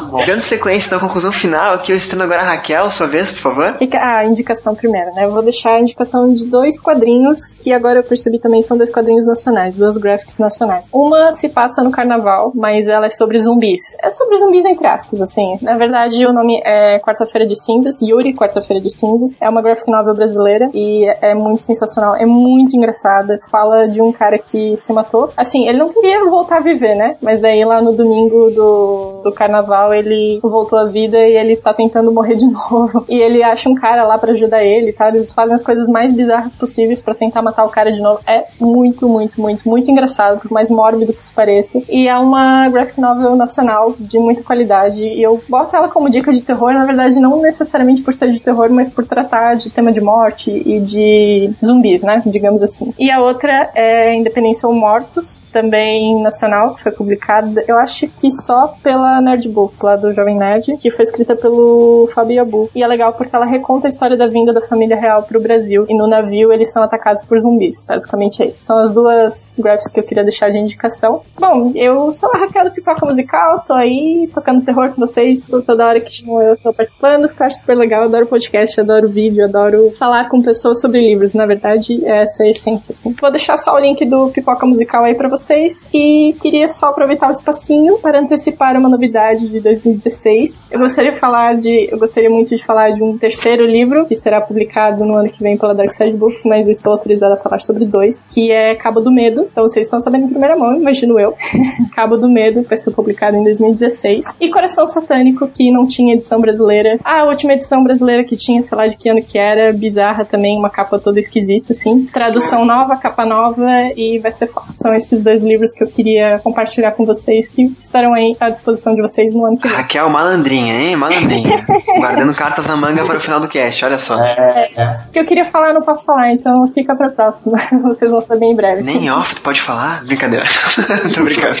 [SPEAKER 3] bom. Dando sequência na conclusão final, aqui eu estando agora a Raquel, sua vez, por favor.
[SPEAKER 4] Fica a indicação primeiro, né? Eu vou deixar a indicação de dois quadrinhos, que agora eu percebi também são dois quadrinhos nacionais, duas graphics nacionais. Uma se passa no carnaval, mas ela é sobre zumbis. É sobre zumbis entre aspas, assim. Na verdade, o nome é Quarta-feira de Cinzas, Yuri, Quarta-feira de Cinzas. É uma graphic novel brasileira e é muito sensacional, é muito engraçada. Fala de um cara que se matou. Assim, ele não queria voltar a viver, né? Mas daí lá no domingo do, do carnaval ele voltou à vida e ele tá tentando morrer de novo. E ele acha um cara lá pra ajudar ele, tá? Eles fazem as coisas mais bizarras possíveis pra tentar matar o cara de novo. É muito, muito, muito, muito engraçado, por mais mórbido que isso pareça. E é uma graphic novel nacional de muita qualidade. E eu boto ela como dica de terror, na verdade, não necessariamente por ser de terror, mas por tratar de tema de morte e de zumbis, né? Digamos assim. E a outra é Independência ou Mortos, também nacional, que foi publicada, eu acho que só pela Nerd Books, lá do Jovem Nerd, que foi escrita pelo Fábio Yabu. E é legal porque ela reconta a história da vinda da família real pro Brasil. E no navio eles são atacados por zumbis. Basicamente é isso. São as duas graphics que eu queria deixar de indicação. Bom, eu sou a Raquel do Pipoca Musical, tô aí tocando terror com vocês toda hora que eu tô participando. Eu acho super legal, adoro podcast, adoro vídeo, adoro falar com pessoas sobre livros. Na verdade, essa é a essência, assim. Vou deixar só o link do Pipoca Musical aí pra vocês. E queria só aproveitar o espacinho para antecipar uma novidade de dois mil e dezesseis. Eu gostaria de falar de, eu gostaria muito de falar de um terceiro livro que será publicado no ano que vem pela Dark Side Books, mas eu estou autorizada a falar sobre dois, que é Cabo do Medo. Então vocês estão sabendo em primeira mão, imagino eu. Cabo do Medo, que vai ser publicado em dois mil e dezesseis. E Coração Satânico, que não tinha edição brasileira. A última edição brasileira que tinha, sei lá de que ano que era, bizarra também, uma capa toda esquisita, assim. Tradução nova, capa nova, e vai ser foda. São esses dois livros que eu queria compartilhar com vocês, que estarão aí à disposição de vocês no ano que vem.
[SPEAKER 3] Raquel, malandrinha, hein? Malandrinha. Guardando cartas na manga para o final do cast, olha só.
[SPEAKER 4] É, é. O que eu queria falar, eu não posso falar, então fica pra próxima. Vocês vão saber em breve.
[SPEAKER 3] Nem off, tu pode falar? Brincadeira. Tô brincando.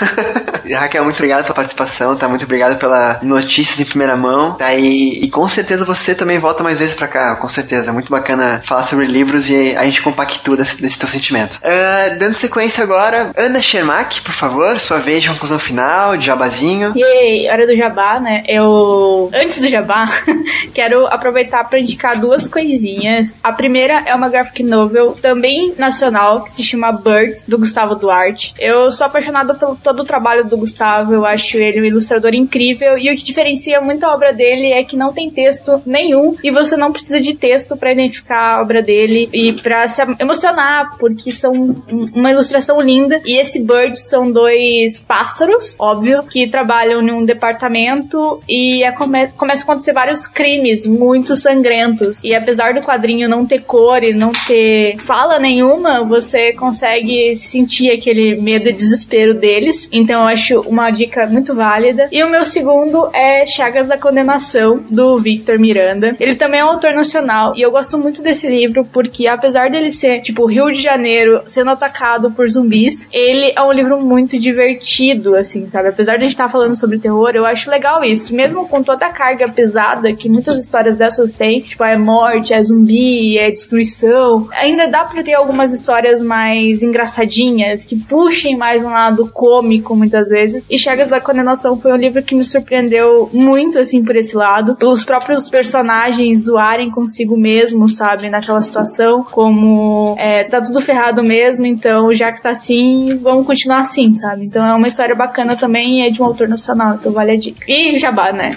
[SPEAKER 3] Raquel, muito obrigado pela participação, tá? Muito obrigado pela notícias em primeira mão, tá? E, e com certeza você também volta mais vezes pra cá, com certeza. É muito bacana falar sobre livros e a gente compactua desse, desse teu sentimento. Uh, dando sequência agora, Ana Schermack, por favor, sua vez de conclusão final, de jabazinho.
[SPEAKER 5] E aí, hora do jabá, né? Eu, antes do jabá, quero aproveitar pra indicar duas coisinhas. A primeira é uma graphic novel, também nacional, que se chama Birds, do Gustavo Duarte. Eu sou apaixonada pelo todo o trabalho do Gustavo, eu acho ele um ilustrador incrível, e o que diferencia muito a obra dele é que não tem texto nenhum, e você não precisa de texto pra identificar a obra dele e pra se emocionar, porque são uma ilustração linda. E esse Birds são dois pássaros, óbvio, que trabalham em um departamento e é come- começa a acontecer vários crimes muito sangrentos. E apesar do quadrinho não ter cor e não ter fala nenhuma, você consegue sentir aquele medo e desespero deles. Então eu acho uma dica muito válida. E o meu segundo é Chagas da Condenação, do Victor Miranda. Ele também é um autor nacional e eu gosto muito desse livro porque, apesar dele ser, tipo, Rio de Janeiro sendo atacado por zumbis, ele é um livro muito divertido, assim, sabe? Apesar de a gente estar falando sobre terror, eu acho legal isso. Mesmo com toda a carga pesada que muitas histórias dessas têm, tipo, é morte, é zumbi, é destruição, ainda dá pra ter algumas histórias mais engraçadinhas, que puxem mais um lado cômico, muitas vezes. E Chagas da Condenação foi um livro que me surpreendeu muito, assim, por esse lado. Pelos próprios personagens zoarem consigo mesmo, sabe? Naquela situação, como é, tá tudo ferrado mesmo, então já que tá assim, vamos continuar assim, sabe? Então é uma história bacana também e é de um autor nacional, então vale a dica. E jabá, né?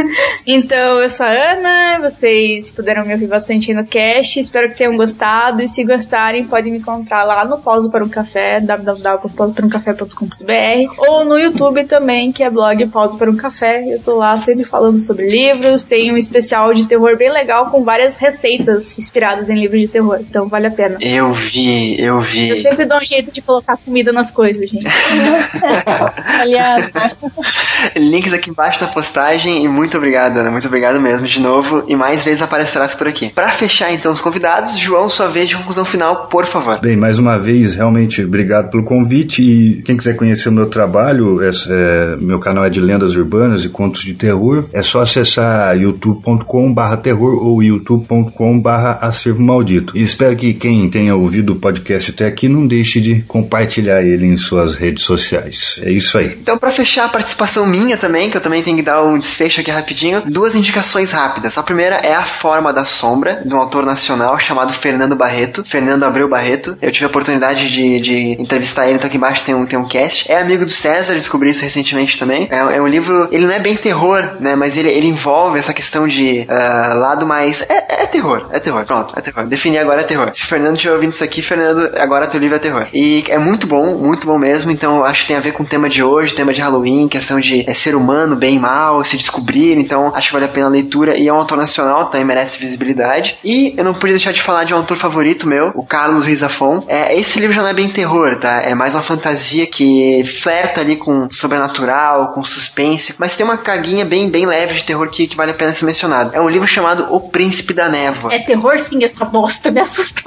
[SPEAKER 5] Então eu sou a Ana, vocês puderam me ouvir bastante aí no cast, espero que tenham gostado, e se gostarem podem me encontrar lá no Pausa para um Café, w w w ponto pausa para um café ponto com ponto b r, ou no YouTube também, que é blog Pausa para um Café. Eu tô lá sempre falando sobre livros, tem um especial de terror bem legal com várias receitas inspiradas em livros de terror, então vale a pena.
[SPEAKER 3] Eu vi, eu vi.
[SPEAKER 5] Eu sempre dou um jeito de colocar comida nas coisas, gente.
[SPEAKER 4] Aliás,
[SPEAKER 3] links aqui embaixo na postagem, e muito obrigado, Ana, muito obrigado mesmo de novo, e mais vezes aparecerás por aqui. Pra fechar então os convidados, João, sua vez de conclusão final, por favor.
[SPEAKER 9] Bem, mais uma vez, realmente obrigado pelo convite, e quem quiser conhecer o meu trabalho, é, é, meu canal é de lendas urbanas e contos de terror, é só acessar youtube ponto com barra terror ou youtube ponto com barra acervo maldito. E espero que quem tenha ouvido o podcast até aqui não deixe de compartilhar ele em suas redes sociais. É isso aí.
[SPEAKER 3] Então, pra fechar a participação minha também, que eu também tenho que dar um desfecho aqui rapidinho. Duas indicações rápidas. A primeira é A Forma da Sombra, de um autor nacional chamado Fernando Barreto, Fernando Abreu Barreto. Eu tive a oportunidade de, de entrevistar ele, então aqui embaixo tem um, tem um cast. É amigo do César, descobri isso recentemente também. É, é um livro, ele não é bem terror, né, mas ele, ele envolve essa questão de uh, lado mais... É, é terror, é terror, pronto, é terror. Defini agora é terror. Se o Fernando estiver ouvindo isso aqui, Fernando, agora teu livro é terror. E é muito bom, muito bom mesmo, então eu acho que tem a ver com o tema de hoje, tema de Halloween, questão de é, ser humano, bem e mal, se descobrir, então acho que vale a pena a leitura, e é um autor nacional, também merece visibilidade. E eu não podia deixar de falar de um autor favorito meu, o Carlos Ruiz Zafón. É, esse livro já não é bem terror, tá? É mais uma fantasia que flerta ali com sobrenatural, com suspense, mas tem uma carguinha bem, bem leve de terror que, que vale a pena ser mencionado. É um livro chamado O Príncipe da Névoa.
[SPEAKER 5] É terror sim, essa bosta me assustou.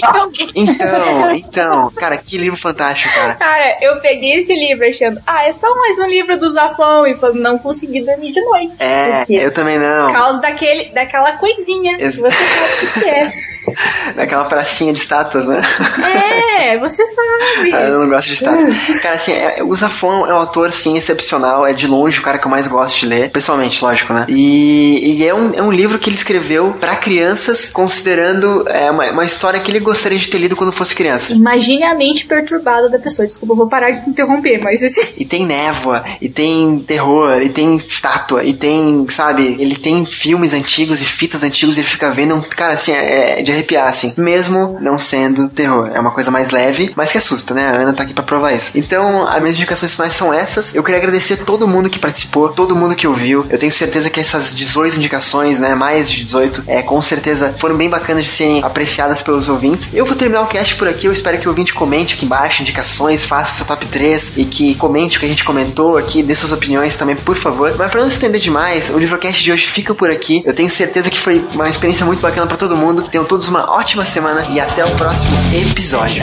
[SPEAKER 3] Então, então, cara, que livro fantástico, cara.
[SPEAKER 5] Cara, eu peguei esse livro achando, ah, é só mais um livro do Zafón, e falando, não consegui dormir de noite.
[SPEAKER 3] É, eu também não.
[SPEAKER 5] Por causa daquele, daquela coisinha Ex- que você sabe o que é.
[SPEAKER 3] Daquela pracinha de estátuas, né?
[SPEAKER 5] É, você sabe.
[SPEAKER 3] Ah, eu não gosto de estátuas. Cara, assim, é, o Zafón é um autor, assim, excepcional. É de longe o cara que eu mais gosto de ler. Pessoalmente, lógico, né? E, e é, um, é um livro que ele escreveu pra crianças, considerando é, uma, uma história que ele gostaria de ter lido quando fosse criança.
[SPEAKER 5] Imagine a mente perturbada da pessoa. Desculpa, eu vou parar de te interromper, mas esse...
[SPEAKER 3] E tem névoa, e tem terror, e tem estátua, e tem, sabe, ele tem filmes antigos e fitas antigos, e ele fica vendo, cara, assim, é, é de arrepiar, assim, mesmo não sendo terror. É uma coisa mais leve, mas que assusta, né? A Ana tá aqui pra provar isso. Então, as minhas indicações finais são essas. Eu queria agradecer todo mundo que participou, todo mundo que ouviu. Eu tenho certeza que essas dezoito indicações, né, mais de dezoito, é, com certeza foram bem bacanas de serem apreciadas pelos ouvintes. Eu vou terminar o cast por aqui. Eu espero que o ouvinte comente aqui embaixo indicações, faça seu top três e que comente o que a gente comentou aqui, dê suas opiniões também, por favor. Mas pra não se estender demais, o Livrocast de hoje fica por aqui. Eu tenho certeza que foi uma experiência muito bacana pra todo mundo. Tenham todos uma ótima semana e até o próximo episódio.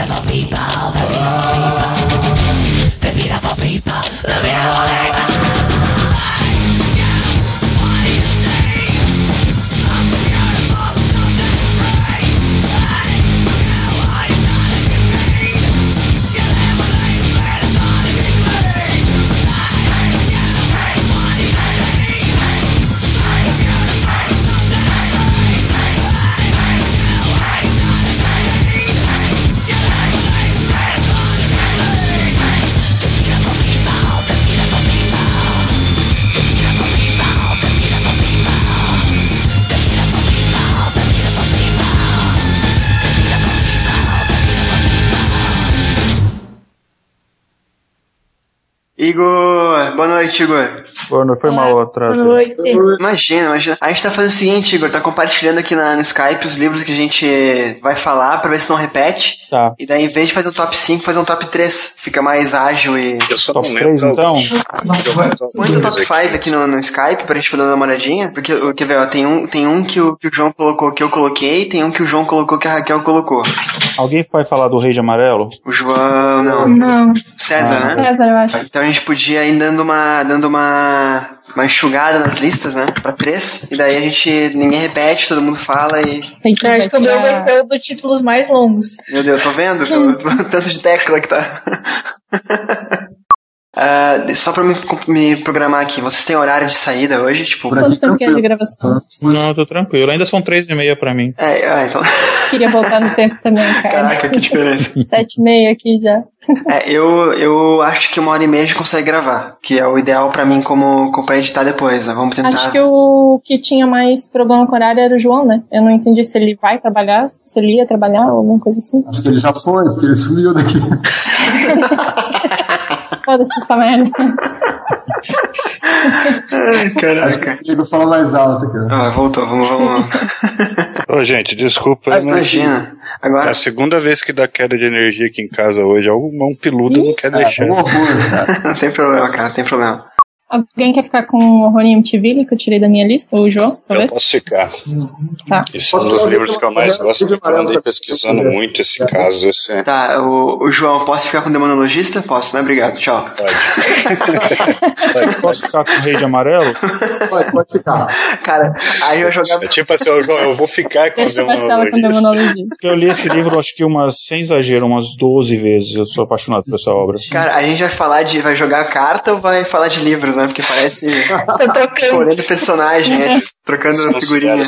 [SPEAKER 3] Igor, boa noite, Igor.
[SPEAKER 7] Boa noite, foi mal atrás.
[SPEAKER 5] Boa noite.
[SPEAKER 3] Imagina, imagina. A gente tá fazendo o seguinte, Igor, tá compartilhando aqui na, no Skype os livros que a gente vai falar pra ver se não repete.
[SPEAKER 7] Tá.
[SPEAKER 3] E daí, em vez de fazer um top cinco, fazer um top três. Fica mais ágil e...
[SPEAKER 8] Eu só
[SPEAKER 7] Top
[SPEAKER 8] não
[SPEAKER 7] três,
[SPEAKER 8] lembro.
[SPEAKER 7] então?
[SPEAKER 3] Põe o top cinco aqui no, no Skype pra gente poder dar uma olhadinha. Porque, quer ver, ó, tem um, tem um que, o, que o João colocou que eu coloquei, tem um que o João colocou que a Raquel colocou.
[SPEAKER 7] Alguém vai falar do Rei de Amarelo?
[SPEAKER 3] O João, não.
[SPEAKER 5] Não.
[SPEAKER 3] César,
[SPEAKER 7] Ah.
[SPEAKER 3] né?
[SPEAKER 5] César, eu acho.
[SPEAKER 3] Então a gente podia ir dando uma, dando uma, uma enxugada nas listas, né? Pra três. E daí a gente, ninguém repete, todo mundo fala e...
[SPEAKER 4] Tem que
[SPEAKER 5] Eu acho que o meu vai
[SPEAKER 4] tirar-
[SPEAKER 5] ser o do títulos mais longos.
[SPEAKER 3] Meu Deus, tô vendo? O tanto de tecla que tá. Ah, só pra me, me programar aqui, vocês têm horário de saída hoje? Tipo,
[SPEAKER 6] Por aqui,
[SPEAKER 4] Quanto tempo que é de
[SPEAKER 6] tranquilo.
[SPEAKER 4] gravação?
[SPEAKER 7] Não, eu tô tranquilo. Ainda são três e meia pra mim.
[SPEAKER 3] é, ah, então.
[SPEAKER 4] Queria voltar no tempo também, cara.
[SPEAKER 3] Caraca, que diferença.
[SPEAKER 4] Sete e meia aqui já.
[SPEAKER 3] É, eu, eu acho que uma hora e meia a gente consegue gravar, que é o ideal pra mim como, como pra editar depois, né? Vamos tentar.
[SPEAKER 4] Acho que o que tinha mais programa com horário era o João, né? Eu não entendi se ele vai trabalhar, se ele ia trabalhar ou alguma coisa assim.
[SPEAKER 6] Acho que ele já foi, porque ele sumiu daqui.
[SPEAKER 4] Foda-se essa merda.
[SPEAKER 3] Ai,
[SPEAKER 6] Acho que
[SPEAKER 3] caraca.
[SPEAKER 6] o Diego fala mais alto, cara.
[SPEAKER 3] Ah, voltou, vamos, vamos.
[SPEAKER 8] Ô, gente, desculpa.
[SPEAKER 3] Ah,
[SPEAKER 8] mas
[SPEAKER 3] imagina.
[SPEAKER 8] É
[SPEAKER 3] Agora.
[SPEAKER 8] a segunda vez que dá queda de energia aqui em casa hoje. Alguma um peludo não quer
[SPEAKER 6] É
[SPEAKER 8] deixar.
[SPEAKER 6] um horror, cara.
[SPEAKER 3] Não tem problema, cara, não tem problema.
[SPEAKER 4] Alguém quer ficar com o Horror em M T V que eu tirei da minha lista? O João,
[SPEAKER 8] Eu
[SPEAKER 4] talvez?
[SPEAKER 8] posso ficar.
[SPEAKER 4] Tá.
[SPEAKER 8] Esse é um
[SPEAKER 6] Posso
[SPEAKER 8] dos
[SPEAKER 6] ler o
[SPEAKER 8] livros
[SPEAKER 6] livro
[SPEAKER 8] que eu mais
[SPEAKER 6] amarelo,
[SPEAKER 8] gosto.
[SPEAKER 6] livro
[SPEAKER 8] Eu andei
[SPEAKER 6] amarelo,
[SPEAKER 8] pesquisando
[SPEAKER 6] tá?
[SPEAKER 8] muito esse caso. Esse é-
[SPEAKER 3] Tá, o, o João, posso ficar com o demonologista? Posso, né? Obrigado, tchau.
[SPEAKER 7] Posso ficar com o Rei de Amarelo?
[SPEAKER 6] Pode, pode ficar.
[SPEAKER 3] Cara, aí eu jogava.
[SPEAKER 8] É tipo assim, ô, João, eu vou ficar com o
[SPEAKER 4] Deixa a Marcela com
[SPEAKER 8] demonologista.
[SPEAKER 4] demonologia.
[SPEAKER 7] Porque eu li esse livro, acho que umas, sem exagero, umas doze vezes. Eu sou apaixonado por essa obra.
[SPEAKER 3] Cara, a gente vai falar de. Vai jogar carta ou vai falar de livros crianças, né? Porque parece
[SPEAKER 5] Tá trocando.
[SPEAKER 3] escolhendo personagem, né? Tipo, trocando figurinha.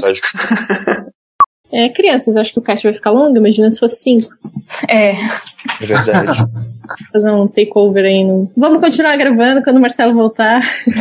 [SPEAKER 4] É, crianças, acho que o cast vai ficar longo, imagina se fosse cinco.
[SPEAKER 5] É.
[SPEAKER 8] É verdade.
[SPEAKER 4] Fazer um takeover aí. No... Vamos continuar gravando quando o Marcelo voltar.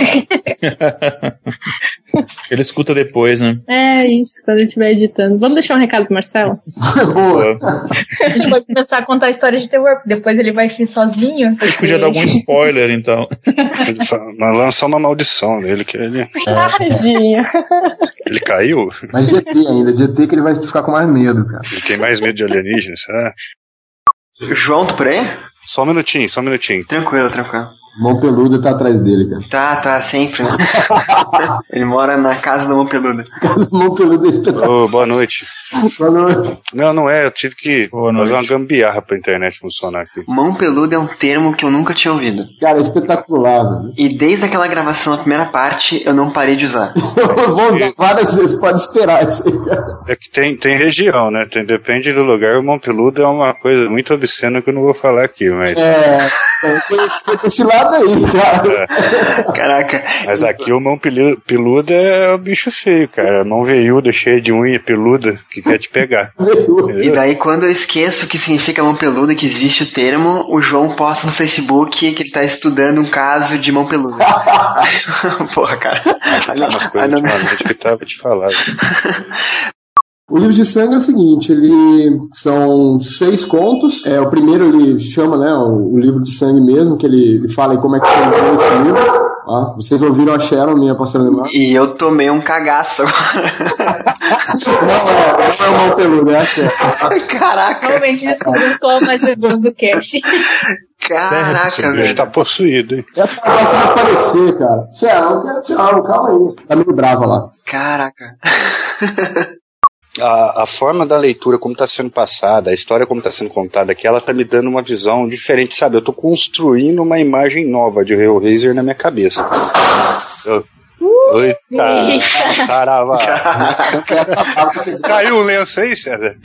[SPEAKER 7] Ele escuta depois, né?
[SPEAKER 4] É isso, quando ele estiver editando. Vamos deixar um recado pro Marcelo?
[SPEAKER 6] Boa.
[SPEAKER 5] A gente pode começar a contar a história de terror, depois ele vai vir sozinho.
[SPEAKER 7] A gente podia dar algum spoiler, então.
[SPEAKER 8] Ele fala, mas lançar uma maldição nele, que ele,
[SPEAKER 4] Tadinho.
[SPEAKER 8] ele caiu.
[SPEAKER 6] Mas de E T ainda, de E T que ele vai ficar com mais medo, cara.
[SPEAKER 8] Ele tem mais medo de alienígenas, será?
[SPEAKER 3] João, tá por aí?
[SPEAKER 8] Só um minutinho, só um minutinho.
[SPEAKER 3] Tranquilo, tranquilo.
[SPEAKER 6] Mão peluda tá atrás dele, cara.
[SPEAKER 3] Tá, tá, sempre, né? Ele mora na casa da mão peluda.
[SPEAKER 6] Casa do mão peluda é espetacular.
[SPEAKER 8] Ô, boa noite.
[SPEAKER 6] Boa noite.
[SPEAKER 8] Não, não é, eu tive que
[SPEAKER 7] Boa
[SPEAKER 8] fazer
[SPEAKER 7] noite.
[SPEAKER 8] uma gambiarra pra internet funcionar aqui.
[SPEAKER 3] Mão peluda é um termo que eu nunca tinha ouvido.
[SPEAKER 6] Cara, é espetacular, velho.
[SPEAKER 3] E desde aquela gravação, a primeira parte, eu não parei de usar.
[SPEAKER 6] Eu vou usar várias vezes, pode esperar isso aí, cara.
[SPEAKER 8] É que tem, tem região, né? Tem, depende do lugar. O mão peludo é uma coisa muito obscena que eu não vou falar aqui, mas...
[SPEAKER 6] É, tem que conhecer desse lado aí, cara.
[SPEAKER 8] É.
[SPEAKER 3] Caraca.
[SPEAKER 8] Mas aqui o mão pelu- peluda é o bicho feio, cara. Mão veiuda, cheia de unha peluda, que quer te pegar.
[SPEAKER 3] E daí, quando eu esqueço o que significa mão peluda, que existe o termo, o João posta no Facebook que ele tá estudando um caso de mão peluda. Porra, cara.
[SPEAKER 8] Tem umas coisas ultimamente que tava te falar.
[SPEAKER 6] O livro de sangue é o seguinte, ele são seis contos. É, o primeiro ele chama, né, o, o livro de sangue mesmo, que ele, ele fala aí como é que foi esse livro. Ah, vocês ouviram a Sharon, minha pastora alemã?
[SPEAKER 3] E eu tomei um cagaço agora.
[SPEAKER 6] Não, é, não é o mão peludo, é a Sharon.
[SPEAKER 3] Caraca.
[SPEAKER 5] Realmente descobri qual mais nervoso do cast.
[SPEAKER 3] Caraca,
[SPEAKER 8] Esse bicho
[SPEAKER 3] velho.
[SPEAKER 8] tá possuído, hein?
[SPEAKER 6] Essa conversa vai aparecer, cara. Sharon, quero Sharon, calma aí. Tá meio brava lá.
[SPEAKER 3] Caraca.
[SPEAKER 8] A, a forma da leitura, como está sendo passada, a história como está sendo contada aqui, ela tá me dando uma visão diferente, sabe? Eu tô construindo uma imagem nova de Hellraiser na minha cabeça. Eu... Eita, sarava. Caiu o lenço aí, César?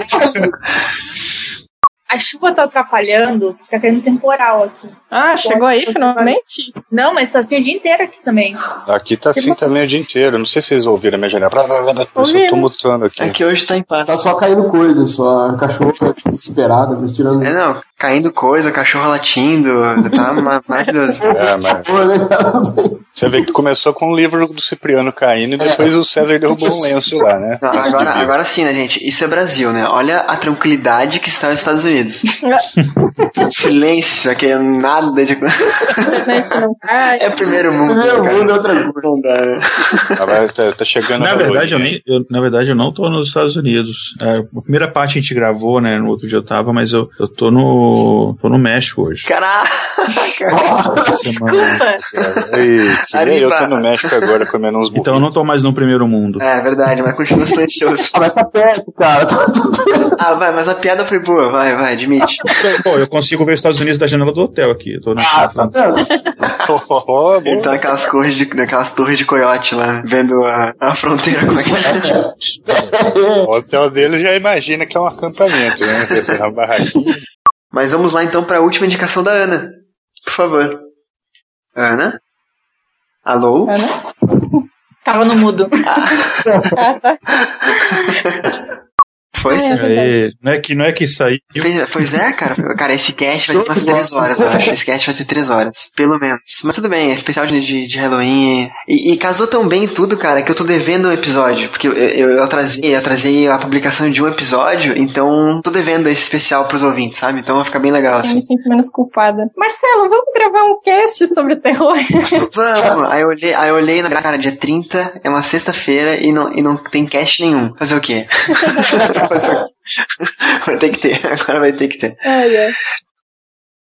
[SPEAKER 5] A chuva tá atrapalhando, tá caindo temporal aqui.
[SPEAKER 4] Ah, chegou aí finalmente?
[SPEAKER 5] Não, mas tá assim o dia inteiro aqui também.
[SPEAKER 8] Aqui tá assim também o dia inteiro. Não sei se vocês ouviram a minha janela. Eu tô mutando aqui.
[SPEAKER 3] É que hoje tá em paz.
[SPEAKER 6] Tá só caindo coisa, só a cachorra desesperada, mas tirando...
[SPEAKER 3] É, não. Caindo coisa, cachorro latindo. Tá ma- maravilhoso.
[SPEAKER 8] É, mas você vê que começou com o livro do Cipriano caindo e depois o César derrubou um lenço lá, né?
[SPEAKER 3] Não, agora, agora sim, né, gente? Isso é Brasil, né? Olha a tranquilidade que está nos Estados Unidos. Silêncio, aqui é nada de... É primeiro mundo.
[SPEAKER 6] Primeiro
[SPEAKER 3] cara.
[SPEAKER 6] mundo é outra coisa.
[SPEAKER 3] Não dá, né?
[SPEAKER 8] Agora tá, tá chegando
[SPEAKER 7] Na
[SPEAKER 8] a
[SPEAKER 7] verdade, eu
[SPEAKER 8] Halloween,
[SPEAKER 7] nem, eu, na verdade, eu não tô nos Estados Unidos. É, a primeira parte a gente gravou, né? No outro dia eu tava, mas eu, eu tô no. tô no México hoje.
[SPEAKER 3] Caraca!
[SPEAKER 7] Essa semana.
[SPEAKER 8] Ei, que nem eu
[SPEAKER 3] Arriba.
[SPEAKER 8] tô no México agora comendo uns burritos.
[SPEAKER 7] Então eu não tô mais no primeiro mundo.
[SPEAKER 3] É verdade, mas continua silencioso.
[SPEAKER 6] Ah, mas tá perto, cara.
[SPEAKER 3] Ah, vai, mas a piada foi boa, vai, vai, admite.
[SPEAKER 7] Pô, eu consigo ver os Estados Unidos da janela do hotel aqui. Eu tô na
[SPEAKER 6] Ah, tá vendo?
[SPEAKER 8] Oh,
[SPEAKER 3] Ele
[SPEAKER 8] bom.
[SPEAKER 3] tá naquelas torres de, naquelas torres de coiote lá, vendo a, a fronteira como é que é.
[SPEAKER 8] O hotel dele já imagina que é um acampamento, né? Uma barraquinha.
[SPEAKER 3] Mas vamos lá então pra última indicação da Ana. Por favor. Ana? Alô?
[SPEAKER 4] Ana?
[SPEAKER 5] Tava no mudo.
[SPEAKER 3] Foi,
[SPEAKER 4] Ah, é.
[SPEAKER 3] César?
[SPEAKER 7] Aí, não, é que, não é que saiu.
[SPEAKER 3] Pois é, cara. Cara, esse cast vai ter umas três horas, eu acho. Esse cast vai ter três horas. Pelo menos. Mas tudo bem, é especial de, de, de Halloween. E, e casou tão bem tudo, cara, que eu tô devendo um episódio. Porque eu, eu, eu, atrasei, eu atrasei a publicação de um episódio, então tô devendo esse especial pros ouvintes, sabe? Então vai ficar bem legal,
[SPEAKER 4] Eu
[SPEAKER 3] assim.
[SPEAKER 4] me sinto menos culpada. Marcelo, vamos gravar um cast sobre terror?
[SPEAKER 3] Vamos! Aí eu olhei, aí eu olhei na cara, dia trinta, é uma sexta-feira e não, e não tem cast nenhum. Fazer o quê? Fazer o quê? Vai ter que ter, agora vai ter que ter.
[SPEAKER 4] Ai, ai.